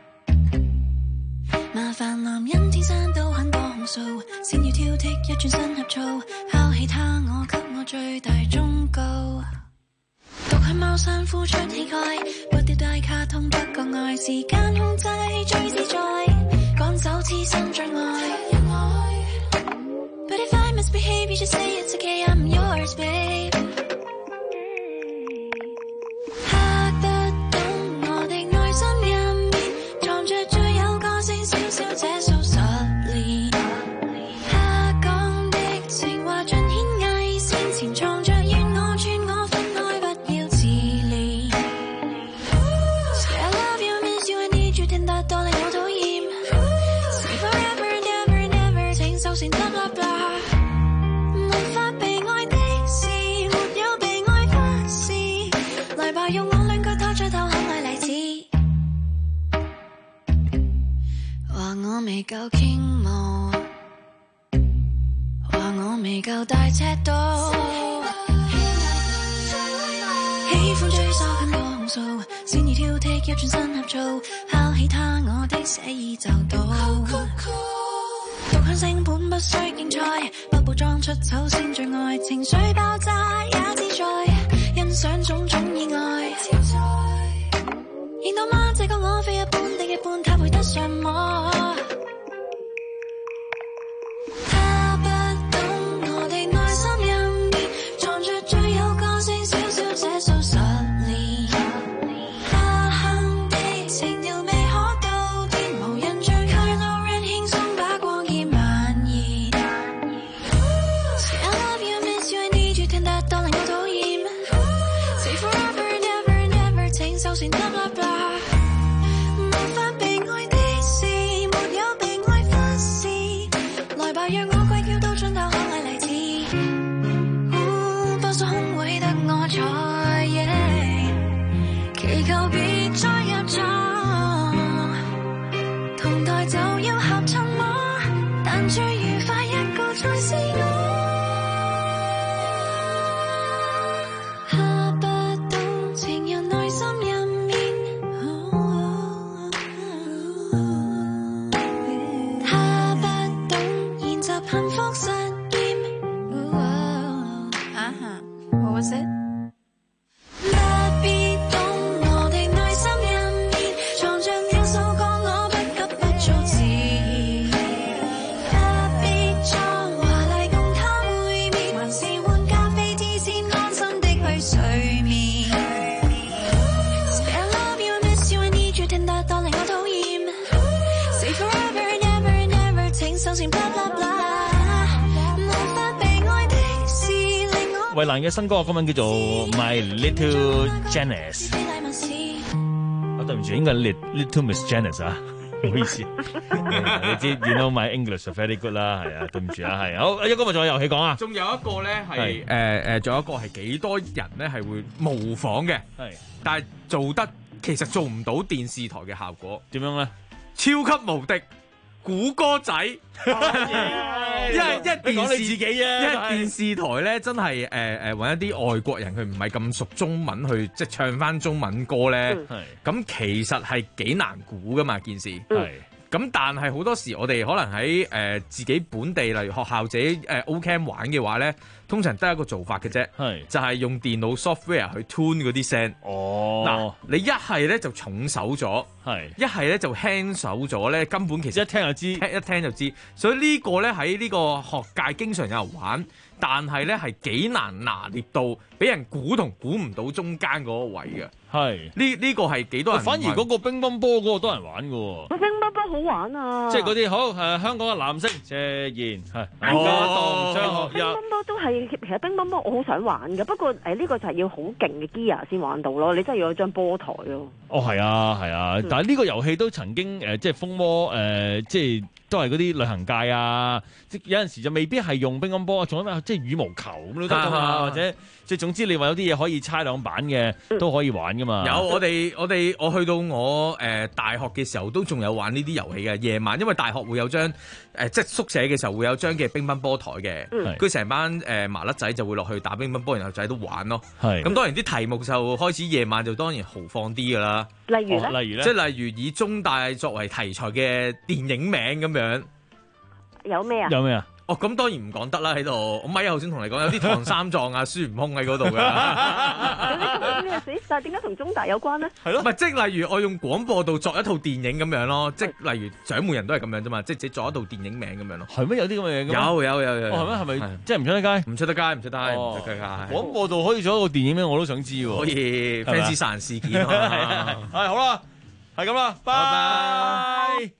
麻煩男人天生都很多控訴，先要挑剔一轉身合造，拋棄他我給我最大忠告，獨去貓山呼出氣概，不掉大卡通不覺愛，時間控制最自在，趕走痴心障礙。But if I misbehave, you just say it's okay, I'm yours, babe. 嚇得懂我的內心入面，藏着最有個性小小姐數十年。下降的情話盡顯偽善，潛藏着願我轉我分開，不要自憐。Say I love you, miss you, I need you， 聽得多令我討厭。Say forever and ever and ever， 請收線 blah blah blah。用我兩句拖出頭可愛例子，話我未夠傾慕，話我未夠大尺度，喜歡追索很多控訴，先要挑剔一轉身合造，拋棄他我的寫意就到，獨享性本不需競賽，不補妝出醜先最愛，情緒爆炸也自在。欣賞種種意外，認到嗎？這個我非一般的一般，他配得上我。他不懂我的內心入面，藏着最有個性小小姐數十年。他哼的情調未可到天，無人像佢路人輕鬆把光焰蔓延。Say I love you, miss you, I need you， 聽得多令我討厭。Forever and ever and ever， 請收線 blah blah blah。無法被愛的事，沒有被愛忽視。來吧，讓我鬼叫到盡頭可愛例子。多數空會得我才，祈求別再入座。同台就要合襯麼？但最愉快一個才是我。What was it? 不必懂我的內心入面，藏着了數個我不急不早自然。不必裝華麗共他會面，還是換咖啡機先安心的去睡眠。Say I love you, miss you, I need you， 聽得多令我討厭。Say forever and ever and ever， 請收線 blah blah blah。 衛蘭嘅新歌歌名叫做 My Little Janice， 啊對唔住，應該係 Little Miss Janice 啊，唔好意思，你知 You know my English is very good 啦，係啊，對唔住啊，係好，一哥咪仲有遊戲講啊， 仲有一個咧係誒誒，仲有一個係幾多人咧係會模仿嘅，係，但係做得其實做唔到電視台嘅效果， 點樣咧？ 超級無敵估歌仔，因為一電視自己啫， 因為電視台咧真係誒誒揾一啲外國人，佢唔係咁熟中文去即係唱翻中文歌咧，咁、嗯、其實係幾難估噶嘛件事。係咁，但係好多時我哋可能喺誒、呃、自己本地，例如學校自己誒 Ocam 玩嘅話咧，通常得一個做法嘅啫，係就係、是、用電腦 software 去 tune 嗰啲聲。哦，嗱，你一係咧就重手咗，係一係咧就輕手咗咧，根本其實一聽就知，一聽就知。所以呢個咧喺呢個學界經常有人玩，但係咧係幾難拿捏到，俾人估同估唔到中間嗰個位嘅。係呢呢個係幾多人玩？ 反而嗰個乒乓波嗰個多人玩嘅喎。 乒乓波好玩啊！ 即係嗰啲好誒，香港嘅藍色謝賢係。 哦，乒乓波都係，其實乒乓波我好想玩嘅，不過誒呢個就係要好勁嘅 gear 先玩到咯，你真係要有張波台咯。 哦，係啊，係啊，嗯、但係呢個遊戲都曾經誒、呃，即係風魔誒、呃，即係都係嗰啲旅行界啊，即有陣時就未必係用乒乓波，仲有咩即係羽毛球咁都得㗎嘛，或者即係總之你話有啲嘢可以猜兩板嘅都可以玩㗎嘛。 有我哋我哋我去到我誒、呃、大學嘅時候都仲有玩呢啲遊戲嘅夜晚，因為大學會有張誒、呃、即係宿舍嘅時候會有張嘅乒乓波台嘅，佢成、嗯、班誒、呃、麻甩仔就會落去打乒乓波，然後就喺度玩咯。係咁當然啲題目就開始夜晚就當然豪放啲㗎啦。 例如咧、哦， 例如咧， 即係例如以中大作為題材嘅電影名咁樣， 有咩啊？ 有咩啊？ 哦，咁當然唔講得啦喺度。我咪頭先同你講，有啲唐三藏啊、孫悟空喺嗰度㗎。 你又死晒，點解同中大有關咧？ 係咯，唔係即係例如我用廣播道作一套電影咁樣咯，即係例如獎門人都係咁樣啫嘛，即係自己作一套電影名咁樣咯。 係咩？有啲咁嘅嘢㗎？ 有有有有。 哦，係咩？係咪即係唔出得街？ 唔出得街，唔出得街，唔出得街。 廣播道可以做一個電影咩？我都想知喎。 可以 fans 殺人事件啊！ 係好啦，係咁啦，拜拜。